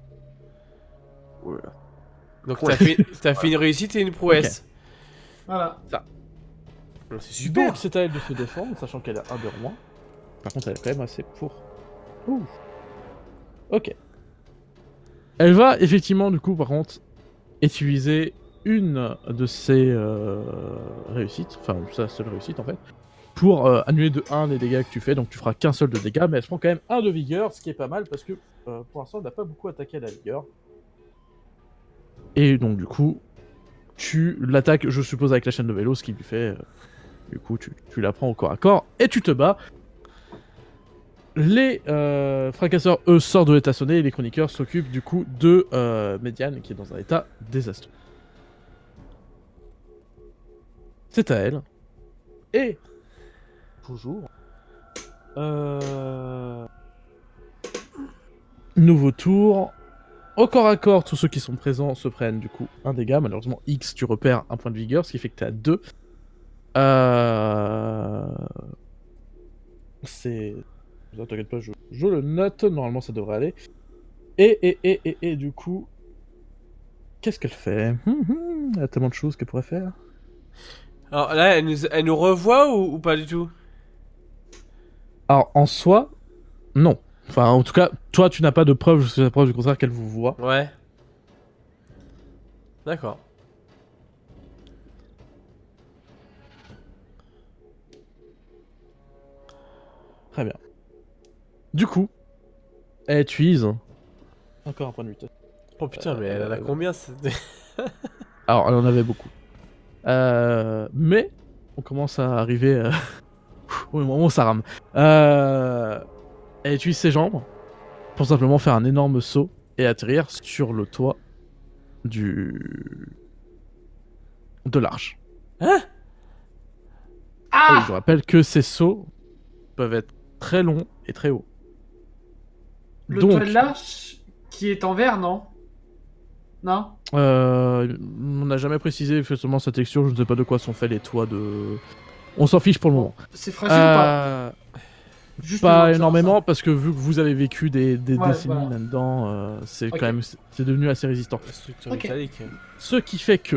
Oh là là. Donc Ouais. t'as fait une réussite et une prouesse. Voilà. C'est super. Donc c'est à elle de se défendre, sachant qu'elle a un de moins. Par contre, elle est quand même assez pour. Ouh. Ok. Elle va effectivement, du coup, par contre, utiliser une de ses réussites, enfin sa seule réussite en fait, pour annuler de 1 les dégâts que tu fais. Donc tu feras qu'un seul de dégâts, mais elle se prend quand même 1 de vigueur, ce qui est pas mal parce que pour l'instant, elle n'a pas beaucoup attaqué à la vigueur. Et donc du coup, tu l'attaques, je suppose, avec la chaîne de vélo, ce qui lui fait... du coup, tu la prends au corps à corps et tu te bats. Les fracasseurs, eux, sortent de l'état sonné et les chroniqueurs s'occupent du coup de Médiane qui est dans un état désastreux. C'est à elle. Et... toujours... nouveau tour... Au corps à corps, tous ceux qui sont présents se prennent du coup un dégât. Malheureusement, X, tu repères un point de vigueur, ce qui fait que tu es à 2. C'est... Ne t'inquiète pas, je le note. Normalement, ça devrait aller. Et du coup... Qu'est-ce qu'elle fait? Elle a tellement de choses qu'elle pourrait faire. Alors là, elle nous revoit ou pas du tout? Alors, en soi, non. Enfin, en tout cas, toi, tu n'as pas de preuve jusqu'à la preuve du contraire qu'elle vous voit. Ouais. D'accord. Très bien. Du coup, elle utilise... encore un point de 8. Oh putain, mais elle en a combien Alors, elle en avait beaucoup. Mais, on commence à arriver au moment où ça rame. Elle utilise ses jambes pour simplement faire un énorme saut et atterrir sur le toit de l'arche. Hein? Ah oui, Ah je rappelle que ces sauts peuvent être très longs et très hauts. Le Donc, toit de l'arche qui est en verre, non? Non? on n'a jamais précisé effectivement sa texture, je ne sais pas de quoi sont faits les toits de... On s'en fiche pour le moment. C'est fragile ou pas? Juste hein. besoin Pas de savoir énormément, parce que vu que vous avez vécu des Ouais, décennies voilà. là-dedans, c'est Ok. quand même c'est devenu assez résistant. La structure Ok. métallique. Ce qui fait que,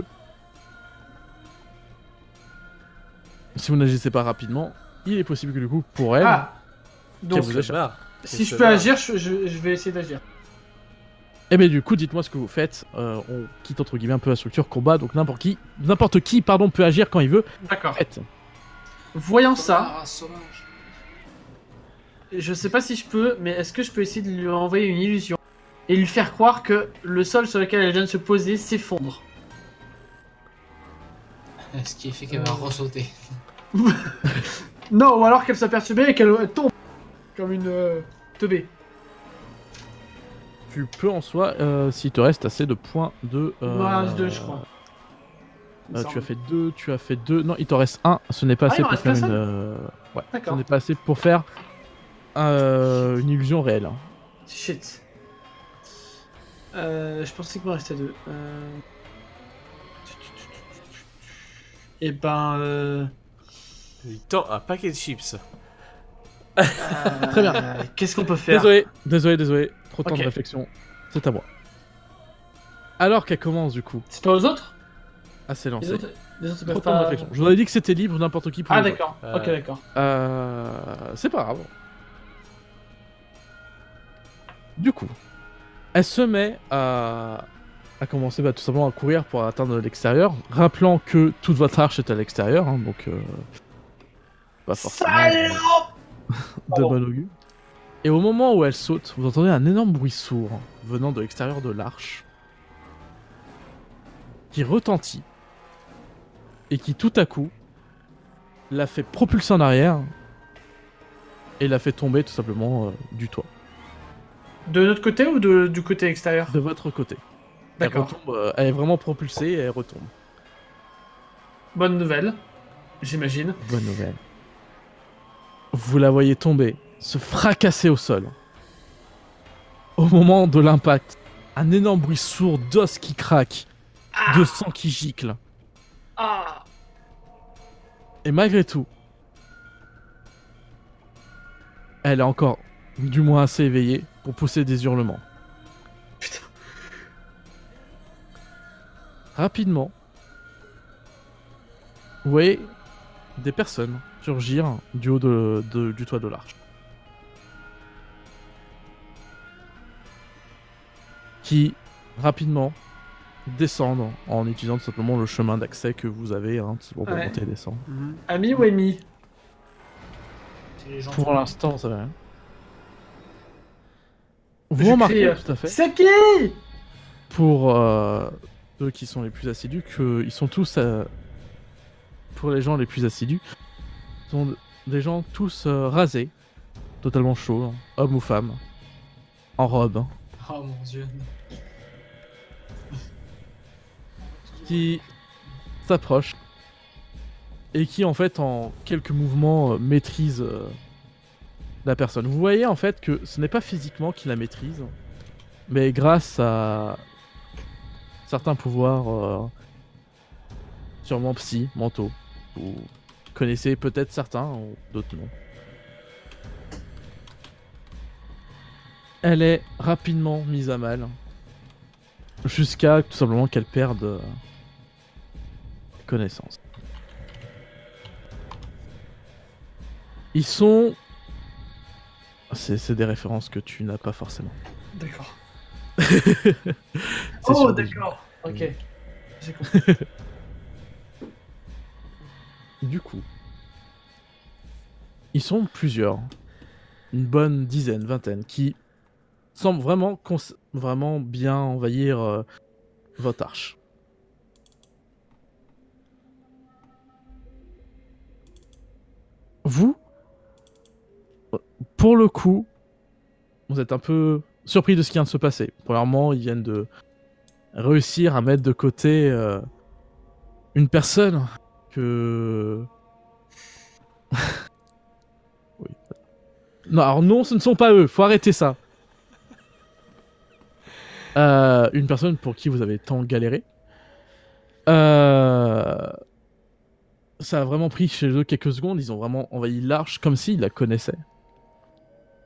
si vous n'agissez pas rapidement, il est possible que du coup, pour elle, ça. Ah qu'elle donc, vous échappe. si je peux agir, je vais essayer d'agir. Et bien du coup, dites-moi ce que vous faites. On quitte entre guillemets un peu la structure combat, donc n'importe qui, pardon, peut agir quand il veut. D'accord. Faites. Voyant ça, Ah, sauvage. je sais pas si je peux, mais est-ce que je peux essayer de lui envoyer une illusion et lui faire croire que le sol sur lequel elle vient de se poser s'effondre? Ce qui fait qu'elle va ressauter. Non, ou alors qu'elle soit perturbée et qu'elle tombe comme une teubée. Tu peux en soi, s'il te reste assez de points de. Il m'en reste 2, je crois. Il me Tu as semble. fait deux. Non, il t'en reste un. Ce n'est pas Ah, assez il m'en pour reste faire qu'un une. seul Ouais. Ce D'accord. n'est pas assez pour faire une illusion réelle. Shit. Je pensais qu'il m'en restait 2. Et ben. Il tend un paquet de chips. Très bien. Qu'est-ce qu'on peut faire? Désolé. Trop de temps Ok. de réflexion. C'est à moi. Alors qu'elle commence du coup C'est pas aux autres? à s'élancer. Les autres, ils Trop peuvent de temps de pas. réflexion. Je vous avais dit que c'était libre, n'importe qui pouvait. Ah, jouer. d'accord. Ok, d'accord. C'est pas grave. Du coup, elle se met à commencer tout simplement à courir pour atteindre l'extérieur, rappelant que toute votre arche est à l'extérieur, hein, donc pas forcément de Pardon. bon augure. Et au moment où elle saute, vous entendez un énorme bruit sourd venant de l'extérieur de l'arche, qui retentit et qui tout à coup la fait propulser en arrière et la fait tomber tout simplement du toit. De notre côté ou du côté extérieur? De votre côté. D'accord. Elle retombe, elle est vraiment propulsée et elle retombe. Bonne nouvelle, j'imagine. Bonne nouvelle. Vous la voyez tomber, se fracasser au sol. Au moment de l'impact, un énorme bruit sourd d'os qui craque, de sang qui gicle. Ah! Et malgré tout, elle est encore, du moins assez éveillée, pour pousser des hurlements. Putain. Rapidement, vous voyez des personnes surgir du haut du toit de l'arche. Qui, rapidement, descendent en utilisant tout simplement le chemin d'accès que vous avez, hein, pour Ouais. monter et descendre. Ami ou Amy? C'est les gens Pour l'instant, ça va rien. Vous Je remarquez crie, tout à fait, C'est qui? pour ceux qui sont les plus assidus, qu'ils sont tous, pour les gens les plus assidus, sont des gens tous rasés, totalement chauds, hein, hommes ou femmes, en robe, hein, Oh mon dieu. qui s'approchent et qui en fait en quelques mouvements maîtrisent la personne. Vous voyez en fait que ce n'est pas physiquement qu'ils la maîtrisent, mais grâce à certains pouvoirs sûrement psy, mentaux. Vous connaissez peut-être certains, ou d'autres non. Elle est rapidement mise à mal, jusqu'à tout simplement qu'elle perde connaissance. Ils sont... C'est des références que tu n'as pas forcément. D'accord. C'est Oh, sur des- d'accord. Ok. J'ai compris. Du coup, ils sont plusieurs, une bonne dizaine, vingtaine, qui semblent vraiment, vraiment bien envahir votre arche. Vous, pour le coup, vous êtes un peu surpris de ce qui vient de se passer. Premièrement, ils viennent de réussir à mettre de côté une personne que... Oui. Non, alors non, ce ne sont pas eux, faut arrêter ça. Une personne pour qui vous avez tant galéré. Ça a vraiment pris chez eux quelques secondes, ils ont vraiment envahi l'arche comme s'ils la connaissaient.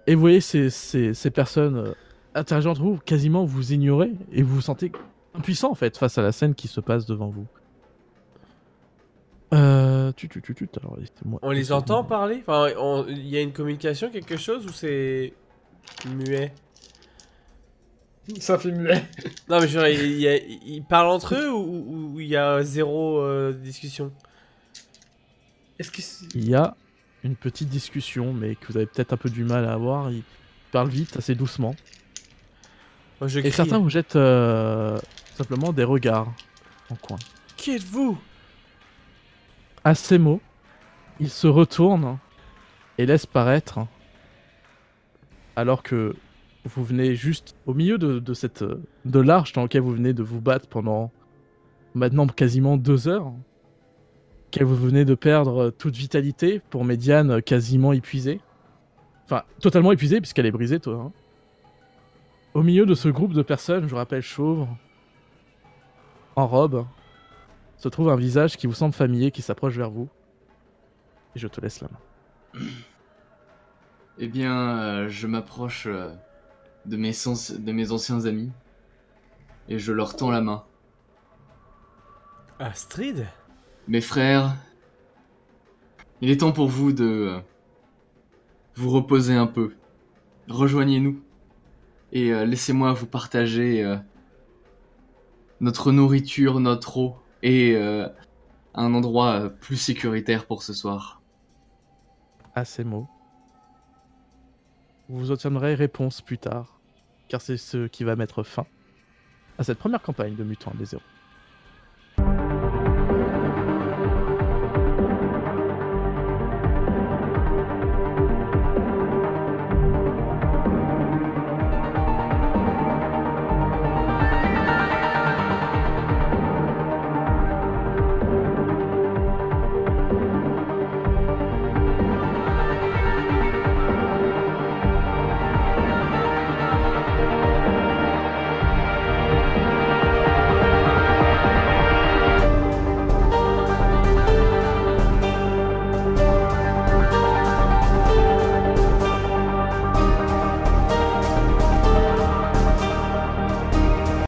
Et vous voyez ces personnes interagir entre vous, quasiment vous ignorez, et vous vous sentez impuissant en fait face à la scène qui se passe devant vous. Alors, laissez-moi- On les entend parler? Enfin, il y a une communication, quelque chose, ou c'est muet? Ça fait muet. Non, mais je veux dire, ils parlent entre eux ou il y a zéro discussion? Est-ce que c'est- Il y a une petite discussion, mais que vous avez peut-être un peu du mal à avoir. Ils parlent vite, assez doucement. Moi, je Et crie. certains vous jettent simplement des regards en coin. Qui êtes-vous? À ces mots, il se retourne et laisse paraître, alors que vous venez juste au milieu de l'arche dans laquelle vous venez de vous battre pendant maintenant quasiment 2 heures, que vous venez de perdre toute vitalité pour Médiane quasiment épuisée. Enfin, totalement épuisée puisqu'elle est brisée, toi. Hein. Au milieu de ce groupe de personnes, je vous rappelle chauve, en robe, se trouve un visage qui vous semble familier, qui s'approche vers vous. Et je te laisse la main. Eh bien, je m'approche de mes anciens amis et je leur tends la main. Astrid? Mes frères, il est temps pour vous de vous reposer un peu. Rejoignez-nous et laissez-moi vous partager notre nourriture, notre eau et un endroit plus sécuritaire pour ce soir. À ces mots, vous obtiendrez réponse plus tard, car c'est ce qui va mettre fin à cette première campagne de Mutant des Zéros.